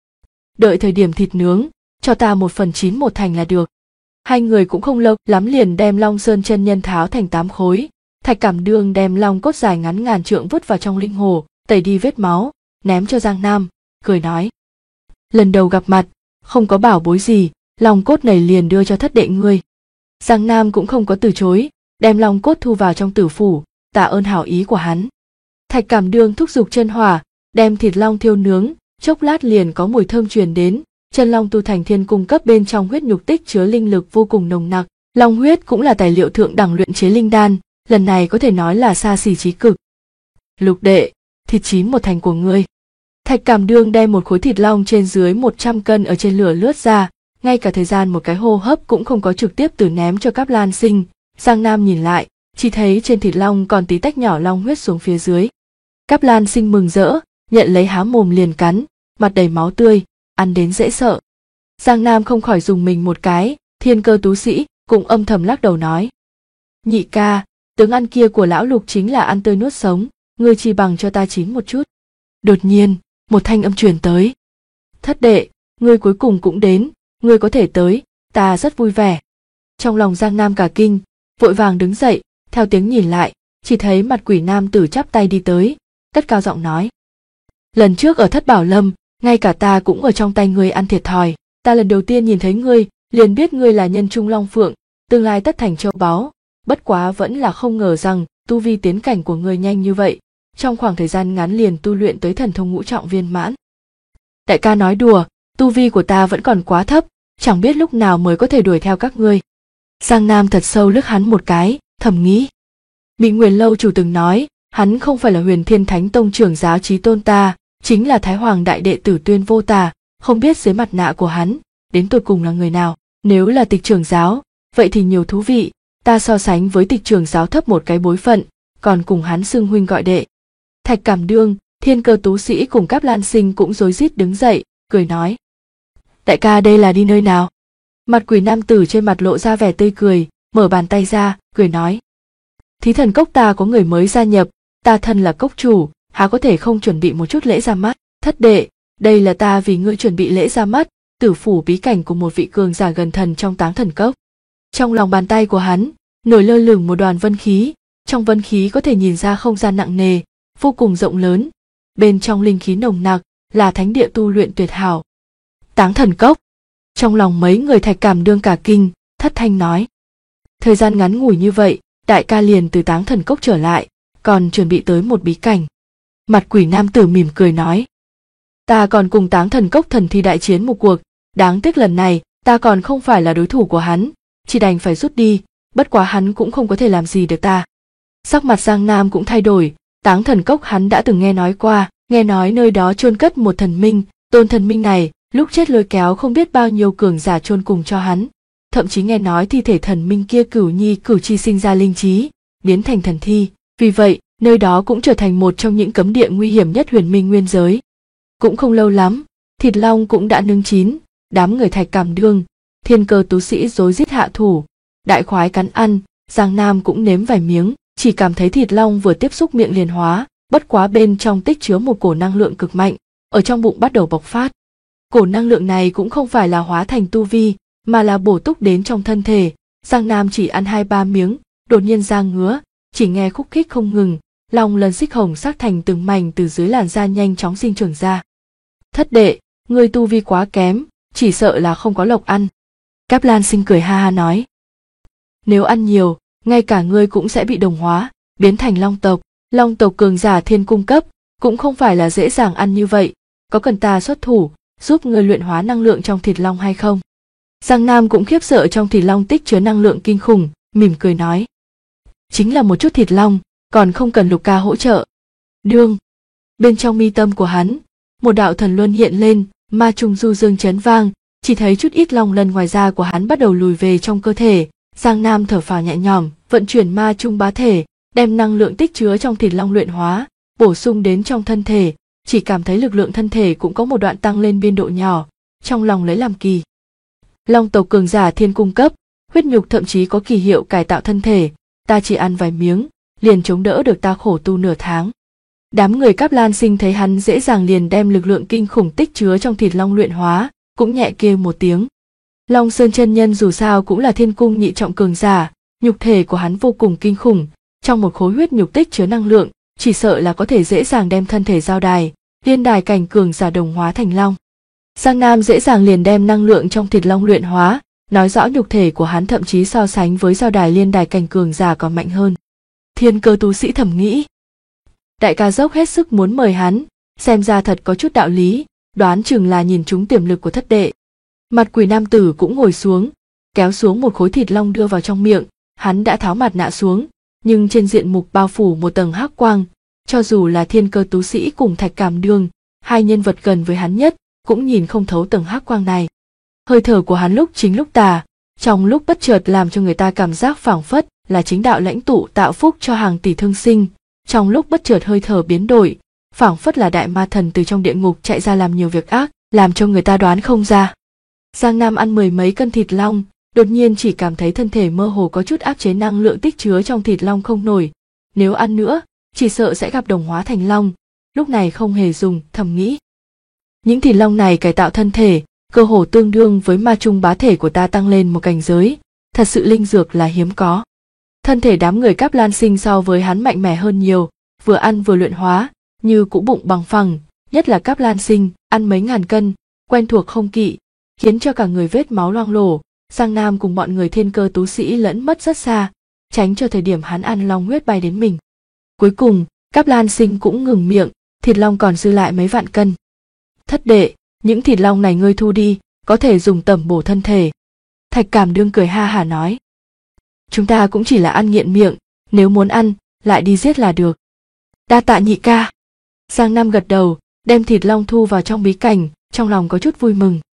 đợi thời điểm thịt nướng, cho ta 1/9 1 thành là được. Hai người cũng không lâu lắm liền đem Long Sơn chân nhân tháo thành 8 khối. Thạch Cảm Đương đem long cốt dài ngắn ngàn trượng vứt vào trong linh hồ, tẩy đi vết máu, ném cho Giang Nam, cười nói, lần đầu gặp mặt, không có bảo bối gì, long cốt này liền đưa cho Thất đệ ngươi. Giang Nam cũng không có từ chối, đem long cốt thu vào trong tử phủ, tạ ơn hảo ý của hắn. Thạch Cảm Đương thúc giục chân hỏa, đem thịt long thiêu nướng, chốc lát liền có mùi thơm truyền đến. Chân long tu thành thiên cung cấp bên trong huyết nhục tích chứa linh lực vô cùng nồng nặc, long huyết cũng là tài liệu thượng đẳng luyện chế linh đan, lần này có thể nói là xa xỉ trí cực. Lục đệ, thịt chín 1 thành của ngươi. Thạch Cảm Đương đem một khối thịt long trên dưới 100 cân ở trên lửa lướt ra, ngay cả thời gian một cái hô hấp cũng không có trực tiếp từ ném cho Cáp Lan Sinh. Giang Nam nhìn lại, chỉ thấy trên thịt long còn tí tách nhỏ long huyết xuống phía dưới. Cáp Lan Sinh mừng rỡ, nhận lấy há mồm liền cắn, mặt đầy máu tươi, ăn đến dễ sợ. Giang Nam không khỏi dùng mình một cái, Thiên Cơ Tú Sĩ cũng âm thầm lắc đầu nói: nhị ca, tướng ăn kia của lão Lục chính là ăn tươi nuốt sống, ngươi chi bằng cho ta chín một chút. Đột nhiên, một thanh âm truyền tới: thất đệ, ngươi cuối cùng cũng đến, ngươi có thể tới, ta rất vui vẻ. Trong lòng Giang Nam cả kinh, vội vàng đứng dậy, theo tiếng nhìn lại, chỉ thấy mặt quỷ nam tử chắp tay đi tới, cất cao giọng nói: lần trước ở Thất Bảo Lâm, ngay cả ta cũng ở trong tay ngươi ăn thiệt thòi, ta lần đầu tiên nhìn thấy ngươi, liền biết ngươi là nhân trung long phượng, tương lai tất thành châu báu, bất quá vẫn là không ngờ rằng tu vi tiến cảnh của ngươi nhanh như vậy, trong khoảng thời gian ngắn liền tu luyện tới thần thông ngũ trọng viên mãn. Đại ca nói đùa, tu vi của ta vẫn còn quá thấp, chẳng biết lúc nào mới có thể đuổi theo các ngươi. Giang Nam thật sâu liếc hắn một cái, thầm nghĩ. Mỹ Nguyên Lâu chủ từng nói, hắn không phải là Huyền Thiên Thánh Tông trưởng giáo chí tôn ta, chính là Thái Hoàng đại đệ tử Tuyên Vô Tà, không biết dưới mặt nạ của hắn, đến tột cùng là người nào. Nếu là Tịch trưởng giáo, vậy thì nhiều thú vị, ta so sánh với Tịch trưởng giáo thấp một cái bối phận, còn cùng hắn xưng huynh gọi đệ. Thạch Cảm Đương, Thiên Cơ Tú Sĩ cùng Cáp Lan Sinh cũng rối rít đứng dậy, cười nói: đại ca đây là đi nơi nào? Mặt quỷ nam tử trên mặt lộ ra vẻ tươi cười, mở bàn tay ra, cười nói: Thí Thần Cốc ta có người mới gia nhập, ta thân là cốc chủ, há có thể không chuẩn bị một chút lễ ra mắt. Thất đệ, đây là ta vì ngươi chuẩn bị lễ ra mắt, tử phủ bí cảnh của một vị cường giả gần thần trong Táng Thần Cốc. Trong lòng bàn tay của hắn nổi lơ lửng một đoàn vân khí, trong vân khí có thể nhìn ra không gian nặng nề, vô cùng rộng lớn, bên trong linh khí nồng nặc, là thánh địa tu luyện tuyệt hảo. Táng Thần Cốc. Trong lòng mấy người Thạch Cảm Đương cả kinh, thất thanh nói: thời gian ngắn ngủi như vậy, đại ca liền từ Táng Thần Cốc trở lại, còn chuẩn bị tới một bí cảnh. Mặt quỷ nam tử mỉm cười nói: ta còn cùng Táng Thần Cốc thần thi đại chiến một cuộc, đáng tiếc lần này ta còn không phải là đối thủ của hắn, chỉ đành phải rút đi, bất quá hắn cũng không có thể làm gì được ta. Sắc mặt Giang Nam cũng thay đổi, Táng Thần Cốc hắn đã từng nghe nói qua, nghe nói nơi đó chôn cất một thần minh, tôn thần minh này lúc chết lôi kéo không biết bao nhiêu cường giả chôn cùng cho hắn, thậm chí nghe nói thi thể thần minh kia cửu nhi cửu chi sinh ra linh trí, biến thành thần thi, vì vậy nơi đó cũng trở thành một trong những cấm địa nguy hiểm nhất huyền minh nguyên giới. Cũng không lâu lắm, thịt long cũng đã nướng chín, đám người Thạch Cảm Đương, Thiên Cơ Tú Sĩ rối rít hạ thủ, đại khoái cắn ăn, Giang Nam cũng nếm vài miếng, chỉ cảm thấy thịt long vừa tiếp xúc miệng liền hóa, bất quá bên trong tích chứa một cổ năng lượng cực mạnh, ở trong bụng bắt đầu bộc phát. Cổ năng lượng này cũng không phải là hóa thành tu vi, mà là bổ túc đến trong thân thể. Giang Nam chỉ ăn 2-3 miếng, đột nhiên da ngứa, chỉ nghe khúc khích không ngừng, long lân xích hồng sắc thành từng mảnh từ dưới làn da nhanh chóng sinh trưởng ra. Thất đệ, ngươi tu vi quá kém, chỉ sợ là không có lộc ăn. Cáp Lan Sinh cười ha ha nói: nếu ăn nhiều, ngay cả ngươi cũng sẽ bị đồng hóa, biến thành long tộc. Long tộc cường giả thiên cung cấp, cũng không phải là dễ dàng ăn như vậy, có cần ta xuất thủ, giúp ngươi luyện hóa năng lượng trong thịt long hay không? Giang Nam cũng khiếp sợ trong thịt long tích chứa năng lượng kinh khủng, mỉm cười nói: chính là một chút thịt long, còn không cần Lục ca hỗ trợ. Đương, bên trong mi tâm của hắn, một đạo thần luân hiện lên, ma trùng du dương chấn vang, chỉ thấy chút ít long lân ngoài da của hắn bắt đầu lùi về trong cơ thể. Giang Nam thở phào nhẹ nhõm, vận chuyển ma trung bá thể, đem năng lượng tích chứa trong thịt long luyện hóa, bổ sung đến trong thân thể, chỉ cảm thấy lực lượng thân thể cũng có một đoạn tăng lên biên độ nhỏ, trong lòng lấy làm kỳ. Long tộc cường giả thiên cung cấp, huyết nhục thậm chí có kỳ hiệu cải tạo thân thể, ta chỉ ăn vài miếng, liền chống đỡ được ta khổ tu nửa tháng. Đám người Cáp Lan Sinh thấy hắn dễ dàng liền đem lực lượng kinh khủng tích chứa trong thịt long luyện hóa, cũng nhẹ kêu một tiếng. Long Sơn chân nhân dù sao cũng là thiên cung nhị trọng cường giả, nhục thể của hắn vô cùng kinh khủng, trong một khối huyết nhục tích chứa năng lượng, chỉ sợ là có thể dễ dàng đem thân thể giao đài, liên đài cảnh cường giả đồng hóa thành long. Giang Nam dễ dàng liền đem năng lượng trong thịt long luyện hóa, nói rõ nhục thể của hắn thậm chí so sánh với giao đài liên đài cảnh cường giả còn mạnh hơn. Thiên Cơ Tú Sĩ thầm nghĩ, đại ca dốc hết sức muốn mời hắn, xem ra thật có chút đạo lý, đoán chừng là nhìn trúng tiềm lực của thất đệ. Mặt quỷ nam tử cũng ngồi xuống, kéo xuống một khối thịt long đưa vào trong miệng, hắn đã tháo mặt nạ xuống, nhưng trên diện mục bao phủ một tầng hắc quang, cho dù là Thiên Cơ Tú Sĩ cùng Thạch Cảm Đương, hai nhân vật gần với hắn nhất, cũng nhìn không thấu tầng hắc quang này. Hơi thở của hắn lúc chính lúc tà, trong lúc bất chợt làm cho người ta cảm giác phảng phất là chính đạo lãnh tụ tạo phúc cho hàng tỷ thương sinh. Trong lúc bất chợt hơi thở biến đổi, phảng phất là đại ma thần từ trong địa ngục chạy ra làm nhiều việc ác, làm cho người ta đoán không ra. Giang Nam ăn mười mấy cân thịt long, đột nhiên chỉ cảm thấy thân thể mơ hồ có chút áp chế năng lượng tích chứa trong thịt long không nổi. Nếu ăn nữa, chỉ sợ sẽ gặp đồng hóa thành long. Lúc này không hề dùng, thầm nghĩ. Những thịt long này cải tạo thân thể, cơ hồ tương đương với ma trung bá thể của ta tăng lên một cảnh giới, thật sự linh dược là hiếm có. Thân thể đám người Cáp Lan Sinh so với hắn mạnh mẽ hơn nhiều, vừa ăn vừa luyện hóa, như cũ bụng bằng phẳng, nhất là Cáp Lan Sinh, ăn mấy ngàn cân, quen thuộc không kỵ, khiến cho cả người vết máu loang lổ. Giang Nam cùng bọn người Thiên Cơ tú sĩ lẫn mất rất xa, tránh cho thời điểm hắn ăn long huyết bay đến mình. Cuối cùng, Cáp Lan Sinh cũng ngừng miệng, thịt long còn dư lại mấy vạn cân. Thất đệ, những thịt long này ngươi thu đi, có thể dùng tẩm bổ thân thể. Thạch Cảm Đương cười ha hả nói. Chúng ta cũng chỉ là ăn nghiện miệng, nếu muốn ăn, lại đi giết là được. Đa tạ nhị ca. Giang Nam gật đầu, đem thịt long thu vào trong bí cảnh, trong lòng có chút vui mừng.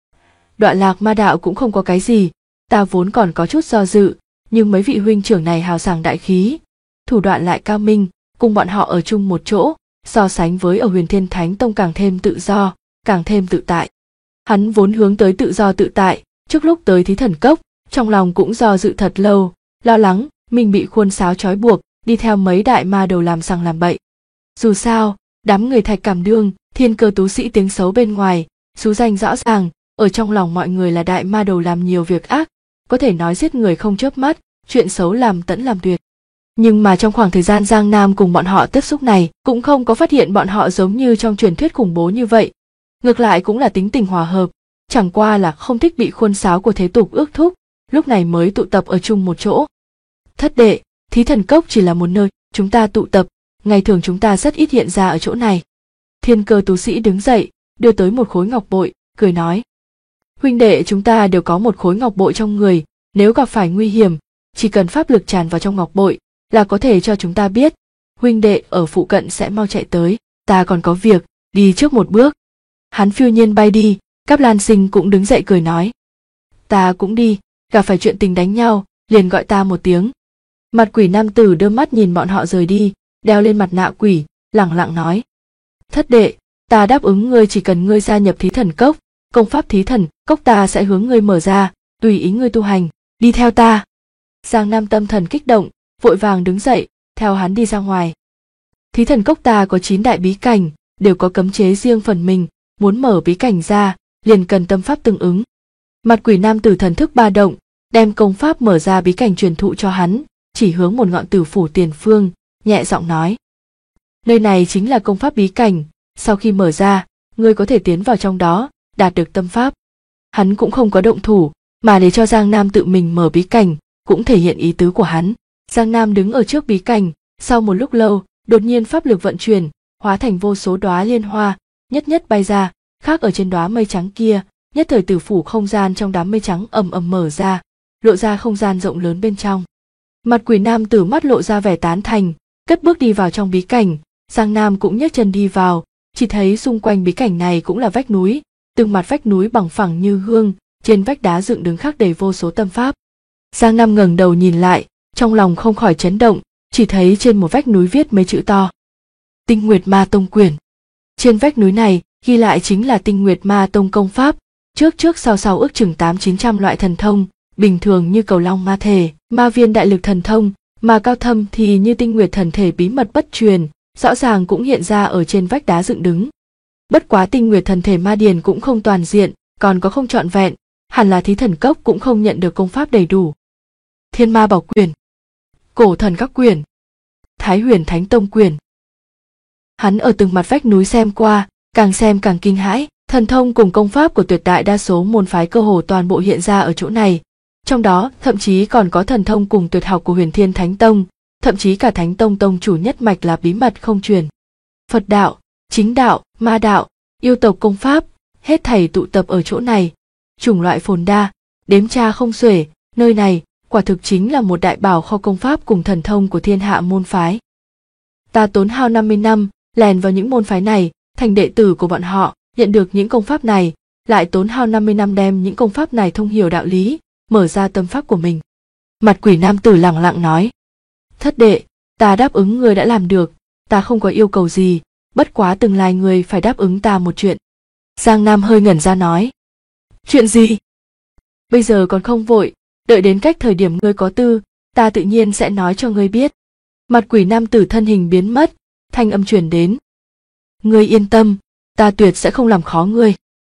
Đoạn Lạc Ma đạo cũng không có cái gì, ta vốn còn có chút do dự, nhưng mấy vị huynh trưởng này hào sảng đại khí, thủ đoạn lại cao minh, cùng bọn họ ở chung một chỗ, so sánh với ở Huyền Thiên Thánh Tông càng thêm tự do, càng thêm tự tại. Hắn vốn hướng tới tự do tự tại, trước lúc tới Thí Thần Cốc, trong lòng cũng do dự thật lâu, lo lắng mình bị khuôn sáo trói buộc, đi theo mấy đại ma đầu làm sằng làm bậy. Dù sao, đám người Thạch Cảm Đương, Thiên Cơ tú sĩ tiếng xấu bên ngoài, xú danh rõ ràng, ở trong lòng mọi người là đại ma đầu làm nhiều việc ác, có thể nói giết người không chớp mắt, chuyện xấu làm tẫn làm tuyệt. Nhưng mà trong khoảng thời gian Giang Nam cùng bọn họ tiếp xúc này, cũng không có phát hiện bọn họ giống như trong truyền thuyết khủng bố như vậy. Ngược lại cũng là tính tình hòa hợp, chẳng qua là không thích bị khuôn sáo của thế tục ước thúc, lúc này mới tụ tập ở chung một chỗ. Thất đệ, Thí Thần Cốc chỉ là một nơi chúng ta tụ tập, ngày thường chúng ta rất ít hiện ra ở chỗ này. Thiên Cơ tú sĩ đứng dậy, đưa tới một khối ngọc bội, cười nói. Huynh đệ chúng ta đều có một khối ngọc bội trong người, nếu gặp phải nguy hiểm, chỉ cần pháp lực tràn vào trong ngọc bội, là có thể cho chúng ta biết. Huynh đệ ở phụ cận sẽ mau chạy tới, ta còn có việc, đi trước một bước. Hắn phiêu nhiên bay đi, Cáp Lan Sinh cũng đứng dậy cười nói. Ta cũng đi, gặp phải chuyện tình đánh nhau, liền gọi ta một tiếng. Mặt quỷ nam tử đưa mắt nhìn bọn họ rời đi, đeo lên mặt nạ quỷ, lẳng lặng nói. Thất đệ, ta đáp ứng ngươi chỉ cần ngươi gia nhập Thí Thần Cốc, công pháp Thí Thần Cốc ta sẽ hướng ngươi mở ra, tùy ý ngươi tu hành, đi theo ta. Giang Nam tâm thần kích động, vội vàng đứng dậy, theo hắn đi ra ngoài. Thí Thần Cốc ta có 9 đại bí cảnh, đều có cấm chế riêng phần mình, muốn mở bí cảnh ra, liền cần tâm pháp tương ứng. Mặt quỷ nam tử thần thức ba động, đem công pháp mở ra bí cảnh truyền thụ cho hắn, chỉ hướng một ngọn tử phủ tiền phương, nhẹ giọng nói. Nơi này chính là công pháp bí cảnh, sau khi mở ra, ngươi có thể tiến vào trong đó, đạt được tâm pháp. Hắn cũng không có động thủ, mà để cho Giang Nam tự mình mở bí cảnh, cũng thể hiện ý tứ của hắn. Giang Nam đứng ở trước bí cảnh, sau một lúc lâu, đột nhiên pháp lực vận chuyển, hóa thành vô số đóa liên hoa, nhất nhất bay ra, khác ở trên đóa mây trắng kia, nhất thời tử phủ không gian trong đám mây trắng ầm ầm mở ra, lộ ra không gian rộng lớn bên trong. Mặt quỷ nam tử mắt lộ ra vẻ tán thành, cất bước đi vào trong bí cảnh. Giang Nam cũng nhấc chân đi vào, chỉ thấy xung quanh bí cảnh này cũng là vách núi, từng mặt vách núi bằng phẳng như gương, trên vách đá dựng đứng khắc đầy vô số tâm pháp. Giang Nam ngẩng đầu nhìn lại, trong lòng không khỏi chấn động, chỉ thấy trên một vách núi viết mấy chữ to. Tinh Nguyệt Ma Tông Quyển. Trên vách núi này ghi lại chính là Tinh Nguyệt Ma Tông công pháp, trước sau ước chừng 800-900 loại thần thông, bình thường như Cầu Long Ma Thể, Ma Viên Đại Lực thần thông, mà cao thâm thì như Tinh Nguyệt thần thể bí mật bất truyền, rõ ràng cũng hiện ra ở trên vách đá dựng đứng. Bất quá Tinh Nguyệt thần thể ma điền cũng không toàn diện, còn có không trọn vẹn, hẳn là Thí Thần Cốc cũng không nhận được công pháp đầy đủ. Thiên Ma Bảo Quyển, Cổ Thần Các Quyển, Thái Huyền Thánh Tông Quyển. Hắn ở từng mặt vách núi xem qua, càng xem càng kinh hãi, thần thông cùng công pháp của tuyệt đại đa số môn phái cơ hồ toàn bộ hiện ra ở chỗ này. Trong đó, thậm chí còn có thần thông cùng tuyệt học của Huyền Thiên Thánh Tông, thậm chí cả Thánh Tông tông chủ nhất mạch là bí mật không truyền. Phật đạo, chính đạo, ma đạo, yêu tộc công pháp, hết thảy tụ tập ở chỗ này, chủng loại phồn đa, đếm tra không xuể, nơi này quả thực chính là một đại bảo kho công pháp cùng thần thông của thiên hạ môn phái. Ta tốn hao 50 năm, lèn vào những môn phái này, thành đệ tử của bọn họ, nhận được những công pháp này, lại tốn hao 50 năm đem những công pháp này thông hiểu đạo lý, mở ra tâm pháp của mình. Mặt quỷ nam tử lẳng lặng nói, thất đệ, ta đáp ứng ngươi đã làm được, ta không có yêu cầu gì, bất quá tương lai ngươi phải đáp ứng ta một chuyện. Giang Nam hơi ngẩn ra nói, chuyện gì? Bây giờ còn không vội, đợi đến cách thời điểm ngươi có tư, ta tự nhiên sẽ nói cho ngươi biết. Mặt quỷ nam tử thân hình biến mất, thanh âm truyền đến, ngươi yên tâm, ta tuyệt sẽ không làm khó ngươi.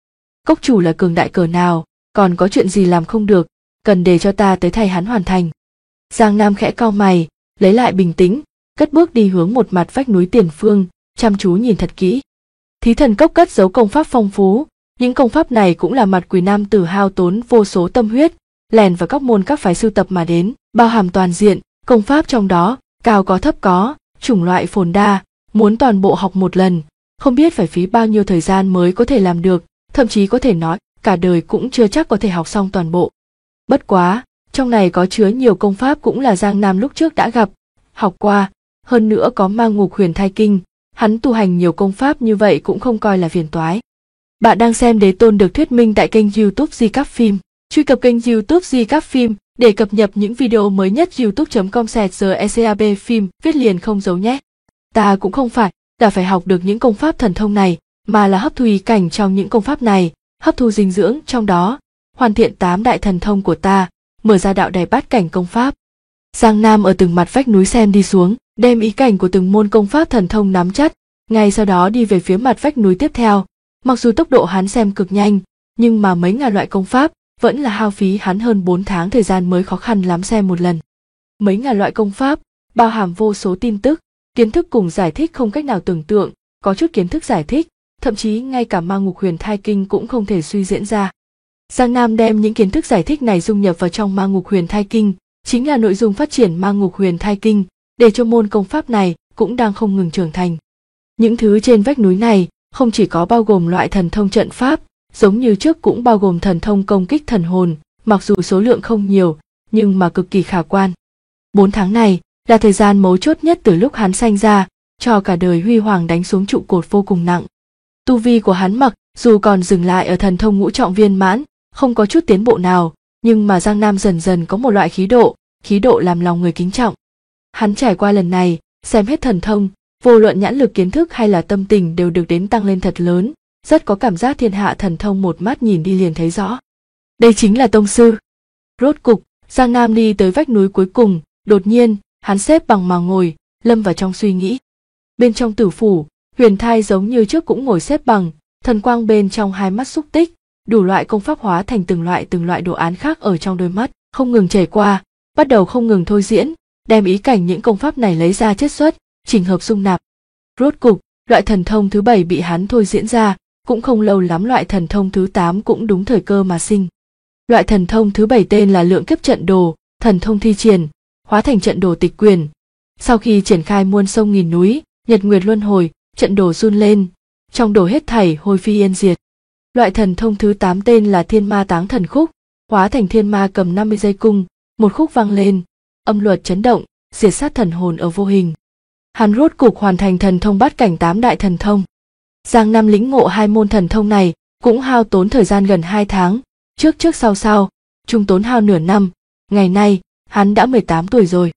Cốc chủ là cường đại cỡ nào, còn có chuyện gì làm không được, cần để cho ta tới thay hắn hoàn thành. Giang Nam khẽ cau mày, lấy lại bình tĩnh, cất bước đi hướng một mặt vách núi tiền phương, chăm chú nhìn thật kỹ. Thí thần cốc cất giấu công pháp phong phú, những công pháp này cũng là mặt quỷ nam tử hao tốn vô số tâm huyết, lèn vào các môn các phái sưu tập mà đến, bao hàm toàn diện, công pháp trong đó, cao có thấp có, chủng loại phồn đa, muốn toàn bộ học một lần, không biết phải phí bao nhiêu thời gian mới có thể làm được, thậm chí có thể nói, cả đời cũng chưa chắc có thể học xong toàn bộ. Bất quá, trong này có chứa nhiều công pháp cũng là Giang Nam lúc trước đã gặp, học qua, hơn nữa có mang ngục huyền thai kinh, hắn tu hành nhiều công pháp như vậy cũng không coi là phiền toái. Bạn đang xem Đế Tôn được thuyết minh tại kênh YouTube Recap Phim. Truy cập kênh YouTube Recap Phim để cập nhật những video mới nhất. youtube.com/recap phim viết liền không giấu nhé. Ta cũng không phải là phải học được những công pháp thần thông này, mà là hấp thu ý cảnh trong những công pháp này, hấp thu dinh dưỡng trong đó, hoàn thiện 8 đại thần thông của ta, mở ra đạo đài bát cảnh công pháp. Giang Nam ở từng mặt vách núi xem đi xuống, đem ý cảnh của từng môn công pháp thần thông nắm chắc, ngay sau đó đi về phía mặt vách núi tiếp theo. Mặc dù tốc độ hắn xem cực nhanh, nhưng mà mấy ngàn loại công pháp vẫn là hao phí hắn hơn 4 tháng thời gian mới khó khăn lắm xem một lần. Mấy ngàn loại công pháp bao hàm vô số tin tức, kiến thức cùng giải thích không cách nào tưởng tượng, có chút kiến thức giải thích, thậm chí ngay cả mang ngục huyền thai kinh cũng không thể suy diễn ra. Giang Nam đem những kiến thức giải thích này dung nhập vào trong mang ngục huyền thai kinh, chính là nội dung phát triển mang ngục huyền thai kinh, để cho môn công pháp này cũng đang không ngừng trưởng thành. Những thứ trên vách núi này không chỉ có bao gồm loại thần thông trận pháp, giống như trước cũng bao gồm thần thông công kích thần hồn, mặc dù số lượng không nhiều, nhưng mà cực kỳ khả quan. 4 tháng này là thời gian mấu chốt nhất từ lúc hắn sanh ra, cho cả đời huy hoàng đánh xuống trụ cột vô cùng nặng. Tu vi của hắn mặc dù còn dừng lại ở thần thông ngũ trọng viên mãn, không có chút tiến bộ nào, nhưng mà Giang Nam dần dần có một loại khí độ làm lòng người kính trọng. Hắn trải qua lần này, xem hết thần thông, vô luận nhãn lực kiến thức hay là tâm tình đều được đến tăng lên thật lớn, rất có cảm giác thiên hạ thần thông một mắt nhìn đi liền thấy rõ. Đây chính là tông sư. Rốt cục, Giang Nam đi tới vách núi cuối cùng, đột nhiên, hắn xếp bằng mà ngồi, lâm vào trong suy nghĩ. Bên trong tử phủ, huyền thai giống như trước cũng ngồi xếp bằng, thần quang bên trong hai mắt xúc tích, đủ loại công pháp hóa thành từng loại đồ án khác ở trong đôi mắt, không ngừng chảy qua, bắt đầu không ngừng thôi diễn, đem ý cảnh những công pháp này lấy ra chiết xuất, chỉnh hợp dung nạp. Rốt cục, loại thần thông thứ 7 bị hắn thôi diễn ra, cũng không lâu lắm loại thần thông thứ 8 cũng đúng thời cơ mà sinh. Loại thần thông thứ 7 tên là Lượng Kiếp Trận Đồ, thần thông thi triển, hóa thành trận đồ tịch quyền. Sau khi triển khai muôn sông nghìn núi, nhật nguyệt luân hồi, trận đồ run lên, trong đồ hết thảy hôi phi yên diệt. Loại thần thông thứ 8 tên là Thiên Ma Táng Thần Khúc, hóa thành thiên ma cầm 50 dây cung, một khúc vang lên, âm luật chấn động, diệt sát thần hồn ở vô hình. Hắn rốt cục hoàn thành thần thông bát cảnh 8 đại thần thông. Giang Nam lĩnh ngộ hai môn thần thông này cũng hao tốn thời gian gần 2 tháng, trước sau, chung tốn hao nửa năm. Ngày nay, hắn đã 18 tuổi rồi.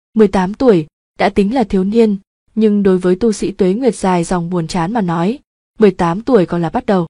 18 tuổi, đã tính là thiếu niên, nhưng đối với tu sĩ tuế nguyệt dài dòng buồn chán mà nói, 18 tuổi còn là bắt đầu.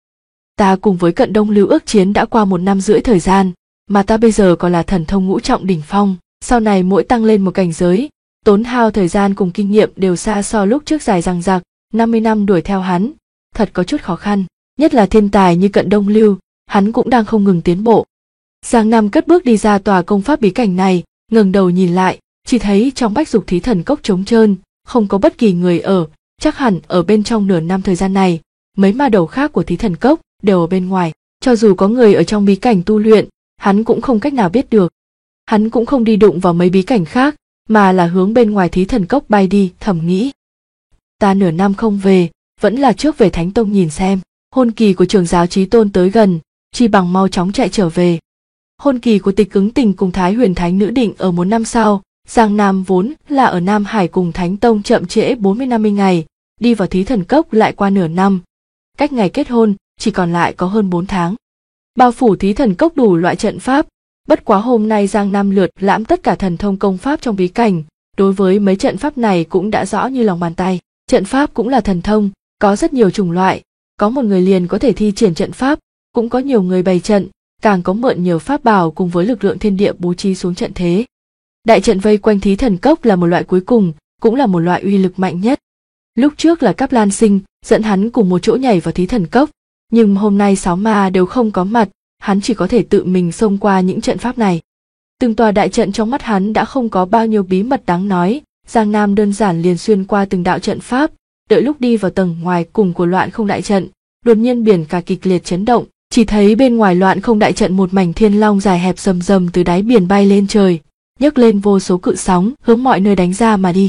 Ta cùng với Cận Đông Lưu ước chiến đã qua 1 năm rưỡi thời gian, mà ta bây giờ còn là thần thông ngũ trọng đỉnh phong, sau này mỗi tăng lên một cảnh giới, tốn hao thời gian cùng kinh nghiệm đều xa so lúc trước dài dằng dặc, 50 năm đuổi theo hắn, thật có chút khó khăn, nhất là thiên tài như Cận Đông Lưu, hắn cũng đang không ngừng tiến bộ. Giang Nam cất bước đi ra tòa công pháp bí cảnh này, ngẩng đầu nhìn lại, chỉ thấy trong Bách Dục Thí Thần Cốc trống trơn, không có bất kỳ người ở, chắc hẳn ở bên trong nửa năm thời gian này, mấy ma đầu khác của Thí Thần Cốc đều ở bên ngoài, cho dù có người ở trong bí cảnh tu luyện, hắn cũng không cách nào biết được. Hắn cũng không đi đụng vào mấy bí cảnh khác, mà là hướng bên ngoài Thí Thần Cốc bay đi, thầm nghĩ. Ta nửa năm không về, vẫn là trước về Thánh Tông nhìn xem, hôn kỳ của trưởng giáo Chí Tôn tới gần, chi bằng mau chóng chạy trở về. Hôn kỳ của Tịch Ứng Tình cùng Thái Huyền Thánh Nữ định ở 1 năm sau, Giang Nam vốn là ở Nam Hải cùng Thánh Tông chậm trễ 40-50 ngày, đi vào Thí Thần Cốc lại qua nửa năm. Cách ngày kết hôn, chỉ còn lại có hơn 4 tháng. Bao phủ Thí Thần Cốc đủ loại trận pháp, bất quá hôm nay Giang Nam lượt lãm tất cả thần thông công pháp trong bí cảnh, đối với mấy trận pháp này cũng đã rõ như lòng bàn tay. Trận pháp cũng là thần thông, có rất nhiều chủng loại, có một người liền có thể thi triển trận pháp, cũng có nhiều người bày trận, càng có mượn nhiều pháp bảo cùng với lực lượng thiên địa bố trí xuống trận thế. Đại trận vây quanh Thí Thần Cốc là một loại cuối cùng, cũng là một loại uy lực mạnh nhất. Lúc trước là Cáp Lan Sinh dẫn hắn cùng một chỗ nhảy vào Thí Thần Cốc, nhưng hôm nay 6 ma đều không có mặt, hắn chỉ có thể tự mình xông qua những trận pháp này. Từng tòa đại trận trong mắt hắn đã không có bao nhiêu bí mật đáng nói, Giang Nam đơn giản liền xuyên qua từng đạo trận pháp, đợi lúc đi vào tầng ngoài cùng của Loạn Không đại trận, đột nhiên biển cả kịch liệt chấn động, chỉ thấy bên ngoài Loạn Không đại trận một mảnh thiên long dài hẹp rầm rầm từ đáy biển bay lên trời, nhấc lên vô số cự sóng hướng mọi nơi đánh ra mà đi.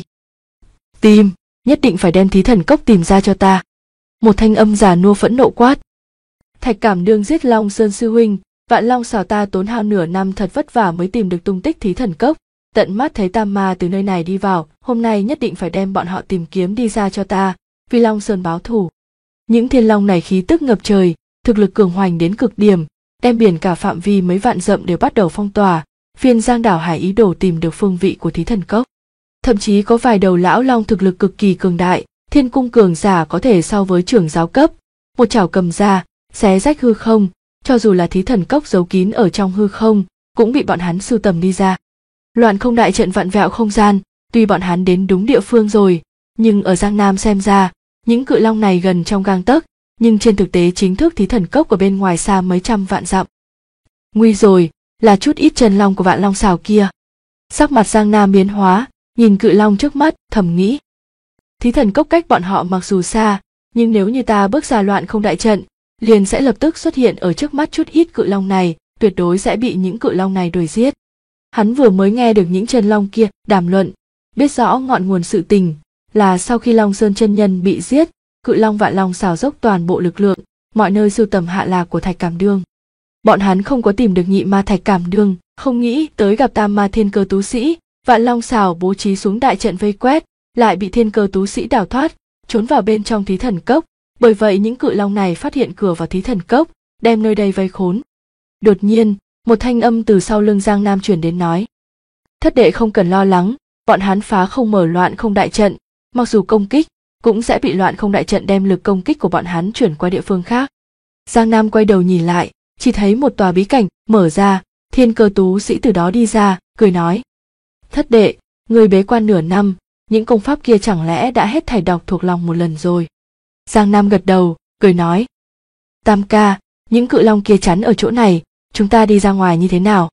Tìm, nhất định phải đem Thí Thần Cốc tìm ra cho ta. Một thanh âm già nua phẫn nộ quát. Thạch Cảm Đương giết Long Sơn sư huynh, Vạn Long xào ta tốn hao nửa năm thật vất vả mới tìm được tung tích Thí Thần Cốc, tận mắt thấy tam ma từ nơi này đi vào, hôm nay nhất định phải đem bọn họ tìm kiếm đi ra cho ta, vì Long Sơn báo thù. Những thiên long này khí tức ngập trời, thực lực cường hoành đến cực điểm, đem biển cả phạm vi mấy vạn dặm đều bắt đầu phong tỏa, phiên Giang Đảo Hải ý đồ tìm được phương vị của Thí Thần Cốc. Thậm chí có vài đầu lão long thực lực cực kỳ cường đại, thiên cung cường giả có thể so với trưởng giáo cấp, một chảo cầm ra, xé rách hư không, cho dù là Thí Thần Cốc giấu kín ở trong hư không, cũng bị bọn hắn sưu tầm đi ra. Loạn Không đại trận vặn vẹo không gian, tuy bọn hắn đến đúng địa phương rồi, nhưng ở Giang Nam xem ra, những cự long này gần trong gang tấc, nhưng trên thực tế chính thức Thí Thần Cốc ở bên ngoài xa mấy trăm vạn dặm. Nguy rồi, là chút ít chân long của Vạn Long xào kia. Sắc mặt Giang Nam biến hóa, nhìn cự long trước mắt, thầm nghĩ. Thí Thần Cốc cách bọn họ mặc dù xa, nhưng nếu như ta bước ra Loạn Không đại trận, liền sẽ lập tức xuất hiện ở trước mắt chút ít cự long này, tuyệt đối sẽ bị những cự long này đuổi giết. Hắn vừa mới nghe được những chân long kia đàm luận, biết rõ ngọn nguồn sự tình là sau khi Long Sơn chân nhân bị giết, cự long Vạn Long xào dốc toàn bộ lực lượng, mọi nơi sưu tầm hạ lạc của Thạch Cảm Đương. Bọn hắn không có tìm được nhị ma Thạch Cảm Đương, không nghĩ tới gặp tam ma Thiên Cơ tú sĩ, Vạn Long xào bố trí xuống đại trận vây quét, lại bị Thiên Cơ tú sĩ đào thoát, trốn vào bên trong Thí Thần Cốc. Bởi vậy những cự long này phát hiện cửa vào Thí Thần Cốc, đem nơi đây vây khốn. Đột nhiên, một thanh âm từ sau lưng Giang Nam truyền đến nói. Thất đệ không cần lo lắng, bọn hắn phá không mở Loạn Không đại trận, mặc dù công kích, cũng sẽ bị Loạn Không đại trận đem lực công kích của bọn hắn chuyển qua địa phương khác. Giang Nam quay đầu nhìn lại, chỉ thấy một tòa bí cảnh mở ra, Thiên Cơ tú sĩ từ đó đi ra, cười nói. Thất đệ, người bế quan nửa năm, những công pháp kia chẳng lẽ đã hết thảy đọc thuộc lòng một lần rồi. Giang Nam gật đầu, cười nói. Tam ca, những cự long kia chắn ở chỗ này, chúng ta đi ra ngoài như thế nào?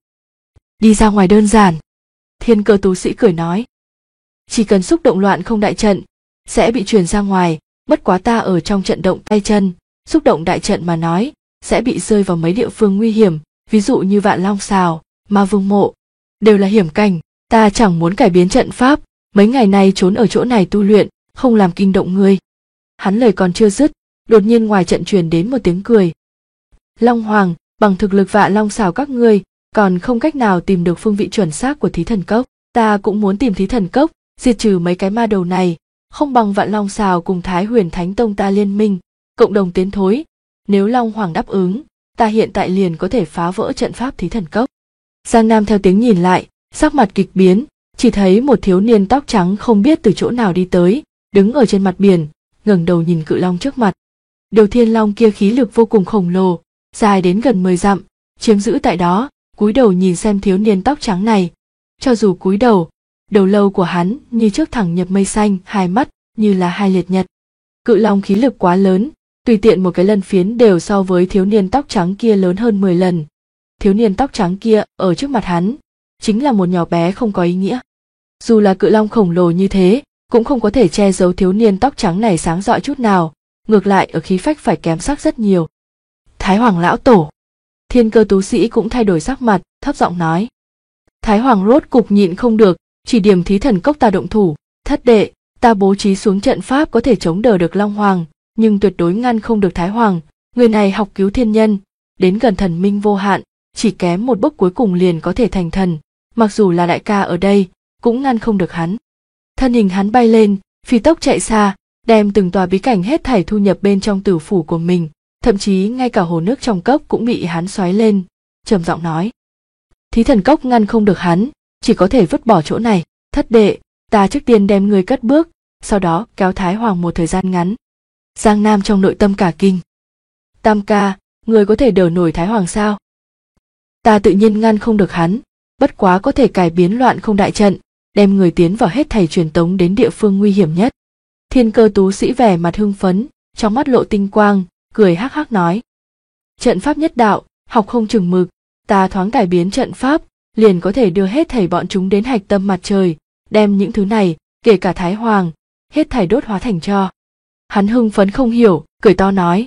Đi ra ngoài đơn giản. Thiên Cơ tú sĩ cười nói. Chỉ cần xúc động Loạn Không đại trận, sẽ bị truyền ra ngoài, bất quá ta ở trong trận động tay chân, xúc động đại trận mà nói, sẽ bị rơi vào mấy địa phương nguy hiểm, ví dụ như Vạn Long xào, Ma Vương mộ, đều là hiểm cảnh, ta chẳng muốn cải biến trận pháp, mấy ngày nay trốn ở chỗ này tu luyện, không làm kinh động ngươi. Hắn lời còn chưa dứt, đột nhiên ngoài trận truyền đến một tiếng cười. Long Hoàng, bằng thực lực Vạn Long xào các ngươi, còn không cách nào tìm được phương vị chuẩn xác của Thí Thần Cốc, ta cũng muốn tìm Thí Thần Cốc, diệt trừ mấy cái ma đầu này, không bằng Vạn Long xào cùng Thái Huyền Thánh Tông ta liên minh, cộng đồng tiến thối. Nếu Long Hoàng đáp ứng, ta hiện tại liền có thể phá vỡ trận pháp Thí Thần Cốc. Giang Nam theo tiếng nhìn lại, sắc mặt kịch biến, chỉ thấy một thiếu niên tóc trắng không biết từ chỗ nào đi tới, đứng ở trên mặt biển, ngẩng đầu nhìn cự long trước mặt. Đầu thiên long kia khí lực vô cùng khổng lồ, dài đến gần 10 dặm, chiếm giữ tại đó, cúi đầu nhìn xem thiếu niên tóc trắng này. Cho dù cúi đầu, đầu lâu của hắn như trước thẳng nhập mây xanh, hai mắt như là hai liệt nhật. Cự long khí lực quá lớn, tùy tiện một cái lân phiến đều so với thiếu niên tóc trắng kia lớn hơn 10 lần. Thiếu niên tóc trắng kia ở trước mặt hắn, chính là một nhỏ bé không có ý nghĩa. Dù là cự long khổng lồ như thế, cũng không có thể che giấu thiếu niên tóc trắng này sáng rọi chút nào, ngược lại ở khí phách phải kém sắc rất nhiều. Thái Hoàng lão tổ. Thiên Cơ tú sĩ cũng thay đổi sắc mặt, thấp giọng nói. Thái Hoàng rốt cục nhịn không được, chỉ điểm Thí Thần Cốc ta động thủ. Thất đệ, ta bố trí xuống trận pháp có thể chống đỡ được Long Hoàng, nhưng tuyệt đối ngăn không được Thái Hoàng. Người này học cứu thiên nhân, đến gần thần minh vô hạn, chỉ kém một bước cuối cùng liền có thể thành thần, mặc dù là đại ca ở đây, cũng ngăn không được hắn. Thân hình hắn bay lên, phi tốc chạy xa, đem từng tòa bí cảnh hết thảy thu nhập bên trong tử phủ của mình, thậm chí ngay cả hồ nước trong cốc cũng bị hắn xoáy lên, trầm giọng nói. Thí thần cốc ngăn không được hắn, chỉ có thể vứt bỏ chỗ này. Thất đệ, ta trước tiên đem ngươi cất bước, sau đó kéo Thái Hoàng một thời gian ngắn. Giang Nam trong nội tâm cả kinh. Tam ca, ngươi có thể đỡ nổi Thái Hoàng sao? Ta tự nhiên ngăn không được hắn, bất quá có thể cải biến loạn không đại trận, đem người tiến vào hết thảy truyền tống đến địa phương nguy hiểm nhất. Thiên Cơ tú sĩ vẻ mặt hưng phấn, trong mắt lộ tinh quang, cười hắc hắc nói. Trận pháp nhất đạo, học không chừng mực, ta thoáng cải biến trận pháp, liền có thể đưa hết thảy bọn chúng đến hạch tâm mặt trời, đem những thứ này, kể cả Thái Hoàng, hết thảy đốt hóa thành tro. Hắn hưng phấn không hiểu, cười to nói.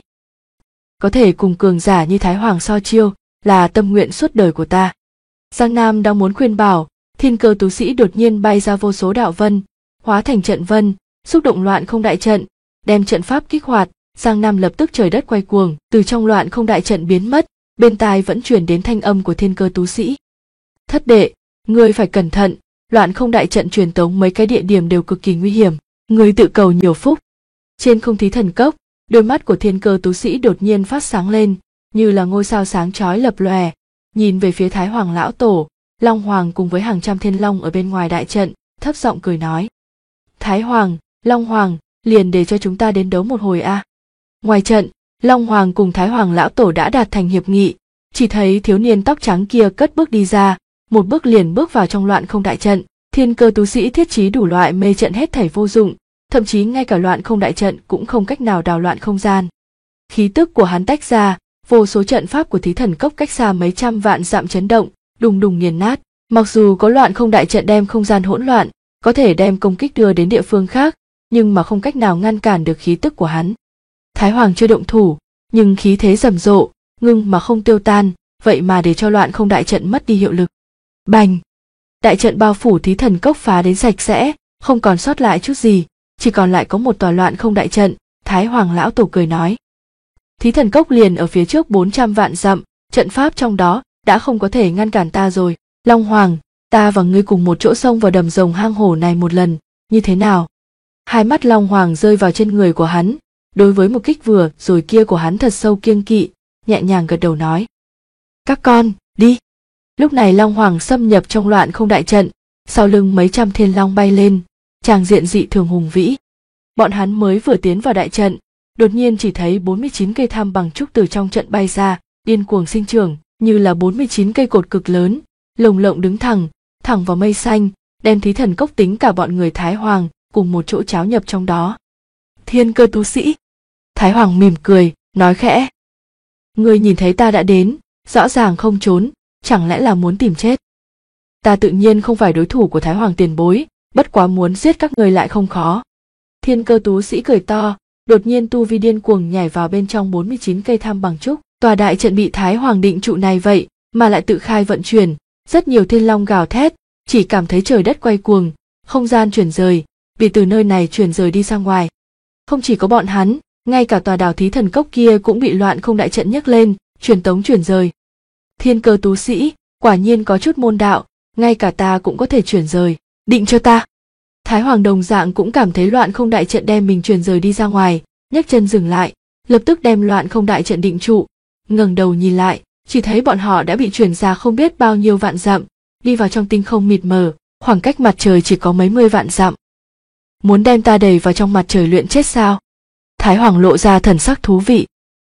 Có thể cùng cường giả như Thái Hoàng so chiêu, là tâm nguyện suốt đời của ta. Giang Nam đang muốn khuyên bảo, Thiên Cơ tú sĩ đột nhiên bay ra vô số đạo vân, hóa thành trận vân, xúc động loạn không đại trận, đem trận pháp kích hoạt. Giang Nam lập tức trời đất quay cuồng, từ trong loạn không đại trận biến mất, bên tai vẫn truyền đến thanh âm của Thiên Cơ tú sĩ. Thất đệ, ngươi phải cẩn thận, loạn không đại trận truyền tống mấy cái địa điểm đều cực kỳ nguy hiểm, ngươi tự cầu nhiều phúc. Trên không thí thần cốc, đôi mắt của Thiên Cơ tú sĩ đột nhiên phát sáng lên, như là ngôi sao sáng chói lập lòe, nhìn về phía Thái Hoàng lão tổ, Long Hoàng cùng với hàng trăm thiên long ở bên ngoài đại trận, thấp giọng cười nói. Thái Hoàng, Long Hoàng, liền để cho chúng ta đến đấu một hồi a. Ngoài trận, Long Hoàng cùng Thái Hoàng lão tổ đã đạt thành hiệp nghị, chỉ thấy thiếu niên tóc trắng kia cất bước đi ra, một bước liền bước vào trong loạn không đại trận. Thiên Cơ tú sĩ thiết trí đủ loại mê trận hết thảy vô dụng, thậm chí ngay cả loạn không đại trận cũng không cách nào đào loạn không gian. Khí tức của hắn tách ra, vô số trận pháp của thí thần cốc cách xa mấy trăm vạn dặm chấn động, đùng đùng nghiền nát. Mặc dù có loạn không đại trận đem không gian hỗn loạn, có thể đem công kích đưa đến địa phương khác, nhưng mà không cách nào ngăn cản được khí tức của hắn. Thái Hoàng chưa động thủ, nhưng khí thế rầm rộ, ngưng mà không tiêu tan, vậy mà để cho loạn không đại trận mất đi hiệu lực. Bành! Đại trận bao phủ thí thần cốc phá đến sạch sẽ, không còn sót lại chút gì, chỉ còn lại có một tòa loạn không đại trận. Thái Hoàng lão tổ cười nói. Thí thần cốc liền ở phía trước 400 vạn dặm, trận pháp trong đó đã không có thể ngăn cản ta rồi. Long Hoàng, ta và ngươi cùng một chỗ xông vào đầm rồng hang hổ này một lần, như thế nào? Hai mắt Long Hoàng rơi vào trên người của hắn, đối với một kích vừa rồi kia của hắn thật sâu kiêng kỵ, nhẹ nhàng gật đầu nói. Các con, đi. Lúc này Long Hoàng xâm nhập trong loạn không đại trận, sau lưng mấy trăm thiên long bay lên, tràng diện dị thường hùng vĩ. Bọn hắn mới vừa tiến vào đại trận, đột nhiên chỉ thấy 49 cây tham bằng trúc từ trong trận bay ra, điên cuồng sinh trưởng, như là 49 cây cột cực lớn, lồng lộng đứng thẳng vào mây xanh, đem thí thần cốc tính cả bọn người Thái Hoàng cùng một chỗ cháo nhập trong đó. Thiên Cơ tú sĩ. Thái Hoàng mỉm cười, nói khẽ. Ngươi nhìn thấy ta đã đến, rõ ràng không trốn, chẳng lẽ là muốn tìm chết? Ta tự nhiên không phải đối thủ của Thái Hoàng tiền bối, bất quá muốn giết các ngươi lại không khó. Thiên Cơ tú sĩ cười to, đột nhiên tu vi điên cuồng nhảy vào bên trong 49 cây tham bằng trúc. Tòa đại trận bị Thái Hoàng định trụ này vậy mà lại tự khai vận chuyển, rất nhiều thiên long gào thét, chỉ cảm thấy trời đất quay cuồng, không gian chuyển rời, vì từ nơi này chuyển rời đi ra ngoài. Không chỉ có bọn hắn, ngay cả tòa đảo thí thần cốc kia cũng bị loạn không đại trận nhấc lên, truyền tống chuyển rời. Thiên Cơ tú sĩ, quả nhiên có chút môn đạo, ngay cả ta cũng có thể chuyển rời, định cho ta. Thái Hoàng đồng dạng cũng cảm thấy loạn không đại trận đem mình chuyển rời đi ra ngoài, nhấc chân dừng lại, lập tức đem loạn không đại trận định trụ, ngẩng đầu nhìn lại, chỉ thấy bọn họ đã bị chuyển ra không biết bao nhiêu vạn dặm, đi vào trong tinh không mịt mờ, khoảng cách mặt trời chỉ có mấy mươi vạn dặm. Muốn đem ta đẩy vào trong mặt trời luyện chết sao? Thái Hoàng lộ ra thần sắc thú vị.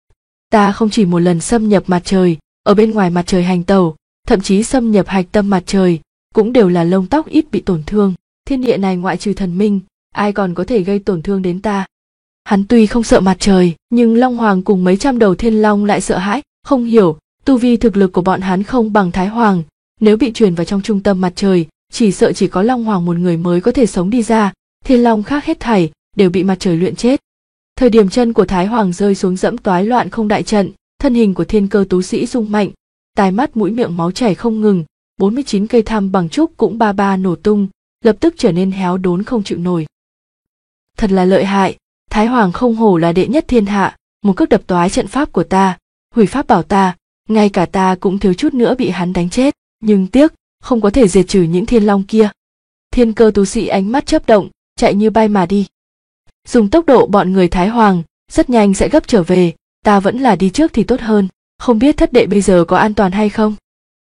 Ta không chỉ một lần xâm nhập mặt trời, ở bên ngoài mặt trời hành tẩu, thậm chí xâm nhập hạch tâm mặt trời, cũng đều là lông tóc ít bị tổn thương. Thiên địa này ngoại trừ thần minh, ai còn có thể gây tổn thương đến ta? Hắn tuy không sợ mặt trời, nhưng Long Hoàng cùng mấy trăm đầu thiên long lại sợ hãi, không hiểu, tu vi thực lực của bọn hắn không bằng Thái Hoàng, nếu bị truyền vào trong trung tâm mặt trời, chỉ sợ chỉ có Long Hoàng một người mới có thể sống đi ra, thiên long khác hết thảy đều bị mặt trời luyện chết. Thời điểm chân của Thái Hoàng rơi xuống dẫm toái loạn không đại trận, thân hình của Thiên Cơ tú sĩ rung mạnh, tai mắt mũi miệng máu chảy không ngừng, 49 cây tham bằng trúc cũng ba ba nổ tung, lập tức trở nên héo đốn không chịu nổi. Thật là lợi hại, Thái Hoàng không hổ là đệ nhất thiên hạ, một cước đập toái trận pháp của ta, hủy pháp bảo ta, ngay cả ta cũng thiếu chút nữa bị hắn đánh chết, nhưng tiếc, không có thể diệt trừ những thiên long kia. Thiên Cơ tú sĩ ánh mắt chớp động, chạy như bay mà đi. Dùng tốc độ bọn người Thái Hoàng, rất nhanh sẽ gấp trở về, ta vẫn là đi trước thì tốt hơn, không biết thất đệ bây giờ có an toàn hay không.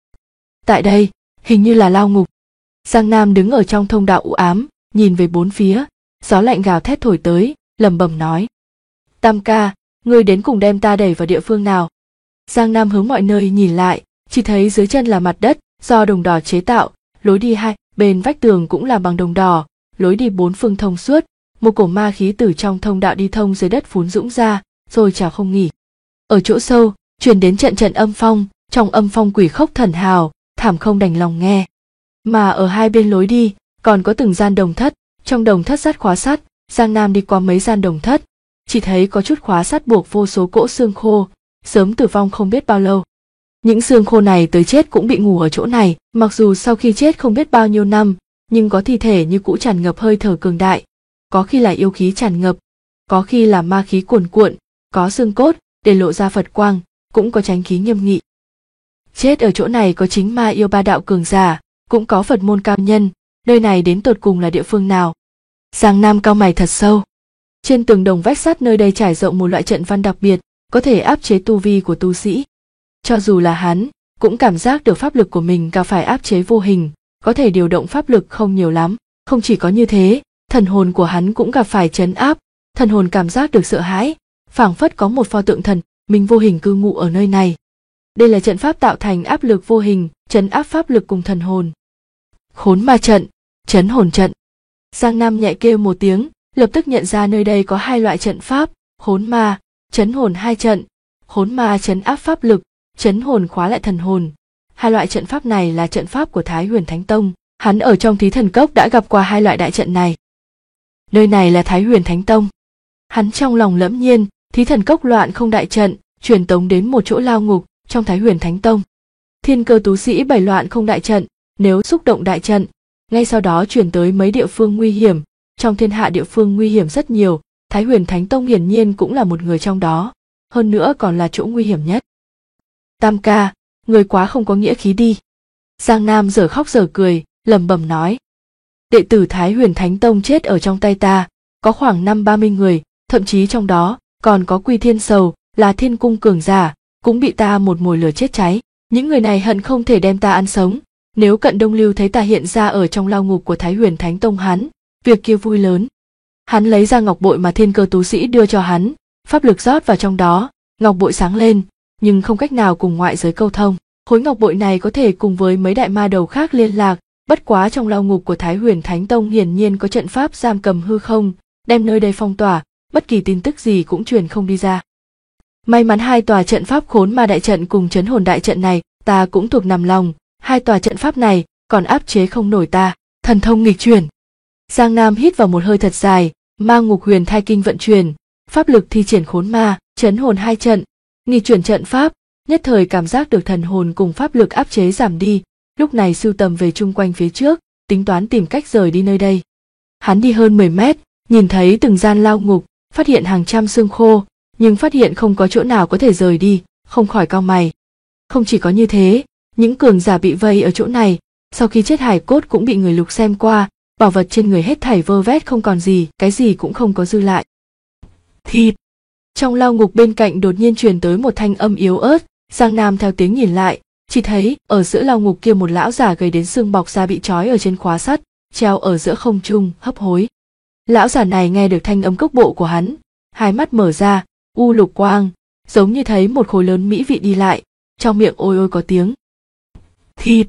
Tại đây, hình như là lao ngục. Giang Nam đứng ở trong thông đạo u ám, nhìn về bốn phía, gió lạnh gào thét thổi tới, lẩm bẩm nói. Tam ca, ngươi đến cùng đem ta đẩy vào địa phương nào? Giang Nam hướng mọi nơi nhìn lại, chỉ thấy dưới chân là mặt đất, do đồng đỏ chế tạo, lối đi hai bên vách tường cũng là bằng đồng đỏ, lối đi bốn phương thông suốt, một cổ ma khí từ trong thông đạo đi thông dưới đất phún dũng ra, rồi chào không nghỉ. Ở chỗ sâu, truyền đến trận trận âm phong, trong âm phong quỷ khóc thần hào, thảm không đành lòng nghe. Mà ở hai bên lối đi, còn có từng gian đồng thất, trong đồng thất sắt khóa sắt, Giang Nam đi qua mấy gian đồng thất, chỉ thấy có chút khóa sắt buộc vô số cỗ xương khô, sớm tử vong không biết bao lâu. Những xương khô này tới chết cũng bị ngủ ở chỗ này, mặc dù sau khi chết không biết bao nhiêu năm, nhưng có thi thể như cũ tràn ngập hơi thở cường đại, có khi là yêu khí tràn ngập, có khi là ma khí cuồn cuộn, có xương cốt để lộ ra Phật quang, cũng có chánh khí nghiêm nghị. Chết ở chỗ này có chính ma yêu ba đạo cường giả, cũng có Phật môn cao nhân, nơi này đến tột cùng là địa phương nào? Giang Nam cau mày thật sâu. Trên tường đồng vách sắt nơi đây trải rộng một loại trận văn đặc biệt, có thể áp chế tu vi của tu sĩ. Cho dù là hắn, cũng cảm giác được pháp lực của mình gặp phải áp chế vô hình, có thể điều động pháp lực không nhiều lắm. Không chỉ có như thế, thần hồn của hắn cũng gặp phải trấn áp, thần hồn cảm giác được sợ hãi, phảng phất có một pho tượng thần minh vô hình cư ngụ ở nơi này. Đây là trận pháp tạo thành áp lực vô hình, trấn áp pháp lực cùng thần hồn. Khốn ma trận, trấn hồn trận. Giang Nam nhẹ kêu một tiếng, lập tức nhận ra nơi đây có hai loại trận pháp, khốn ma, trấn hồn hai trận. Khốn ma trấn áp pháp lực, trấn hồn khóa lại thần hồn. Hai loại trận pháp này là trận pháp của Thái Huyền Thánh Tông, hắn ở trong Thí Thần Cốc đã gặp qua hai loại đại trận này. Nơi này là Thái Huyền Thánh Tông. Hắn trong lòng lẫm nhiên, Thí Thần Cốc loạn không đại trận, truyền tống đến một chỗ lao ngục trong Thái Huyền Thánh Tông. Thiên Cơ tú sĩ bày loạn không đại trận, nếu xúc động đại trận, ngay sau đó truyền tới mấy địa phương nguy hiểm, trong thiên hạ địa phương nguy hiểm rất nhiều, Thái Huyền Thánh Tông hiển nhiên cũng là một người trong đó, hơn nữa còn là chỗ nguy hiểm nhất. Tam ca, người quá không có nghĩa khí đi. Giang Nam dở khóc dở cười, lẩm bẩm nói. Đệ tử Thái Huyền Thánh Tông chết ở trong tay ta, có khoảng 50-30 người, thậm chí trong đó còn có Quy Thiên Sầu, là thiên cung cường giả, cũng bị ta một mồi lửa chết cháy. Những người này hận không thể đem ta ăn sống. Nếu Cận Đông Lưu thấy ta hiện ra ở trong lao ngục của Thái Huyền Thánh Tông hắn, việc kia vui lớn. Hắn lấy ra ngọc bội mà Thiên Cơ tú sĩ đưa cho hắn, pháp lực rót vào trong đó, ngọc bội sáng lên, nhưng không cách nào cùng ngoại giới câu thông. Khối ngọc bội này có thể cùng với mấy đại ma đầu khác liên lạc, bất quá trong lao ngục của Thái Huyền Thánh Tông hiển nhiên có trận pháp giam cầm hư không, đem nơi đây phong tỏa, bất kỳ tin tức gì cũng truyền không đi ra. May mắn hai tòa trận pháp khốn ma đại trận cùng trấn hồn đại trận này, ta cũng thuộc nằm lòng, hai tòa trận pháp này còn áp chế không nổi ta, thần thông nghịch chuyển. Giang Nam hít vào một hơi thật dài, ma ngục huyền thai kinh vận chuyển, pháp lực thi triển khốn ma, trấn hồn hai trận, nghịch chuyển trận pháp, nhất thời cảm giác được thần hồn cùng pháp lực áp chế giảm đi, lúc này sưu tầm về chung quanh phía trước, tính toán tìm cách rời đi nơi đây. Hắn đi hơn 10 mét, nhìn thấy từng gian lao ngục, phát hiện hàng trăm xương khô, nhưng phát hiện không có chỗ nào có thể rời đi, không khỏi cau mày. Không chỉ có như thế, những cường giả bị vây ở chỗ này, sau khi chết hài cốt cũng bị người lục xem qua, bảo vật trên người hết thảy vơ vét không còn gì, cái gì cũng không có dư lại. Thịt! Trong lao ngục bên cạnh đột nhiên truyền tới một thanh âm yếu ớt, Giang Nam theo tiếng nhìn lại, chỉ thấy ở giữa lao ngục kia một lão giả gầy đến xương bọc ra bị trói ở trên khóa sắt, treo ở giữa không trung, hấp hối. Lão giả này nghe được thanh âm cước bộ của hắn, hai mắt mở ra, u lục quang, giống như thấy một khối lớn mỹ vị đi lại, trong miệng ôi ôi có tiếng. Thịt!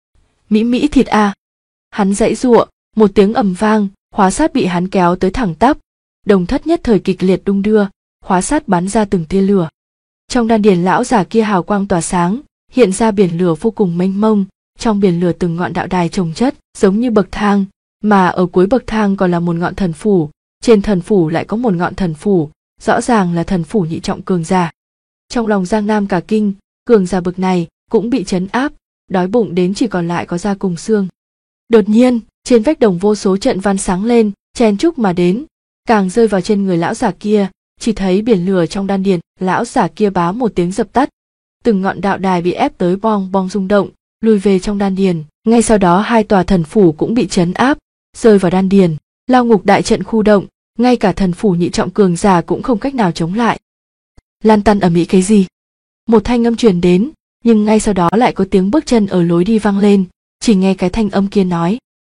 Mỹ mỹ thịt à! Hắn giãy giụa, một tiếng ầm vang, khóa sắt bị hắn kéo tới thẳng tắp, đồng thất nhất thời kịch liệt đung đưa, khóa sắt bắn ra từng tia lửa. Trong đan điền lão giả kia hào quang tỏa sáng, hiện ra biển lửa vô cùng mênh mông, trong biển lửa từng ngọn đạo đài chồng chất, giống như bậc thang, mà ở cuối bậc thang còn là một ngọn thần phủ, trên thần phủ lại có một ngọn thần phủ, rõ ràng là thần phủ nhị trọng cường giả. Trong lòng Giang Nam cả kinh, cường giả bậc này cũng bị trấn áp, đói bụng đến chỉ còn lại có da cùng xương. Đột nhiên, trên vách đồng vô số trận văn sáng lên, chen chúc mà đến, càng rơi vào trên người lão giả kia, chỉ thấy biển lửa trong đan điền, lão giả kia bá một tiếng dập tắt. Từng ngọn đạo đài bị ép tới bong bong rung động, lùi về trong đan điền, ngay sau đó hai tòa thần phủ cũng bị trấn áp, rơi vào đan điền, lao ngục đại trận khu động, ngay cả thần phủ nhị trọng cường giả cũng không cách nào chống lại. Lan tăn ầm ĩ cái gì? Một thanh âm truyền đến, nhưng ngay sau đó lại có tiếng bước chân ở lối đi vang lên, chỉ nghe cái thanh âm kia nói.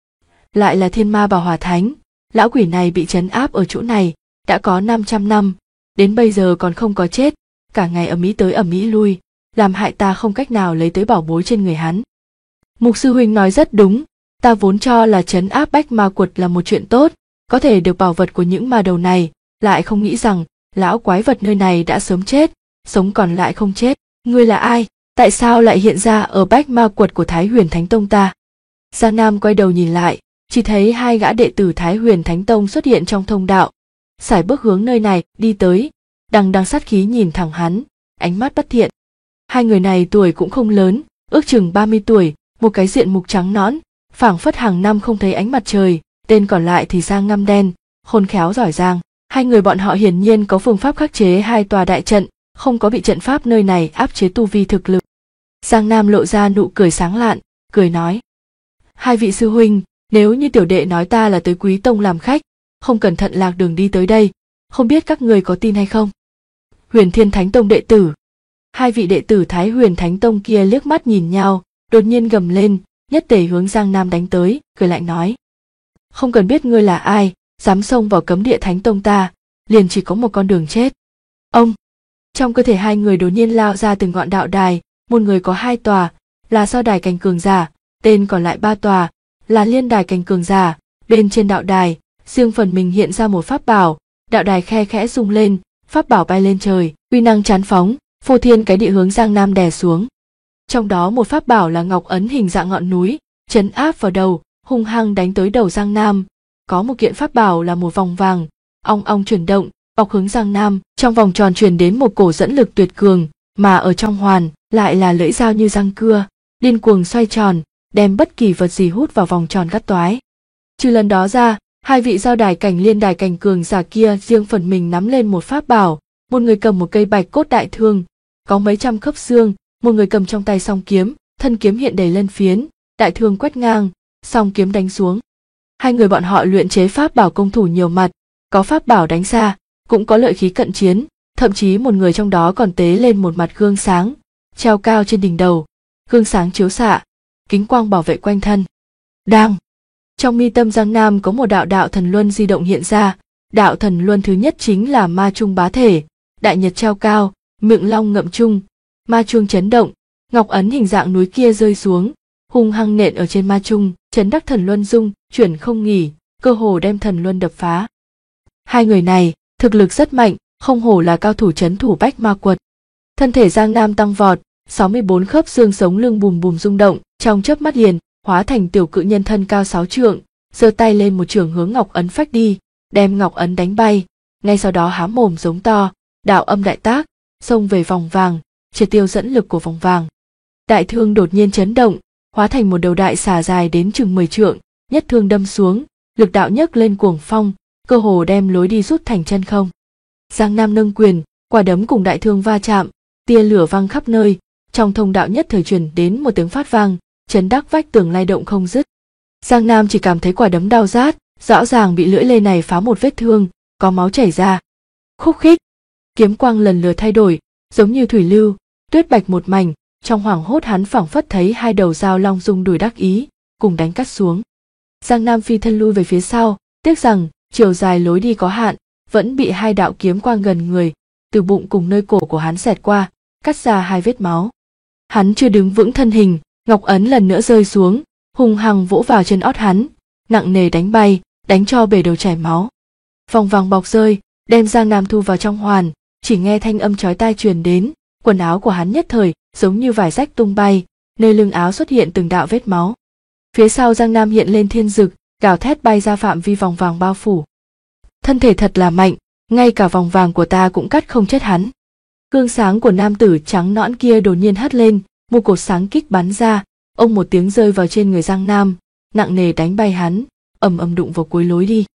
Lại là Thiên Ma Bảo Hỏa Thánh, lão quỷ này bị trấn áp ở chỗ này, đã có 500 năm, đến bây giờ còn không có chết, cả ngày ầm ĩ tới ầm ĩ lui, làm hại ta không cách nào lấy tới bảo bối trên người hắn. Mục sư huynh nói rất đúng, ta vốn cho là trấn áp bách ma quật là một chuyện tốt, có thể được bảo vật của những ma đầu này, lại không nghĩ rằng lão quái vật nơi này đã sớm chết, sống còn lại không chết. Ngươi là ai? Tại sao lại hiện ra ở bách ma quật của Thái Huyền Thánh Tông ta? Giang Nam quay đầu nhìn lại, chỉ thấy hai gã đệ tử Thái Huyền Thánh Tông xuất hiện trong thông đạo, sải bước hướng nơi này đi tới, đằng đằng sát khí nhìn thẳng hắn, ánh mắt bất thiện. Hai người này tuổi cũng không lớn, ước chừng 30 tuổi, một cái diện mục trắng nõn, phảng phất hàng năm không thấy ánh mặt trời, tên còn lại thì da ngăm đen, khôn khéo giỏi giang. Hai người bọn họ hiển nhiên có phương pháp khắc chế hai tòa đại trận, không có bị trận pháp nơi này áp chế tu vi thực lực. Giang Nam lộ ra nụ cười sáng lạn, cười nói: hai vị sư huynh, nếu như tiểu đệ nói ta là tới Quý Tông làm khách, không cẩn thận lạc đường đi tới đây, không biết các người có tin hay không? Huyền Thiên Thánh Tông đệ tử. Hai vị đệ tử Thái Huyền Thánh Tông kia liếc mắt nhìn nhau, đột nhiên gầm lên, nhất tề hướng Giang Nam đánh tới, cười lạnh nói: không cần biết ngươi là ai, dám xông vào cấm địa Thánh Tông ta, liền chỉ có một con đường chết. Ông! Trong cơ thể hai người đột nhiên lao ra từng ngọn đạo đài, một người có 2 tòa, là So Đài Cảnh Cường Giả, tên còn lại 3 tòa, là Liên Đài Cảnh Cường Giả. Bên trên đạo đài, riêng phần mình hiện ra một pháp bảo, đạo đài khe khẽ rung lên, pháp bảo bay lên trời, uy năng chán phóng, phô thiên cái địa hướng Giang Nam đè xuống. Trong đó một pháp bảo là ngọc ấn hình dạng ngọn núi, trấn áp vào đầu, hung hăng đánh tới đầu Giang Nam. Có một kiện pháp bảo là một vòng vàng, ong ong chuyển động, bọc hướng Giang Nam, trong vòng tròn truyền đến một cổ dẫn lực tuyệt cường, mà ở trong hoàn lại là lưỡi dao như răng cưa, điên cuồng xoay tròn, đem bất kỳ vật gì hút vào vòng tròn cắt toái. Trừ lần đó ra, hai vị Giao Đài Cảnh Liên Đài Cảnh Cường Giả kia riêng phần mình nắm lên một pháp bảo, một người cầm một cây bạch cốt đại thương, có mấy trăm khớp xương, một người cầm trong tay song kiếm, thân kiếm hiện đầy lân phiến, đại thương quét ngang, song kiếm đánh xuống. Hai người bọn họ luyện chế pháp bảo công thủ nhiều mặt, có pháp bảo đánh xa, cũng có lợi khí cận chiến, thậm chí một người trong đó còn tế lên một mặt gương sáng, treo cao trên đỉnh đầu, gương sáng chiếu xạ, kính quang bảo vệ quanh thân. Đang trong mi tâm Giang Nam có một đạo thần luân di động hiện ra, đạo thần luân thứ nhất chính là ma trung bá thể, đại nhật treo cao, miệng long ngậm trung, ma chuông chấn động, ngọc ấn hình dạng núi kia rơi xuống, hung hăng nện ở trên ma trung, chấn đắc thần luân rung chuyển không nghỉ, cơ hồ đem thần luân đập phá. Hai người này thực lực rất mạnh, không hổ là cao thủ trấn thủ bách ma quật. Thân thể Giang Nam tăng vọt, 64 khớp xương sống lưng bùm bùm rung động, trong chớp mắt liền hóa thành tiểu cự nhân thân cao 6 trượng, giơ tay lên một chưởng hướng ngọc ấn phách đi, đem ngọc ấn đánh bay, ngay sau đó há mồm giống to, đạo âm đại tác, xông về vòng vàng, triệt tiêu dẫn lực của vòng vàng. Đại thương đột nhiên chấn động, hóa thành một đầu đại xà dài đến chừng 10 trượng, nhất thương đâm xuống, lực đạo nhấc lên cuồng phong, cơ hồ đem lối đi rút thành chân không. Giang Nam nâng quyền, quả đấm cùng đại thương va chạm, tia lửa văng khắp nơi, trong thông đạo nhất thời truyền đến một tiếng phát vang, chấn đắc vách tường lay động không dứt. Giang Nam chỉ cảm thấy quả đấm đau rát, rõ ràng bị lưỡi lê này phá một vết thương, có máu chảy ra. Khúc khích, kiếm quang lần lượt thay đổi, giống như thủy lưu, tuyết bạch một mảnh, trong hoảng hốt hắn phảng phất thấy hai đầu dao long rung đùi đắc ý, cùng đánh cắt xuống. Giang Nam phi thân lui về phía sau, tiếc rằng chiều dài lối đi có hạn, vẫn bị hai đạo kiếm quang gần người, từ bụng cùng nơi cổ của hắn xẹt qua, cắt ra hai vết máu. Hắn chưa đứng vững thân hình, ngọc ấn lần nữa rơi xuống, hung hăng vỗ vào chân ót hắn, nặng nề đánh bay, đánh cho bể đầu chảy máu. Vòng vàng bọc rơi, đem Giang Nam thu vào trong hoàn, chỉ nghe thanh âm chói tai truyền đến, quần áo của hắn nhất thời giống như vải rách tung bay, nơi lưng áo xuất hiện từng đạo vết máu. Phía sau Giang Nam hiện lên thiên dực, gào thét bay ra phạm vi vòng vàng bao phủ. Thân thể thật là mạnh, ngay cả vòng vàng của ta cũng cắt không chết hắn. Gương sáng của nam tử trắng nõn kia đột nhiên hất lên, một cột sáng kích bắn ra, ông một tiếng rơi vào trên người Giang Nam, nặng nề đánh bay hắn, ầm ầm đụng vào cuối lối đi.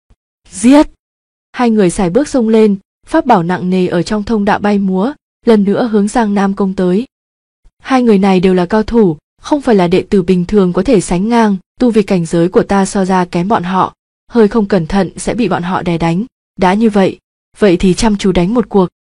Giết! Hai người sải bước xông lên, pháp bảo nặng nề ở trong thông đạo bay múa, lần nữa hướng Giang Nam công tới. Hai người này đều là cao thủ, không phải là đệ tử bình thường có thể sánh ngang, tu vi cảnh giới của ta so ra kém bọn họ, hơi không cẩn thận sẽ bị bọn họ đè đánh. Đã như vậy, vậy thì chăm chú đánh một cuộc.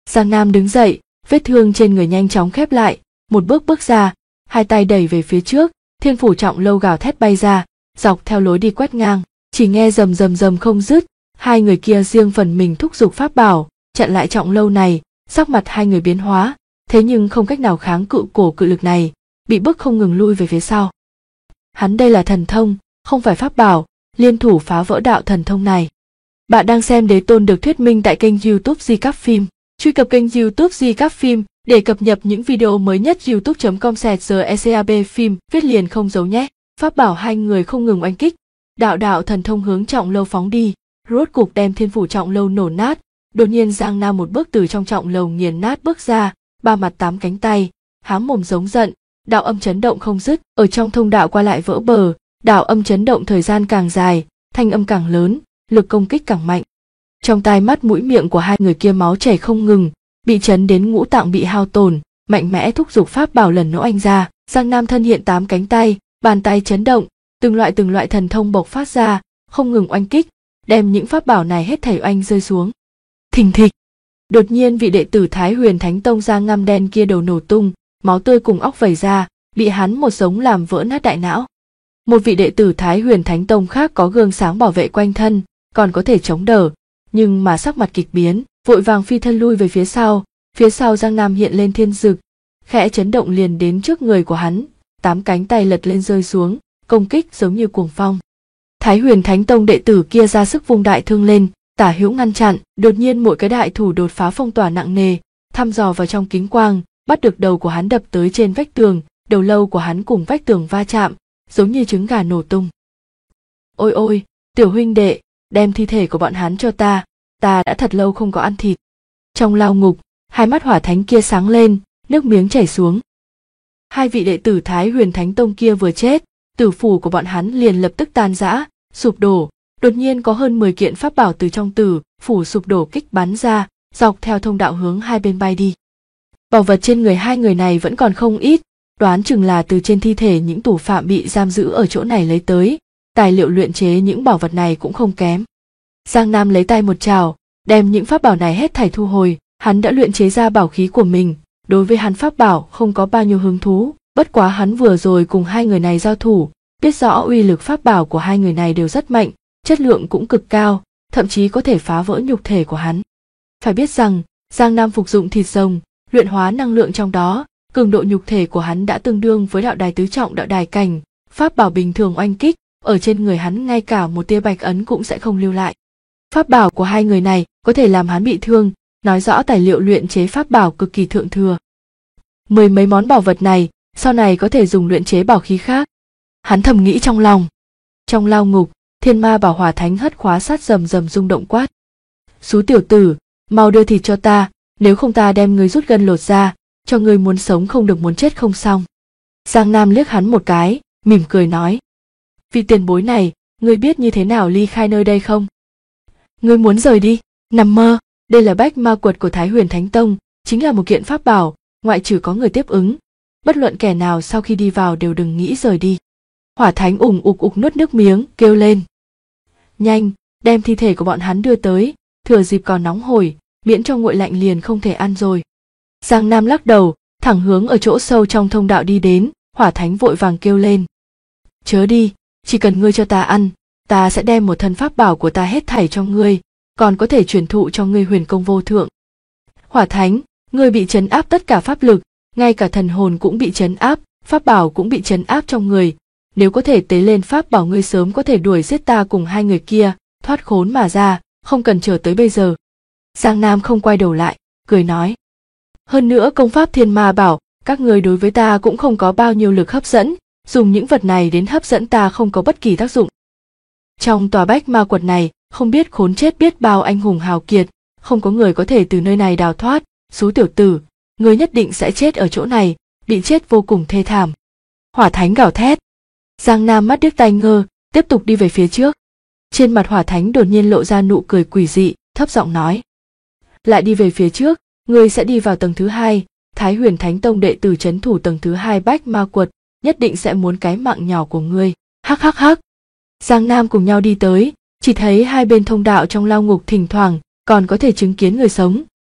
Giang Nam đứng dậy, vết thương trên người nhanh chóng khép lại, một bước ra, hai tay đẩy về phía trước, Thiên Phủ Trọng Lâu gào thét bay ra, dọc theo lối đi quét ngang, chỉ nghe rầm rầm rầm không dứt, hai người kia riêng phần mình thúc giục pháp bảo, chặn lại Trọng Lâu này, sắc mặt hai người biến hóa, thế nhưng không cách nào kháng cự cổ cự lực này, bị bức không ngừng lui về phía sau. Hắn đây là thần thông, không phải pháp bảo, liên thủ phá vỡ đạo thần thông này. Bạn đang xem Đế Tôn được thuyết minh tại kênh YouTube Di Cáp Phim. Truy cập kênh YouTube Di Cáp Phim để cập nhật những video mới nhất. youtube.com/GECAB phim viết liền không giấu nhé. Pháp bảo hai người không ngừng oanh kích, đạo thần thông hướng Trọng Lâu phóng đi, rốt cục đem Thiên Phủ Trọng Lâu nổ nát. Đột nhiên Giang Nam một bước từ trong Trọng Lâu nghiền nát bước ra, ba mặt tám cánh tay, há mồm giống giận, đạo âm chấn động không dứt, ở trong thông đạo qua lại vỡ bờ, đạo âm chấn động thời gian càng dài, thanh âm càng lớn, lực công kích càng mạnh. Trong tai mắt mũi miệng của hai người kia máu chảy không ngừng, bị chấn đến ngũ tạng bị hao tổn, mạnh mẽ thúc giục pháp bảo lần nữa oanh ra. Giang Nam thân hiện tám cánh tay, bàn tay chấn động, từng loại thần thông bộc phát ra, không ngừng oanh kích, đem những pháp bảo này hết thảy oanh rơi xuống. Thình thịch. Đột nhiên vị đệ tử Thái Huyền Thánh Tông da ngăm đen kia đầu nổ tung, máu tươi cùng óc vẩy ra, bị hắn một giống làm vỡ nát đại não. Một vị đệ tử Thái Huyền Thánh Tông khác có gương sáng bảo vệ quanh thân, còn có thể chống đỡ, nhưng mà sắc mặt kịch biến, vội vàng phi thân lui về phía sau Giang Nam hiện lên thiên dực, khẽ chấn động liền đến trước người của hắn, tám cánh tay lật lên rơi xuống, công kích giống như cuồng phong. Thái Huyền Thánh Tông đệ tử kia ra sức vung đại thương lên, tả hữu ngăn chặn, đột nhiên mỗi cái đại thủ đột phá phong tỏa nặng nề, thăm dò vào trong kính quang, bắt được đầu của hắn đập tới trên vách tường, đầu lâu của hắn cùng vách tường va chạm, giống như trứng gà nổ tung. Ôi ôi, tiểu huynh đệ, đem thi thể của bọn hắn cho ta đã thật lâu không có ăn thịt. Trong lao ngục, hai mắt hỏa thánh kia sáng lên, nước miếng chảy xuống. Hai vị đệ tử Thái Huyền Thánh Tông kia vừa chết, tử phủ của bọn hắn liền lập tức tan rã, sụp đổ. Đột nhiên có hơn 10 kiện pháp bảo từ trong tử phủ sụp đổ kích bắn ra, dọc theo thông đạo hướng hai bên bay đi. Bảo vật trên người hai người này vẫn còn không ít, đoán chừng là từ trên thi thể những tù phạm bị giam giữ ở chỗ này lấy tới, tài liệu luyện chế những bảo vật này cũng không kém. Giang Nam lấy tay một chảo, đem những pháp bảo này hết thảy thu hồi, hắn đã luyện chế ra bảo khí của mình, đối với hắn pháp bảo không có bao nhiêu hứng thú, bất quá hắn vừa rồi cùng hai người này giao thủ, biết rõ uy lực pháp bảo của hai người này đều rất mạnh, chất lượng cũng cực cao, thậm chí có thể phá vỡ nhục thể của hắn. Phải biết rằng, Giang Nam phục dụng thịt rồng, luyện hóa năng lượng trong đó, cường độ nhục thể của hắn đã tương đương với đạo đài tứ trọng đạo đài cảnh, pháp bảo bình thường oanh kích, ở trên người hắn ngay cả một tia bạch ấn cũng sẽ không lưu lại. Pháp bảo của hai người này có thể làm hắn bị thương, nói rõ tài liệu luyện chế pháp bảo cực kỳ thượng thừa. Mười mấy món bảo vật này, sau này có thể dùng luyện chế bảo khí khác. Hắn thầm nghĩ trong lòng. Trong lao ngục, Thiên Ma Bảo Hỏa Thánh hất khóa sát rầm rầm rung động quát. Xú tiểu tử, mau đưa thịt cho ta, nếu không ta đem ngươi rút gân lột ra, cho ngươi muốn sống không được muốn chết không xong. Giang Nam liếc hắn một cái, mỉm cười nói. Vị tiền bối này, ngươi biết như thế nào ly khai nơi đây không? Ngươi muốn rời đi, nằm mơ, đây là bách ma quật của Thái Huyền Thánh Tông, chính là một kiện pháp bảo, ngoại trừ có người tiếp ứng. Bất luận kẻ nào sau khi đi vào đều đừng nghĩ rời đi. Hỏa Thánh ủng ục nuốt nước miếng, kêu lên. Nhanh, đem thi thể của bọn hắn đưa tới, thừa dịp còn nóng hổi, miễn cho nguội lạnh liền không thể ăn rồi. Giang Nam lắc đầu, thẳng hướng ở chỗ sâu trong thông đạo đi đến, Hỏa Thánh vội vàng kêu lên. Chớ đi, chỉ cần ngươi cho ta ăn, ta sẽ đem một thân pháp bảo của ta hết thảy cho ngươi, còn có thể truyền thụ cho ngươi huyền công vô thượng. Hỏa Thánh, ngươi bị trấn áp tất cả pháp lực, ngay cả thần hồn cũng bị trấn áp, pháp bảo cũng bị trấn áp trong người. Nếu có thể tế lên pháp bảo ngươi sớm có thể đuổi giết ta cùng hai người kia, thoát khốn mà ra, không cần chờ tới bây giờ. Giang Nam không quay đầu lại, cười nói. Hơn nữa công pháp Thiên Ma Bảo, các ngươi đối với ta cũng không có bao nhiêu lực hấp dẫn, dùng những vật này đến hấp dẫn ta không có bất kỳ tác dụng. Trong tòa bách ma quật này, không biết khốn chết biết bao anh hùng hào kiệt, không có người có thể từ nơi này đào thoát, xú tiểu tử, ngươi nhất định sẽ chết ở chỗ này, bị chết vô cùng thê thảm. Hỏa Thánh gào thét. Giang Nam mắt điếc tai ngơ, tiếp tục đi về phía trước. Trên mặt Hỏa Thánh đột nhiên lộ ra nụ cười quỷ dị, thấp giọng nói. Lại đi về phía trước, ngươi sẽ đi vào tầng thứ 2, Thái Huyền Thánh Tông đệ tử trấn thủ tầng thứ 2 bách ma quật, nhất định sẽ muốn cái mạng nhỏ của ngươi. Hắc hắc hắc. Giang Nam cùng nhau đi tới, chỉ thấy hai bên thông đạo trong lao ngục thỉnh thoảng còn có thể chứng kiến người sống,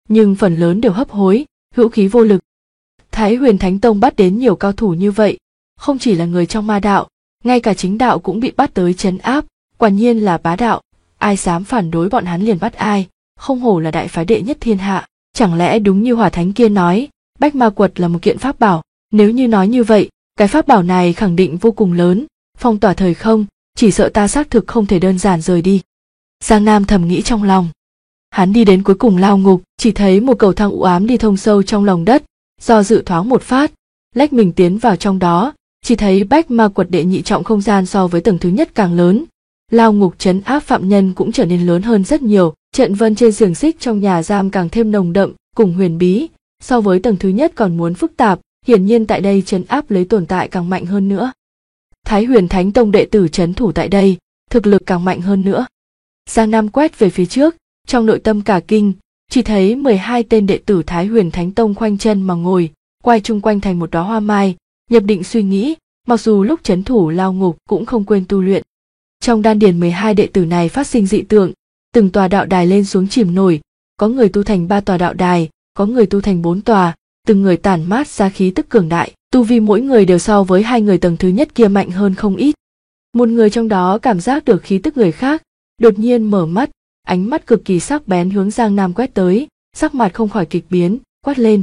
nhưng phần lớn đều hấp hối, hữu khí vô lực. Thái Huyền Thánh Tông bắt đến nhiều cao thủ như vậy, không chỉ là người trong ma đạo, ngay cả chính đạo cũng bị bắt tới trấn áp, quả nhiên là bá đạo, ai dám phản đối bọn hắn liền bắt ai, không hổ là đại phái đệ nhất thiên hạ. Chẳng lẽ đúng như Hỏa Thánh kia nói, Bách Ma Quật là một kiện pháp bảo? Nếu như nói như vậy, cái pháp bảo này khẳng định vô cùng lớn, phong tỏa thời không, chỉ sợ ta xác thực không thể đơn giản rời đi. Giang Nam thầm nghĩ trong lòng. Hắn đi đến cuối cùng lao ngục, chỉ thấy một cầu thang u ám đi thông sâu trong lòng đất, do dự thoáng một phát, lách mình tiến vào trong đó, chỉ thấy Bách Ma Quật đệ nhị trọng không gian so với tầng thứ nhất càng lớn. Lao ngục trấn áp phạm nhân cũng trở nên lớn hơn rất nhiều, trận vân trên xiềng xích trong nhà giam càng thêm nồng đậm, cùng huyền bí, so với tầng thứ nhất còn muốn phức tạp, hiển nhiên tại đây trấn áp lấy tồn tại càng mạnh hơn nữa. Thái Huyền Thánh Tông đệ tử trấn thủ tại đây, thực lực càng mạnh hơn nữa. Giang Nam quét về phía trước, trong nội tâm cả kinh, chỉ thấy 12 tên đệ tử Thái Huyền Thánh Tông khoanh chân mà ngồi, quay chung quanh thành một đóa hoa mai, nhập định suy nghĩ, mặc dù lúc trấn thủ lao ngục cũng không quên tu luyện. Trong đan điền 12 đệ tử này phát sinh dị tượng, từng tòa đạo đài lên xuống chìm nổi, có người tu thành 3 tòa đạo đài, có người tu thành 4 tòa, từng người tản mát ra khí tức cường đại, tu vi mỗi người đều so với hai người tầng thứ nhất kia mạnh hơn không ít. Một người trong đó cảm giác được khí tức người khác, đột nhiên mở mắt, ánh mắt cực kỳ sắc bén hướng Giang Nam quét tới, sắc mặt không khỏi kịch biến, quát lên.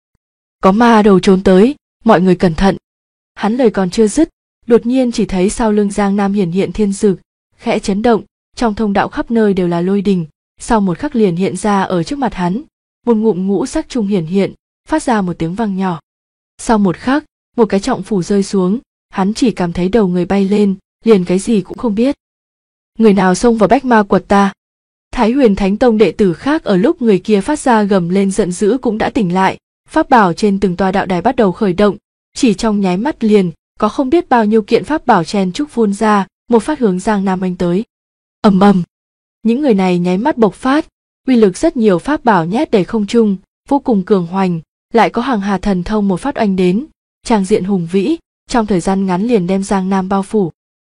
Có ma đầu trốn tới, mọi người cẩn thận. Hắn lời còn chưa dứt, đột nhiên chỉ thấy sau lưng Giang Nam hiển hiện thiên dực, khẽ chấn động, trong thông đạo khắp nơi đều là lôi đình, sau một khắc liền hiện ra ở trước mặt hắn, một ngụm ngũ sắc trung hiển hiện, phát ra một tiếng vang nhỏ. Sau một khắc, một cái trọng phủ rơi xuống, hắn chỉ cảm thấy đầu người bay lên, liền cái gì cũng không biết. Người nào xông vào Bách Ma Quật ta? Thái Huyền Thánh Tông đệ tử khác ở lúc người kia phát ra gầm lên giận dữ cũng đã tỉnh lại, pháp bảo trên từng tòa đạo đài bắt đầu khởi động, chỉ trong nháy mắt liền, có không biết bao nhiêu kiện pháp bảo chen chúc phun ra, một phát hướng Giang Nam anh tới. Ầm ầm. Những người này nháy mắt bộc phát, uy lực rất nhiều pháp bảo nhét đầy không trung, vô cùng cường hoành, lại có hàng hà thần thông một phát oanh đến, tràng diện hùng vĩ, trong thời gian ngắn liền đem Giang Nam bao phủ.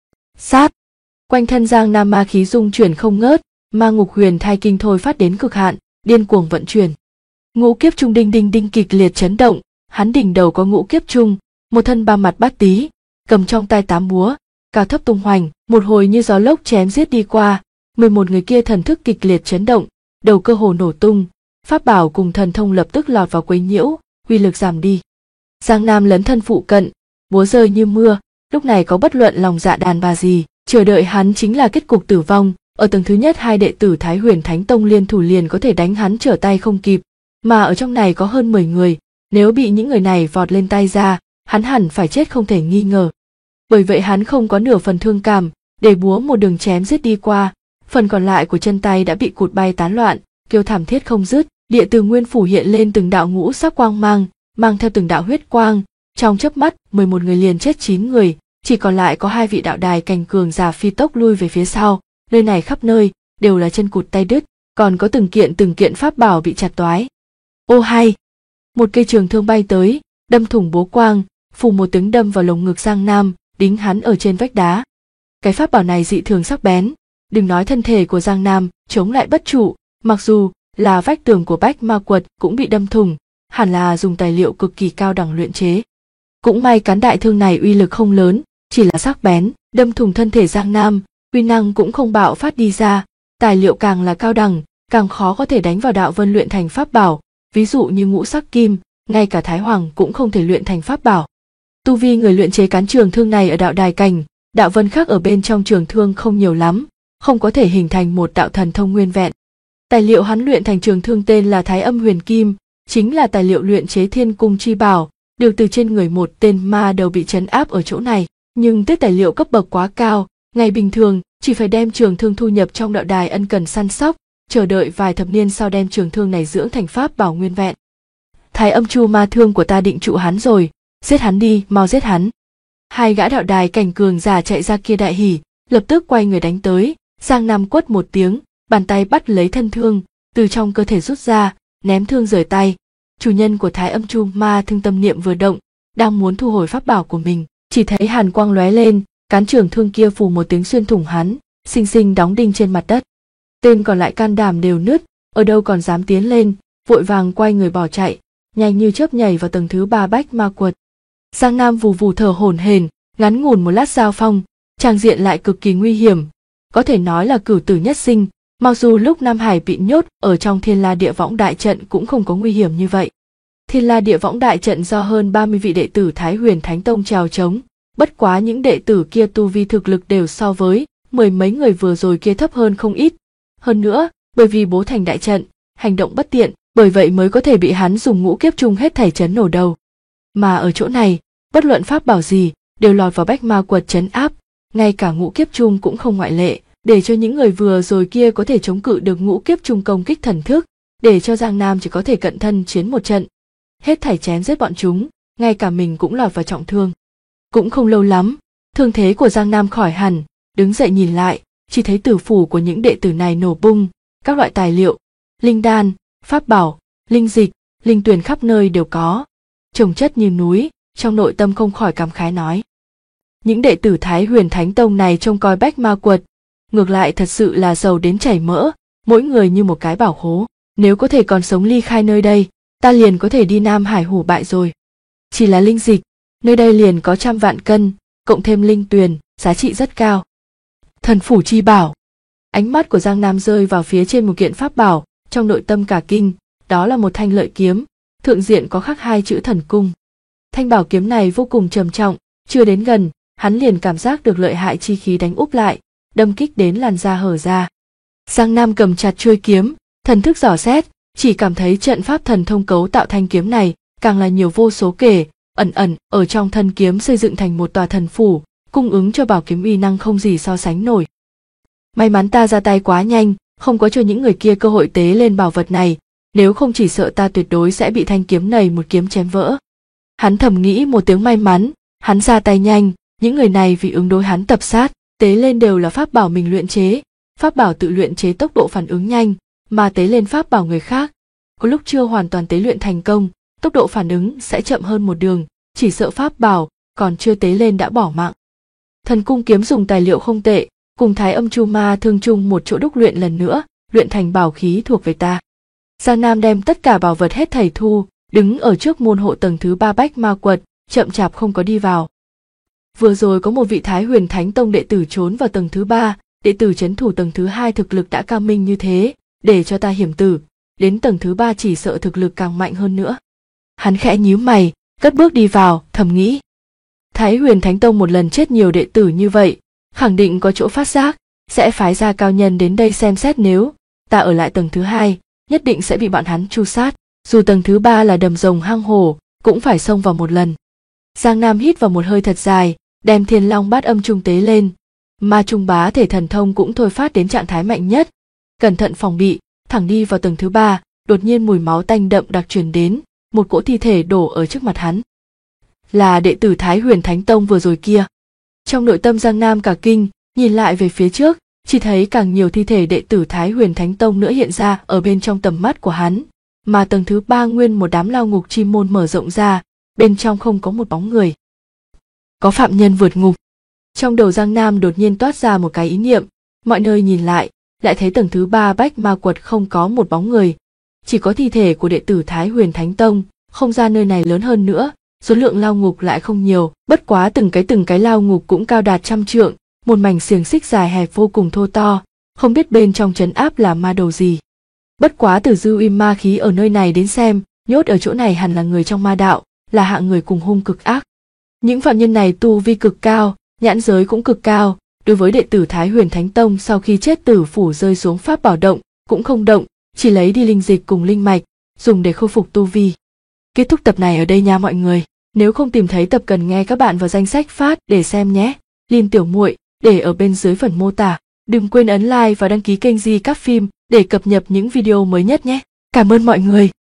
Sát. Quanh thân Giang Nam ma khí dung chuyển không ngớt, ma ngục huyền thai kinh thôi phát đến cực hạn, điên cuồng vận chuyển. Ngũ kiếp trung đinh đinh đinh kịch liệt chấn động, hắn đỉnh đầu có ngũ kiếp trung, một thân ba mặt bát tý, cầm trong tay 8 búa, cao thấp tung hoành, một hồi như gió lốc chém giết đi qua, 11 người kia thần thức kịch liệt chấn động, đầu cơ hồ nổ tung, pháp bảo cùng thần thông lập tức lọt vào quấy nhiễu, uy lực giảm đi. Giang Nam lấn thân phụ cận, búa rơi như mưa, lúc này có bất luận lòng dạ đàn bà gì, chờ đợi hắn chính là kết cục tử vong. Ở tầng thứ nhất hai đệ tử Thái Huyền Thánh Tông liên thủ liền có thể đánh hắn trở tay không kịp, mà ở trong này có hơn 10 người, nếu bị những người này vọt lên tay ra, hắn hẳn phải chết không thể nghi ngờ. Bởi vậy hắn không có nửa phần thương cảm, để búa một đường chém giết đi qua, phần còn lại của chân tay đã bị cụt bay tán loạn, kêu thảm thiết không dứt, địa từ nguyên phủ hiện lên từng đạo ngũ sắc quang mang, mang theo từng đạo huyết quang, trong chớp mắt 11 người liền chết 9 người, chỉ còn lại có 2 vị đạo đài cảnh cường giả phi tốc lui về phía sau. Nơi này khắp nơi đều là chân cụt tay đứt, còn có từng kiện pháp bảo bị chặt toái. Ô hay! Một cây trường thương bay tới, đâm thủng bố quang, phù một tiếng đâm vào lồng ngực Giang Nam, đính hắn ở trên vách đá. Cái pháp bảo này dị thường sắc bén, đừng nói thân thể của Giang Nam chống lại bất trụ, mặc dù là vách tường của Bách Ma Quật cũng bị đâm thủng, hẳn là dùng tài liệu cực kỳ cao đẳng luyện chế. Cũng may cán đại thương này uy lực không lớn, chỉ là sắc bén, đâm thủng thân thể Giang Nam. Uy năng cũng không bạo phát đi ra, tài liệu càng là cao đẳng, càng khó có thể đánh vào đạo vân luyện thành pháp bảo, ví dụ như ngũ sắc kim, ngay cả Thái Hoàng cũng không thể luyện thành pháp bảo. Tu vi người luyện chế cán trường thương này ở đạo đài cảnh, đạo vân khác ở bên trong trường thương không nhiều lắm, không có thể hình thành một đạo thần thông nguyên vẹn. Tài liệu hắn luyện thành trường thương tên là Thái Âm Huyền Kim, chính là tài liệu luyện chế Thiên Cung chi bảo, được từ trên người một tên ma đầu bị trấn áp ở chỗ này, nhưng tiếc tài liệu cấp bậc quá cao. Ngày bình thường, chỉ phải đem trường thương thu nhập trong đạo đài ân cần săn sóc, chờ đợi vài thập niên sau đem trường thương này dưỡng thành pháp bảo nguyên vẹn. Thái Âm Chu ma thương của ta định trụ hắn rồi, giết hắn đi, mau giết hắn. 2 gã đạo đài cảnh cường giả chạy ra kia đại hỉ, lập tức quay người đánh tới, Giang Nam quất một tiếng, bàn tay bắt lấy thân thương, từ trong cơ thể rút ra, ném thương rời tay. Chủ nhân của Thái Âm Chu ma thương tâm niệm vừa động, đang muốn thu hồi pháp bảo của mình, chỉ thấy hàn quang lóe lên. Cán trường thương kia phù một tiếng xuyên thủng hắn, xinh xinh đóng đinh trên mặt đất. Tên còn lại can đảm đều nứt, ở đâu còn dám tiến lên, vội vàng quay người bỏ chạy, nhanh như chớp nhảy vào tầng thứ 3 bách ma quật. Giang Nam vù vù thở hổn hển, ngắn ngủn một lát giao phong, tràng diện lại cực kỳ nguy hiểm, có thể nói là cửu tử nhất sinh. Mặc dù lúc Nam Hải bị nhốt ở trong Thiên La Địa Võng Đại Trận cũng không có nguy hiểm như vậy. Thiên La Địa Võng Đại Trận do hơn 30 vị đệ tử Thái Huyền Thánh Tông trèo trống, bất quá những đệ tử kia tu vi thực lực đều so với mười mấy người vừa rồi kia thấp hơn không ít. Hơn nữa, bởi vì bố thành đại trận, hành động bất tiện, bởi vậy mới có thể bị hắn dùng ngũ kiếp trung hết thảy chấn nổ đầu. Mà ở chỗ này, bất luận pháp bảo gì đều lọt vào bách ma quật trấn áp, ngay cả ngũ kiếp trung cũng không ngoại lệ, để cho những người vừa rồi kia có thể chống cự được ngũ kiếp trung công kích thần thức, để cho Giang Nam chỉ có thể cận thân chiến một trận. Hết thảy chém giết bọn chúng, ngay cả mình cũng lọt vào trọng thương. Cũng không lâu lắm, thương thế của Giang Nam khỏi hẳn, đứng dậy nhìn lại, chỉ thấy tử phủ của những đệ tử này nổ bung, các loại tài liệu, linh đan, pháp bảo, linh dịch, linh tuyền khắp nơi đều có, chồng chất như núi, trong nội tâm không khỏi cảm khái nói. Những đệ tử Thái Huyền Thánh Tông này trông coi bách ma quật, ngược lại thật sự là giàu đến chảy mỡ, mỗi người như một cái bảo khố, nếu có thể còn sống ly khai nơi đây, ta liền có thể đi Nam Hải hủ bại rồi. Chỉ là linh dịch, nơi đây liền có 100 vạn cân, cộng thêm linh tuyền, giá trị rất cao. Thần phủ chi bảo. Ánh mắt của Giang Nam rơi vào phía trên một kiện pháp bảo, trong nội tâm cả kinh, đó là một thanh lợi kiếm, thượng diện có khắc 2 chữ thần cung. Thanh bảo kiếm này vô cùng trầm trọng, chưa đến gần, hắn liền cảm giác được lợi hại chi khí đánh úp lại, đâm kích đến làn da hở ra. Giang Nam cầm chặt chuôi kiếm, thần thức dò xét, chỉ cảm thấy trận pháp thần thông cấu tạo thanh kiếm này càng là nhiều vô số kể, ẩn ẩn ở trong thân kiếm xây dựng thành một tòa thần phủ, cung ứng cho bảo kiếm uy năng không gì so sánh nổi. May mắn ta ra tay quá nhanh, không có cho những người kia cơ hội tế lên bảo vật này, nếu không chỉ sợ ta tuyệt đối sẽ bị thanh kiếm này một kiếm chém vỡ. Hắn thầm nghĩ một tiếng may mắn, hắn ra tay nhanh, những người này vì ứng đối hắn tập sát, tế lên đều là pháp bảo mình luyện chế, pháp bảo tự luyện chế tốc độ phản ứng nhanh, mà tế lên pháp bảo người khác, có lúc chưa hoàn toàn tế luyện thành công, tốc độ phản ứng sẽ chậm hơn một đường, chỉ sợ pháp bảo còn chưa tế lên đã bỏ mạng. Thần cung kiếm dùng tài liệu không tệ, cùng Thái Âm Chu Ma Thương chung một chỗ đúc luyện lần nữa, luyện thành bảo khí thuộc về ta. Giang Nam đem tất cả bảo vật hết thảy thu, đứng ở trước môn hộ tầng thứ 3 bách ma quật, chậm chạp không có đi vào. Vừa rồi có một vị Thái Huyền Thánh Tông đệ tử trốn vào tầng thứ 3, đệ tử trấn thủ tầng thứ 2 thực lực đã cao minh như thế, để cho ta hiểm tử, đến tầng thứ 3 chỉ sợ thực lực càng mạnh hơn nữa. Hắn khẽ nhíu mày, cất bước đi vào, thầm nghĩ. Thái Huyền Thánh Tông một lần chết nhiều đệ tử như vậy, khẳng định có chỗ phát giác, sẽ phái ra cao nhân đến đây xem xét, nếu ta ở lại tầng thứ 2, nhất định sẽ bị bọn hắn tru sát, dù tầng thứ 3 là đầm rồng hang hổ, cũng phải xông vào một lần. Giang Nam hít vào một hơi thật dài, đem Thiên Long Bát Âm Trung tế lên, Ma Trung Bá Thể thần thông cũng thôi phát đến trạng thái mạnh nhất, cẩn thận phòng bị, thẳng đi vào tầng thứ 3, đột nhiên mùi máu tanh đậm đặc truyền đến, một cỗ thi thể đổ ở trước mặt hắn. Là đệ tử Thái Huyền Thánh Tông vừa rồi kia. Trong nội tâm Giang Nam cả kinh, nhìn lại về phía trước, chỉ thấy càng nhiều thi thể đệ tử Thái Huyền Thánh Tông nữa hiện ra ở bên trong tầm mắt của hắn, mà tầng thứ 3 nguyên một đám lao ngục chi môn mở rộng ra, bên trong không có một bóng người. Có phạm nhân vượt ngục. Trong đầu Giang Nam đột nhiên toát ra một cái ý niệm, mọi nơi nhìn lại thấy tầng thứ 3 bách ma quật không có một bóng người, chỉ có thi thể của đệ tử Thái Huyền Thánh Tông. Không gian nơi này lớn hơn nữa, số lượng lao ngục lại không nhiều, bất quá từng cái lao ngục cũng cao đạt 100 trượng, một mảnh xiềng xích dài hẹp vô cùng thô to, không biết bên trong trấn áp là ma đầu gì. Bất quá từ dư uy ma khí ở nơi này đến xem, nhốt ở chỗ này hẳn là người trong ma đạo, là hạng người cùng hung cực ác. Những phạm nhân này tu vi cực cao, nhãn giới cũng cực cao, đối với đệ tử Thái Huyền Thánh Tông sau khi chết tử phủ rơi xuống pháp bảo động, cũng không động, chỉ lấy đi linh dịch cùng linh mạch, dùng để khôi phục tu vi. Kết thúc tập này ở đây nha mọi người. Nếu không tìm thấy tập cần nghe các bạn vào danh sách phát để xem nhé. Link tiểu muội để ở bên dưới phần mô tả. Đừng quên ấn like và đăng ký kênh Di Các Phim để cập nhật những video mới nhất nhé. Cảm ơn mọi người.